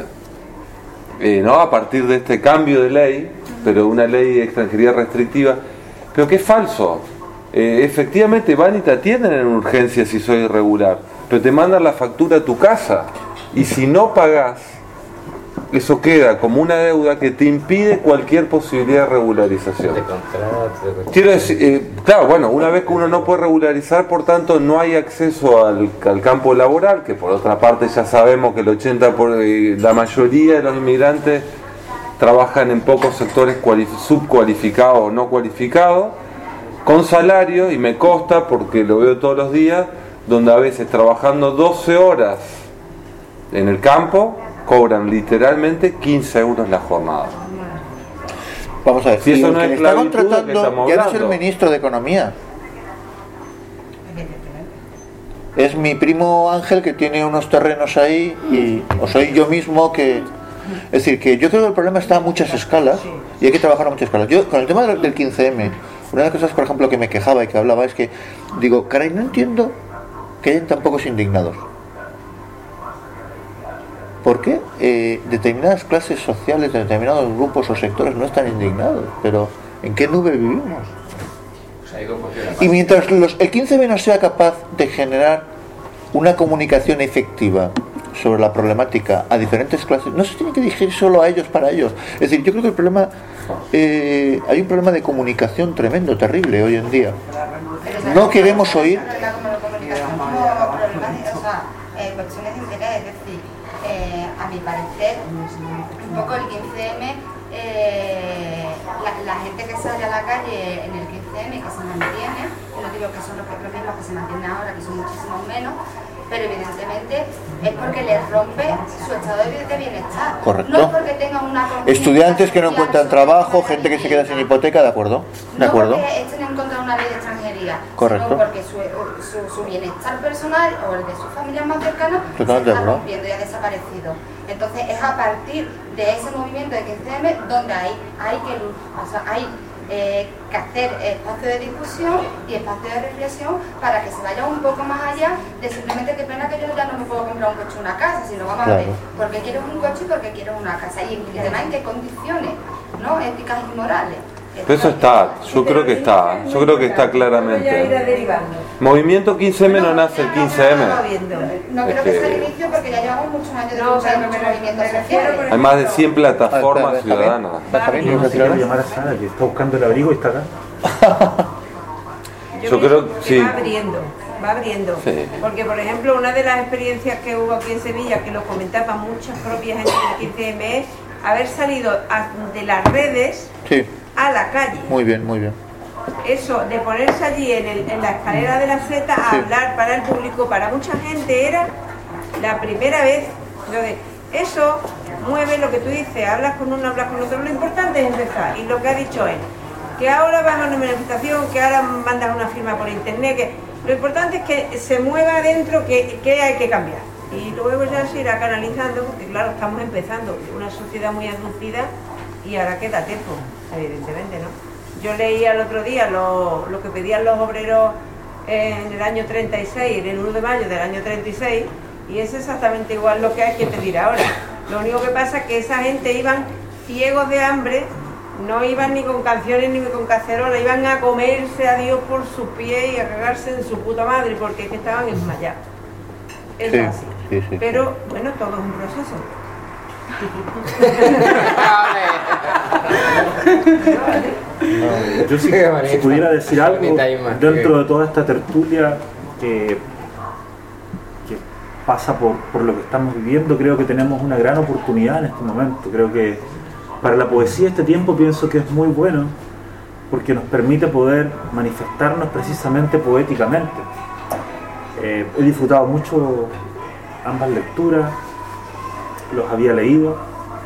eh, ¿no? A partir de este cambio de ley, pero una ley de extranjería restrictiva, pero que es falso. Eh, efectivamente van y te atienden en urgencia si soy irregular, pero te mandan la factura a tu casa y si no pagás, eso queda como una deuda que te impide cualquier posibilidad de regularización. De contrato, de- Quiero decir, eh, claro, bueno, una vez que uno no puede regularizar, por tanto no hay acceso al, al campo laboral, que por otra parte ya sabemos que el ochenta por ciento, eh, la mayoría de los inmigrantes trabajan en pocos sectores cualif- subcualificados o no cualificados, con salario, y me consta porque lo veo todos los días, donde a veces trabajando doce horas en el campo, cobran literalmente quince euros la jornada. Vamos a ver, Si y eso el no que es le está esclavitud, ¿de qué contratando estamos ya no es el hablando? ministro de Economía. Es mi primo Ángel que tiene unos terrenos ahí, y, o soy yo mismo que... Es decir, que yo creo que el problema está a muchas escalas y hay que trabajar a muchas escalas. Yo, con el tema del del quince eme, una de las cosas, por ejemplo, que me quejaba y que hablaba es que, digo, caray, no entiendo que hayan tan pocos indignados. ¿Por qué eh, determinadas clases sociales de determinados grupos o sectores no están indignados? Pero, ¿en qué nube vivimos? Pues hay dos cuestiones. Y mientras los, el quince eme no sea capaz de generar una comunicación efectiva sobre la problemática a diferentes clases, no se tiene que dirigir solo a ellos para ellos. Es decir, yo creo que el problema, eh, hay un problema de comunicación tremendo, terrible hoy en día. No queremos oír. La comunicación como problemas, o sea, eh, cuestiones de interés, es decir, eh, a mi parecer, un poco el quince eme, eh, la, la gente que sale a la calle en el quince eme, que se mantiene, y no digo que son los, los mismos que se mantienen ahora, que son muchísimos menos, pero evidentemente es porque les rompe su estado de de bienestar. Correcto. No es porque tengan una conciencia Estudiantes que no social encuentran sobre trabajo, la gente que se vida. queda sin hipoteca, ¿de acuerdo? ¿De acuerdo? No porque estén en contra de una ley de extranjería, Correcto. sino porque su, su, su bienestar personal o el de sus familias más cercanas se Totalmente de está acuerdo. rompiendo y ha desaparecido. Entonces es a partir de ese movimiento de quince eme donde hay, hay que o sea, hay eh, que hacer espacio de discusión y espacio de reflexión para que se vaya un poco más allá de simplemente que pena que yo ya no me puedo comprar un coche o una casa, sino vamos a ver Claro. por qué quiero un coche y por qué quiero una casa y, y además en qué condiciones, ¿no? Éticas y morales. Pero eso está, yo creo que está, yo creo que está claramente. Movimiento quince eme no nace el quince eme. No creo que sea el inicio porque ya llevamos muchos años de luchar muchos movimientos sociales. Hay más de cien plataformas ciudadanas. Quiero llamar a Sara, que está buscando el abrigo y está acá. Yo creo que sí. Va abriendo, va abriendo. Sí. Porque, por ejemplo, una de las experiencias que hubo aquí en Sevilla, que lo comentaban muchas propias gente del quince eme, es haber salido a- de las redes Sí, a la calle. muy bien, muy bien. Eso, de ponerse allí en, el- en la escalera de la Z a Sí. hablar para el público, para mucha gente era la primera vez. Entonces, eso mueve lo que tú dices, hablas con uno, hablas con otro. Lo importante es empezar. Y lo que ha dicho él, que ahora vas a una manifestación, que ahora mandas una firma por internet, que lo importante es que se mueva adentro, que, que hay que cambiar. Y luego ya se irá canalizando, porque claro, estamos empezando una sociedad muy aducida y ahora queda tiempo, evidentemente, ¿no? Yo leía el otro día lo, lo que pedían los obreros en el año treinta y seis, en el uno de mayo del año treinta y seis, y es exactamente igual lo que hay que pedir ahora. Lo único que pasa es que esa gente iban ciegos de hambre, no iban ni con canciones ni con cacerola, iban a comerse a Dios por sus pies y a cagarse en su puta madre, porque es que estaban desmayados. Es Sí, así. sí, sí. Pero, bueno, todo es un proceso. Yo si, si pudiera decir algo dentro de toda esta tertulia que, que pasa por, por lo que estamos viviendo, creo que tenemos una gran oportunidad en este momento. Creo que para la poesía este tiempo pienso que es muy bueno porque nos permite poder manifestarnos precisamente poéticamente. Eh, he disfrutado mucho ambas lecturas, los había leído.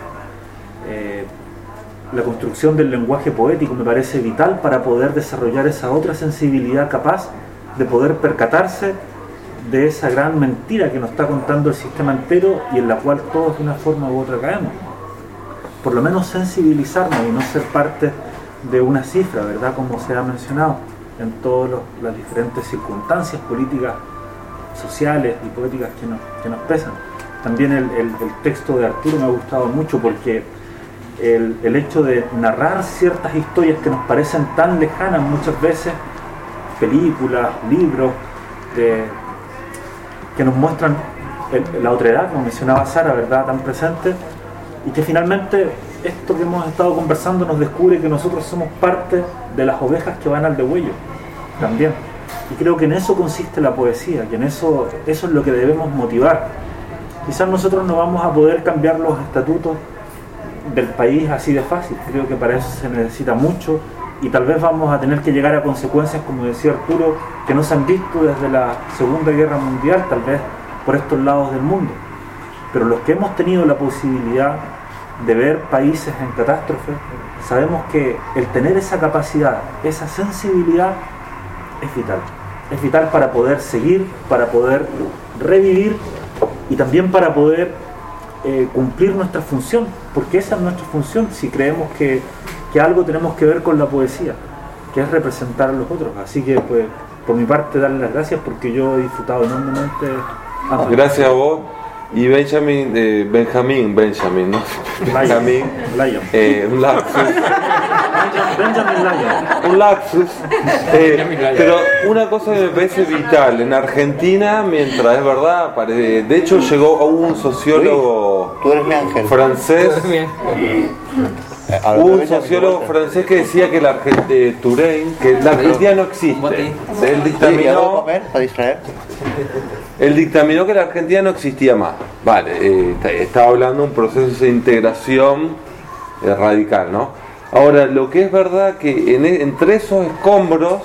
Eh, la construcción del lenguaje poético me parece vital para poder desarrollar esa otra sensibilidad capaz de poder percatarse de esa gran mentira que nos está contando el sistema entero y en la cual todos de una forma u otra caemos. Por lo menos sensibilizarnos y no ser parte de una cifra, ¿verdad? Como se ha mencionado en todas los- las diferentes circunstancias políticas, sociales y poéticas que nos, que nos pesan. También el, el- el texto de Arturo me ha gustado mucho porque el, el hecho de narrar ciertas historias que nos parecen tan lejanas muchas veces, películas, libros, de, que nos muestran el- la otredad, como mencionaba Sara, ¿verdad? Tan presente, y que finalmente esto que hemos estado conversando nos descubre que nosotros somos parte de las ovejas que van al degüello también. Y creo que en eso consiste la poesía, que en eso, eso es lo que debemos motivar. Quizás nosotros no vamos a poder cambiar los estatutos del país así de fácil, creo que para eso se necesita mucho y tal vez vamos a tener que llegar a consecuencias, como decía Arturo, que no se han visto desde la Segunda Guerra Mundial, tal vez por estos lados del mundo. Pero los que hemos tenido la posibilidad de ver países en catástrofe, sabemos que el tener esa capacidad, esa sensibilidad, es vital. Es vital para poder seguir, para poder revivir y también para poder eh, cumplir nuestra función, porque esa es nuestra función si creemos que, que algo tenemos que ver con la poesía, que es representar a los otros. Así que, pues, por mi parte, darle las gracias porque yo he disfrutado enormemente. Ah, Gracias a vos. Y Benjamin, eh, Benjamín, Benjamin, ¿no? Benjamin, eh, un lapsus. Benjamin Lyon. Un lapsus. Eh, pero una cosa que me parece vital, en Argentina, mientras es verdad, pare- de hecho llegó hubo un sociólogo francés, hubo un sociólogo francés que decía que la Argentina, Touraine, que la Argentina no existe. Él dictaminó, para distraer. él dictaminó que la Argentina no existía más. Vale, eh, está- estaba hablando de un proceso de integración eh, radical, ¿no? Ahora, lo que es verdad que en, entre esos escombros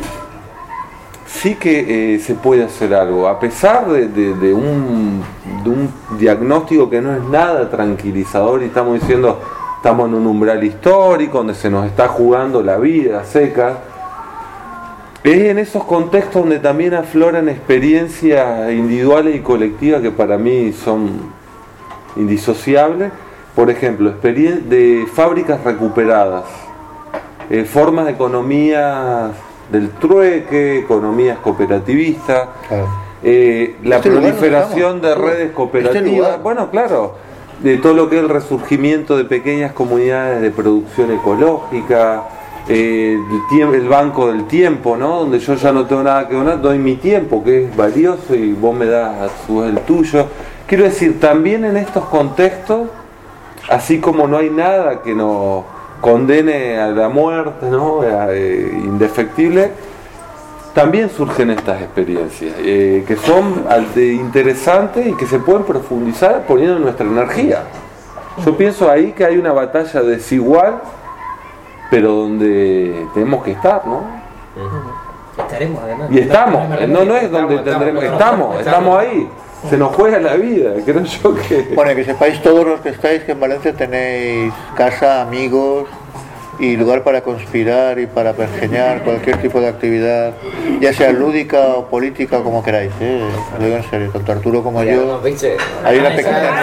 sí que eh, se puede hacer algo, a pesar de, de, de, un, de un diagnóstico que no es nada tranquilizador y estamos diciendo, estamos en un umbral histórico donde se nos está jugando la vida seca. Es en esos contextos donde también afloran experiencias individuales y colectivas que para mí son indisociables. Por ejemplo, experien- de fábricas recuperadas, eh, formas de economías del trueque, economías cooperativistas, eh, la Este lugar proliferación donde de estamos. redes Este cooperativas, lugar. bueno, claro, de todo lo que es el resurgimiento de pequeñas comunidades de producción ecológica, eh, el, tiemp- el banco del tiempo, ¿no? Donde yo ya no tengo nada que donar, doy mi tiempo, que es valioso, y vos me das a su vez el tuyo. Quiero decir, también en estos contextos, así como no hay nada que nos condene a la muerte, ¿no? A, eh, indefectible, también surgen estas experiencias, eh, que son eh, interesantes y que se pueden profundizar poniendo nuestra energía. Yo pienso ahí que hay una batalla desigual, pero donde tenemos que estar, ¿no? Estaremos, además. Y estamos, no, no es donde tendremos, estamos, estamos ahí. Se nos juega la vida, creo yo que... Bueno, que sepáis todos los que estáis que en Valencia tenéis casa, amigos y lugar para conspirar y para pergeñar cualquier tipo de actividad, ya sea lúdica o política, como queráis, ¿eh? Lo digo en serio, tanto Arturo como yo. Hay una pequeña...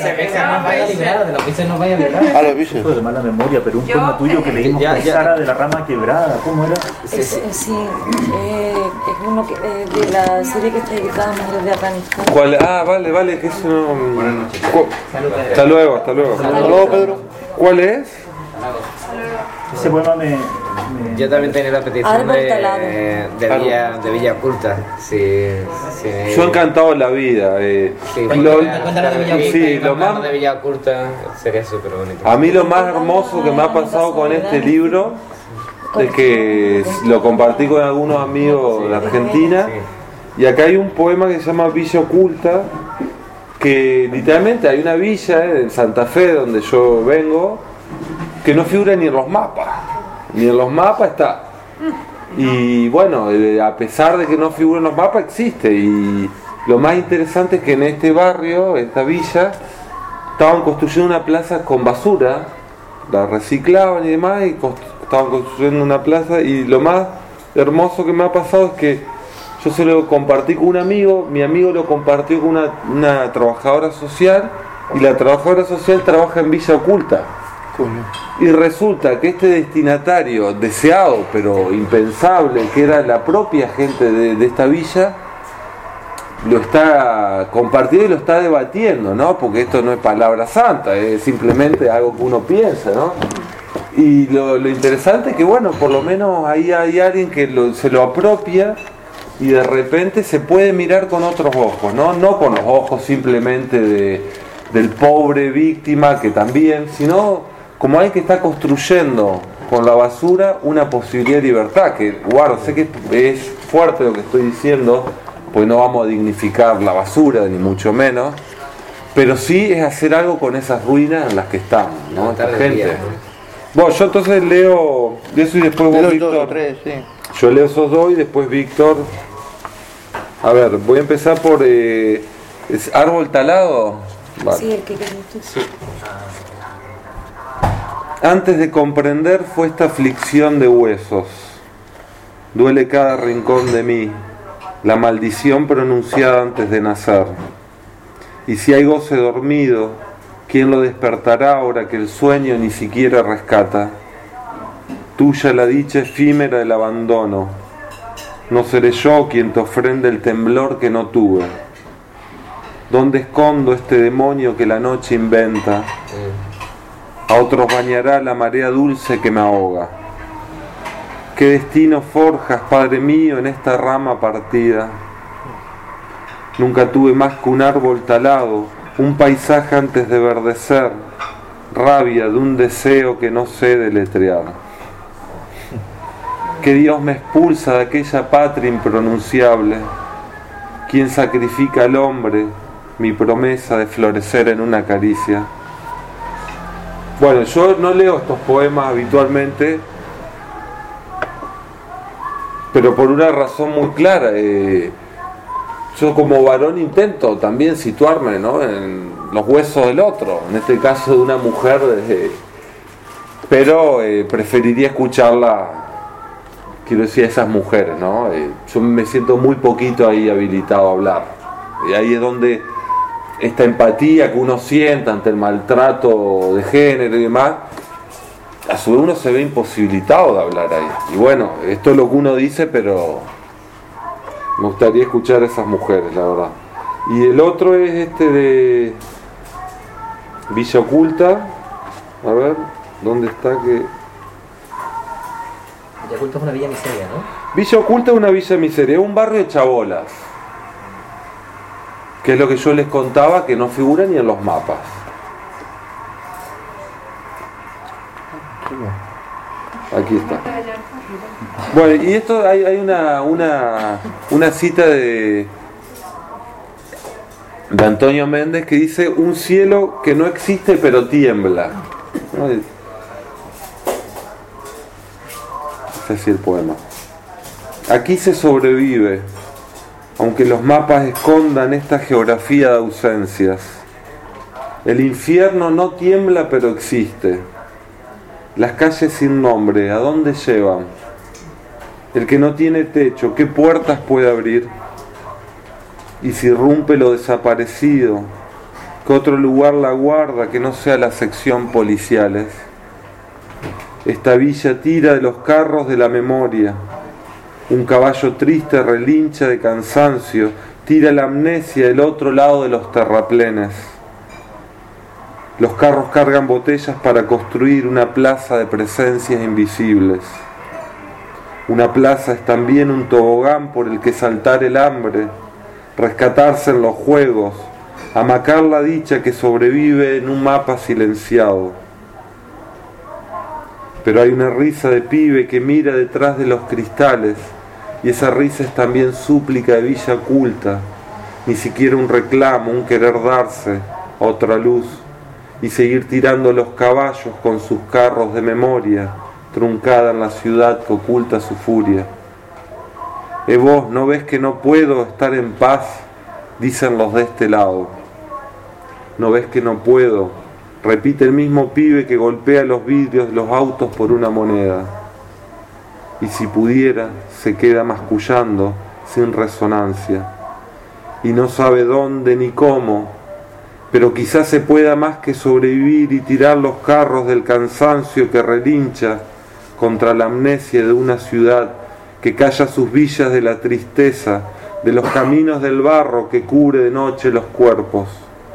De los bices no vaya a librar. Ah, los bices. De mala memoria, pero un poema tuyo que leímos Ya, con ya. Sara de la Rama Quebrada, ¿cómo era? Sí, sí, sí, eh, es uno que, eh, de la serie que está dedicada a mujeres de Afganistán. ¿Cuál? Ah, vale, vale, que eso no... Cu- Hasta luego, hasta luego. Hasta luego, Pedro. ¿Cuál es? Ese poema me... me- Yo también tenía la petición Árbol de, talado. de, Villa, de Villa Oculta. Sí, sí. Yo he encantado la vida. Eh, Sí, lo, cuéntame de Villa Oculta. sí, lo más, de Villa Oculta sería súper bonito. a mí lo más hermoso que me ha pasado con este libro es que lo compartí con algunos amigos de Argentina, y acá hay un poema que se llama Villa Oculta, que literalmente hay una villa eh, en Santa Fe, donde yo vengo, que no figura ni en los mapas, ni en los mapas está. Y bueno, eh, a pesar de que no figura en los mapas, existe. Y lo más interesante es que en este barrio, esta villa, estaban construyendo una plaza con basura, la reciclaban y demás, y cost- estaban construyendo una plaza. Y lo más hermoso que me ha pasado es que yo se lo compartí con un amigo, mi amigo lo compartió con una, una trabajadora social, y la trabajadora social trabaja en Villa Oculta. Y resulta que este destinatario deseado pero impensable, que era la propia gente de, de esta villa, lo está compartiendo y lo está debatiendo, ¿no? Porque esto no es palabra santa, es simplemente algo que uno piensa, ¿no? Y lo, lo interesante es que, bueno, por lo menos ahí hay alguien que lo, se lo apropia, y de repente se puede mirar con otros ojos, ¿no? No con los ojos simplemente de, del pobre víctima, que también, sino como alguien que está construyendo con la basura una posibilidad de libertad, que, guarda, sé que es fuerte lo que estoy diciendo, pues no vamos a dignificar la basura, ni mucho menos, pero sí es hacer algo con esas ruinas en las que estamos, ¿no? Esta gente. Bueno, yo entonces leo eso y después vos, Víctor. Yo leo esos dos y después Víctor. A ver, voy a empezar por eh, ¿es árbol talado? Vale. Sí, el que querías tú. Sí. Antes de comprender fue esta aflicción de huesos. Duele cada rincón de mí, la maldición pronunciada antes de nacer. Y si hay goce dormido, ¿quién lo despertará ahora que el sueño ni siquiera rescata? Tuya la dicha efímera del abandono. No seré yo quien te ofrende el temblor que no tuve. ¿Dónde escondo este demonio que la noche inventa? A otros bañará la marea dulce que me ahoga. ¿Qué destino forjas, Padre mío, en esta rama partida? Nunca tuve más que un árbol talado, un paisaje antes de verdecer, rabia de un deseo que no sé deletrear. Que Dios me expulsa de aquella patria impronunciable, quien sacrifica al hombre mi promesa de florecer en una caricia. Bueno, yo no leo estos poemas habitualmente, pero por una razón muy clara. Eh, yo como varón intento también situarme, ¿no?, en los huesos del otro, en este caso de una mujer, eh, pero eh, preferiría escucharla, quiero decir, a esas mujeres, ¿no? Eh, yo me siento muy poquito ahí habilitado a hablar, y ahí es donde esta empatía que uno siente ante el maltrato de género y demás, a su vez uno se ve imposibilitado de hablar ahí. Y bueno, esto es lo que uno dice, pero me gustaría escuchar a esas mujeres, la verdad. Y el otro es este de Villa Oculta. A ver, ¿dónde está? Que Villa Oculta es una villa miseria, ¿no? Villa Oculta es una villa miseria, es un barrio de chabolas, que es lo que yo les contaba, que no figura ni en los mapas. Aquí está. Bueno, y esto hay, hay una, una, una cita de, de Antonio Méndez que dice: un cielo que no existe pero tiembla. ¿No? Es así el poema. Aquí se sobrevive, aunque los mapas escondan esta geografía de ausencias. El infierno no tiembla pero existe. Las calles sin nombre, ¿a dónde llevan? El que no tiene techo, ¿qué puertas puede abrir? Y si irrumpe lo desaparecido, ¿qué otro lugar la guarda que no sea la sección policiales? Esta villa tira de los carros de la memoria. Un caballo triste relincha de cansancio, tira la amnesia del otro lado de los terraplenes. Los carros cargan botellas para construir una plaza de presencias invisibles. Una plaza es también un tobogán por el que saltar el hambre, rescatarse en los juegos, amacar la dicha que sobrevive en un mapa silenciado. Pero hay una risa de pibe que mira detrás de los cristales, y esa risa es también súplica de Villa Oculta, ni siquiera un reclamo, un querer darse otra luz, y seguir tirando los caballos con sus carros de memoria, truncada en la ciudad que oculta su furia. Eh vos, ¿no ves que no puedo estar en paz? Dicen los de este lado. ¿No ves que no puedo? Repite el mismo pibe que golpea los vidrios de los autos por una moneda. Y si pudiera, se queda mascullando sin resonancia. Y no sabe dónde ni cómo, pero quizás se pueda más que sobrevivir y tirar los carros del cansancio que relincha contra la amnesia de una ciudad que calla sus villas de la tristeza, de los caminos del barro que cubre de noche los cuerpos.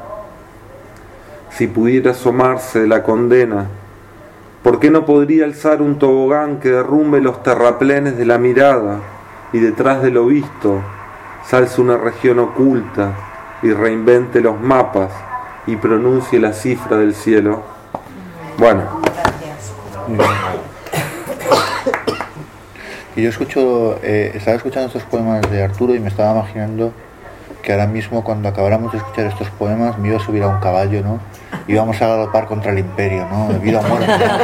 Si pudiera asomarse de la condena, ¿por qué no podría alzar un tobogán que derrumbe los terraplenes de la mirada y detrás de lo visto salce una región oculta y reinvente los mapas y pronuncie la cifra del cielo? Bueno. Y yo escucho, eh, estaba escuchando estos poemas de Arturo y me estaba imaginando que ahora mismo, cuando acabáramos de escuchar estos poemas, me iba a subir a un caballo, ¿no? Y vamos a galopar contra el imperio, ¿no? De vida o muerte.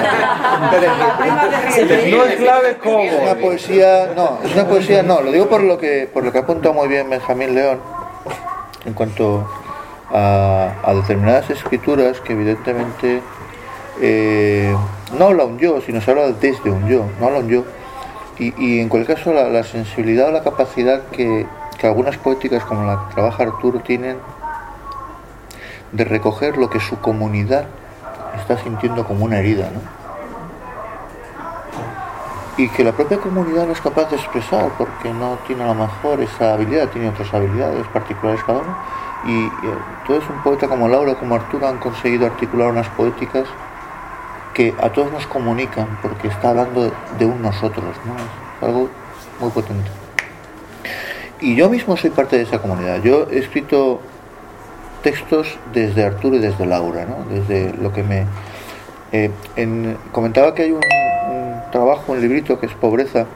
No es clave cómo. Es una poesía, no, es una poesía, no, lo digo por lo que, por lo que ha apuntado muy bien Benjamín León, en cuanto a, a determinadas escrituras que evidentemente eh, no habla un yo, sino se habla desde un yo, no habla un yo. Y, y en cualquier caso la, la sensibilidad o la capacidad que, que algunas poéticas como la que trabaja Arturo tienen de recoger lo que su comunidad está sintiendo como una herida, ¿no? Y que la propia comunidad no es capaz de expresar porque no tiene a lo mejor esa habilidad, tiene otras habilidades particulares cada uno. Y, y entonces un poeta como Laura, como Arturo, han conseguido articular unas poéticas que a todos nos comunican, porque está hablando de, de un nosotros, ¿no? Es algo muy potente. Y yo mismo soy parte de esa comunidad. Yo he escrito textos desde Arturo y desde Laura, ¿no? Desde lo que me... Eh, en, comentaba que hay un, un trabajo, un librito que es Pobreza,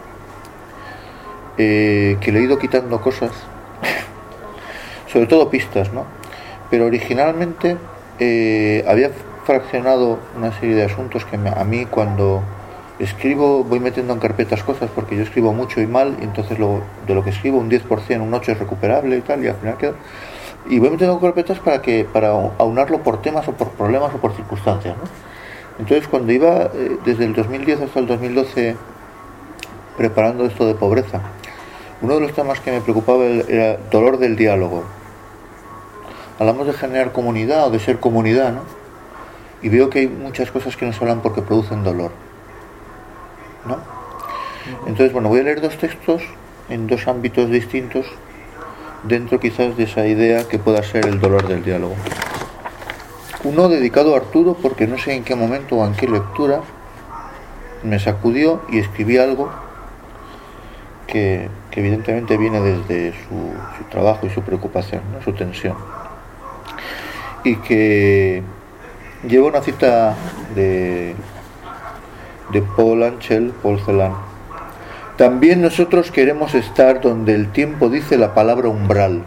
eh, que le he ido quitando cosas, sobre todo pistas, ¿no? Pero originalmente eh, había fraccionado una serie de asuntos que me, a mí cuando escribo voy metiendo en carpetas cosas, porque yo escribo mucho y mal, y entonces lo, de lo que escribo un diez por ciento, un ocho por ciento es recuperable y tal, y al final queda... Y voy metiendo en carpetas para que para aunarlo por temas o por problemas o por circunstancias, ¿no? Entonces cuando iba eh, desde el dos mil diez hasta el dos mil doce preparando esto de pobreza, uno de los temas que me preocupaba era dolor del diálogo. Hablamos de generar comunidad o de ser comunidad, ¿no? Y veo que hay muchas cosas que no se hablan porque producen dolor, ¿no? Entonces, bueno, voy a leer dos textos en dos ámbitos distintos, dentro quizás de esa idea que pueda ser el dolor del diálogo. Uno dedicado a Arturo, porque no sé en qué momento o en qué lectura me sacudió y escribí algo que, que evidentemente viene desde su, su trabajo y su preocupación, ¿no? Su tensión. Y que lleva una cita de, de Paul Anchel, Paul Celan. También nosotros queremos estar donde el tiempo dice la palabra umbral.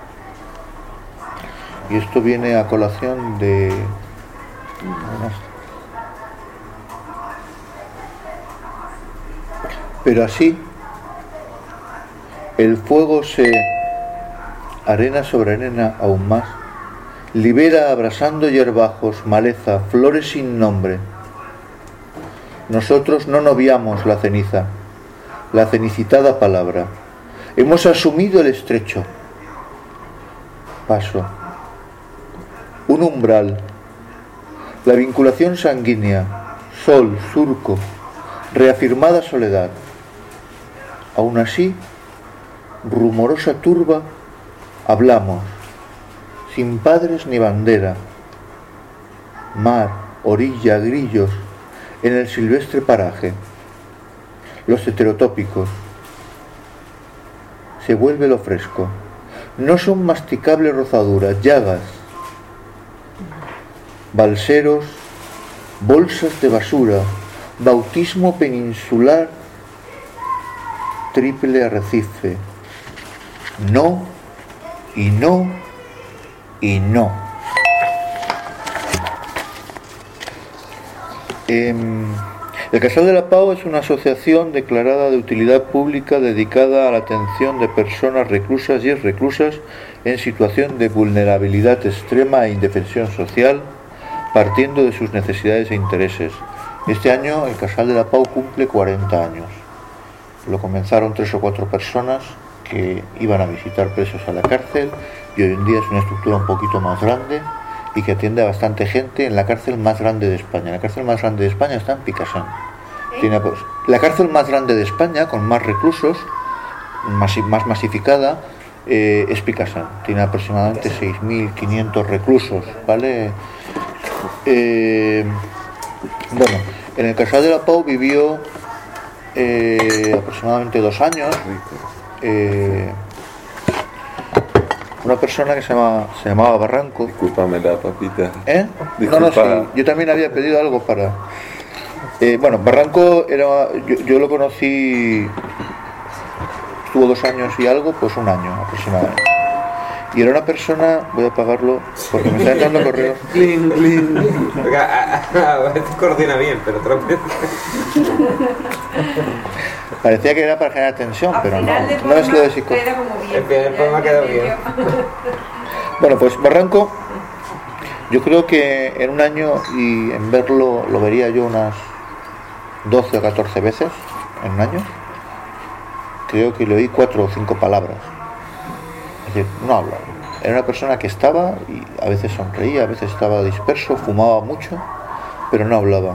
Y esto viene a colación de... Pero así, el fuego se arena sobre arena aún más, libera abrasando hierbajos, maleza, flores sin nombre. Nosotros no noviamos la ceniza, la cenicitada palabra. Hemos asumido el estrecho paso, un umbral, la vinculación sanguínea, sol, surco, reafirmada soledad. Aún así, rumorosa turba, hablamos, sin padres ni bandera, mar, orilla, grillos, en el silvestre paraje, los heterotópicos. Se vuelve lo fresco, no son masticables rozaduras, llagas, balseros, bolsas de basura, bautismo peninsular, triple arrecife, no y no y no. Eh, el Casal de la Pau es una asociación declarada de utilidad pública dedicada a la atención de personas reclusas y reclusas en situación de vulnerabilidad extrema e indefensión social, partiendo de sus necesidades e intereses. Este año el Casal de la Pau cumple cuarenta años. Lo comenzaron tres o cuatro personas que iban a visitar presos a la cárcel y hoy en día es una estructura un poquito más grande y que atiende a bastante gente en la cárcel más grande de España. La cárcel más grande de España está en Picassent. Tiene, pues, la cárcel más grande de España, con más reclusos, más, más masificada, eh, es Picassent. Tiene aproximadamente seis mil quinientos reclusos, ¿vale? Eh, bueno, en el Casal de la Pau vivió eh, aproximadamente dos años eh, una persona que se, llama, se llamaba Barranco. Discúlpame la papita. ¿Eh? Disculpa. No, no, sí, yo también había pedido algo para... Eh, bueno, Barranco era, yo, yo lo conocí, estuvo dos años y algo, pues un año aproximadamente. Y era una persona, voy a apagarlo porque me está entrando correos. Clean, clean. A veces coordina bien, pero otras veces. Parecía que era para generar tensión, pero no, no es lo de psico. El poema quedó bien. Bueno, pues Barranco, yo creo que en un año, y en verlo lo vería yo unas doce o catorce veces en un año, creo que le oí cuatro o cinco palabras. Es decir, no habla. Era una persona que estaba y a veces sonreía, a veces estaba disperso, fumaba mucho, pero no hablaba.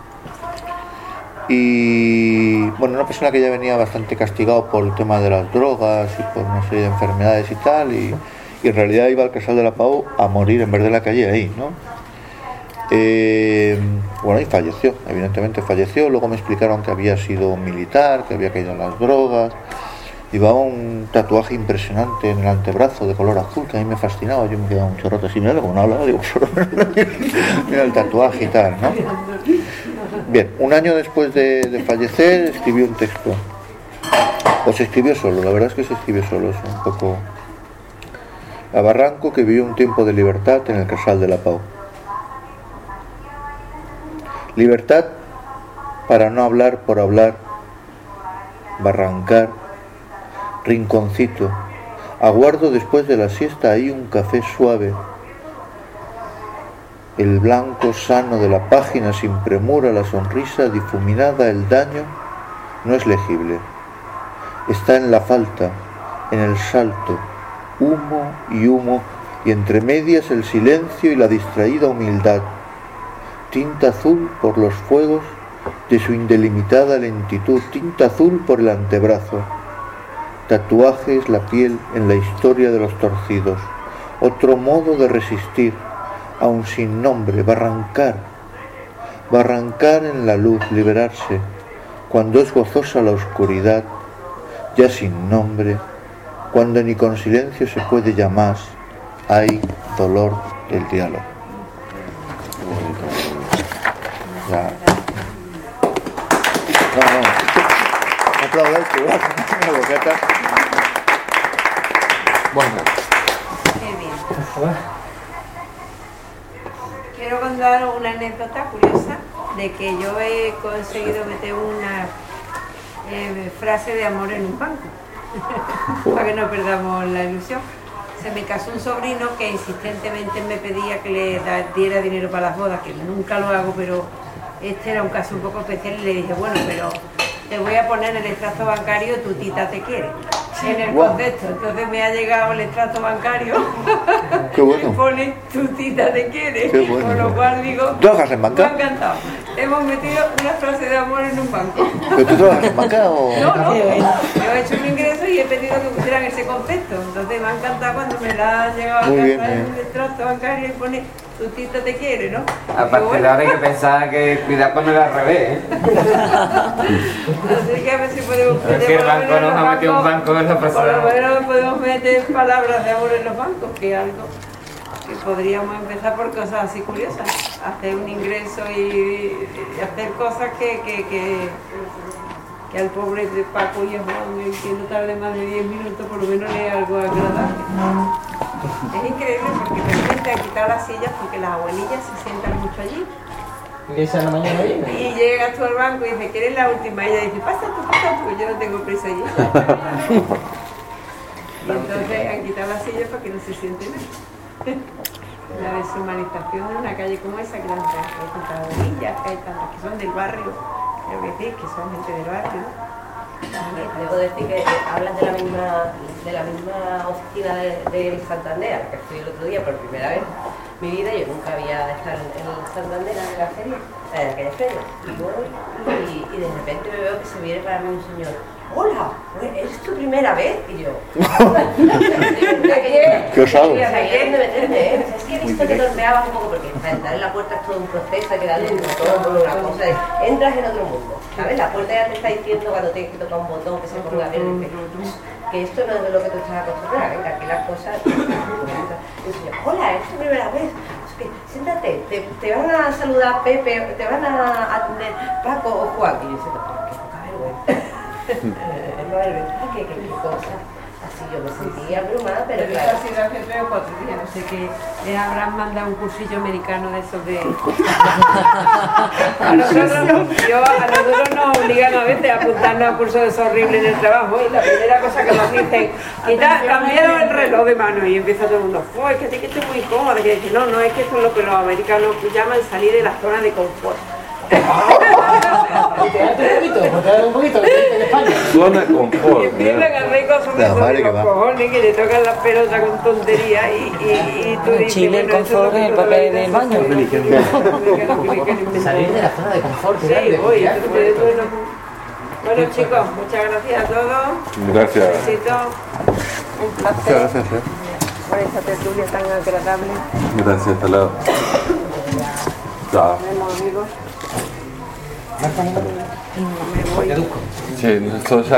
Y bueno, una persona que ya venía bastante castigado por el tema de las drogas y por una serie de enfermedades y tal, y, y en realidad iba al Casal de la Pau a morir en vez de la calle ahí, ¿no? Eh, bueno, y falleció, evidentemente falleció. Luego me explicaron que había sido militar, que había caído en las drogas. Llevaba un tatuaje impresionante en el antebrazo de color azul que a mí me fascinaba. Yo me quedaba mucho rato así, mira, como no hablaba, digo, mira el tatuaje y tal, ¿no? Bien, un año después de, de fallecer escribió un texto. O se escribió solo, la verdad es que se escribió solo, es un poco... A Barranco, que vivió un tiempo de libertad en el Casal de la Pau. Libertad para no hablar por hablar, barrancar, rinconcito, aguardo después de la siesta ahí un café suave, el blanco sano de la página sin premura, la sonrisa difuminada, el daño no es legible, está en la falta, en el salto, humo y humo, y entre medias el silencio y la distraída humildad, tinta azul por los fuegos de su indelimitada lentitud, tinta azul por el antebrazo, tatuajes, la piel en la historia de los torcidos, otro modo de resistir, aun sin nombre, barrancar, barrancar en la luz, liberarse, cuando es gozosa la oscuridad, ya sin nombre, cuando ni con silencio se puede ya más, hay dolor del diálogo. Ya. No, no. No aplaudáis, que va una bocata. Bueno. Qué bien. Quiero contar una anécdota curiosa de que yo he conseguido meter una eh, frase de amor en un banco para que no perdamos la ilusión. Se me casó un sobrino que insistentemente me pedía que le da, diera dinero para las bodas, que nunca lo hago, pero este era un caso un poco especial y le dije, bueno, pero te voy a poner en el extracto bancario, tu tita te quiere. En el wow. contexto, entonces me ha llegado el extracto bancario. Qué bueno. Pone tu tita te quiere. Qué bueno. Con lo cual digo, ¿trabajas en banca? Me ha encantado. Hemos metido una frase de amor en un banco. ¿Pero tú trabajas en banca o...? No, no, yo he hecho un ingreso y he pedido que pusieran ese concepto. Entonces me ha encantado cuando me la han llegado Muy a bien, casa en bien. el extracto bancario y pone tu tita te quiere, ¿no? A partir de ahora hay que pensar que cuidar con el al revés, ¿eh? Así que a ver si podemos meter Porque el por lo banco menos en nos los ha metido un bancos, banco en la por lo persona. menos podemos meter palabras de amor en los bancos, que es algo que podríamos empezar por cosas así curiosas. Hacer un ingreso y, y hacer cosas que, que, que, que al pobre de Paco y a Juan, el que no tarde más de diez minutos, por lo menos le algo agradable. Es increíble porque de repente han quitado las sillas porque las abuelillas se sientan mucho allí. ¿Y esa en la mañana viene? Y llegas tú al banco y dices, ¿quieres la última? Y ella dice, pasa tú, pasa tú, yo no tengo prisa allí. Y entonces han quitado las sillas para que no se sienten ahí. La deshumanización de una calle como esa, que dan tantas abuelillas, que hay tantas que son del barrio, creo que sí, que son gente del barrio. Debo decir que hablas de la misma, de la misma oficina del de Santander, a la que fui el otro día por primera vez en mi vida. Yo nunca había estado en el Santander, en la feria, en aquella feria. Y, bueno, y, y de repente me veo que se viene para mí un señor. Hola, ¿es tu primera vez? Y yo. ¿Qué osado? Es que he visto que torneabas un poco, porque para entrar en la puerta es todo un proceso, hay que darle un botón, una cosa de. Entras en otro mundo, ¿sabes? La puerta ya te está diciendo cuando tienes que tocar un botón que se ponga verde. Que esto no es de lo que tú estás acostumbrada, venga, aquí las cosas. Y el señor, hola, es tu primera vez. Es que, siéntate, te, te van a saludar Pepe, te van a atender Paco o Juan. Y yo diciendo, pero qué poca vergüenza. No hay verdad que qué cosa. Así yo me sentí abrumada, pero Pero claro. eso ha sido hace tres o cuatro días, no sé qué. Les habrán mandado un cursillo americano de esos de. A nosotros, no, yo, a nosotros nos obligan a veces a apuntarnos a cursos de esos horribles en el trabajo y la primera cosa que nos dicen, quita, cambiaron el reloj de mano y empieza todo el mundo, ¡oh, es que que estoy muy cómoda! Y dice, no, no, es que esto es lo que los americanos llaman salir de la zona de confort. un poquito, en España. Zona confort. Y empiezan a reír cosas La sobre madre que los va. cojones, que le tocan las pelotas con tonterías y, y, y tú En dices, Chile el bueno, eso confort es el lo que papel toda la del vida baño. se Salir de la zona de confort, Sí, grande, voy. ya. Entonces, bueno, bueno, chicos, muchas gracias a todos. Gracias. Besito. Un Muchas placer gracias, ¿eh? por esta tertulia tan agradable. Gracias, hasta luego. Chao. Nos vemos, amigos. Deduzco. Sí, nosotros ya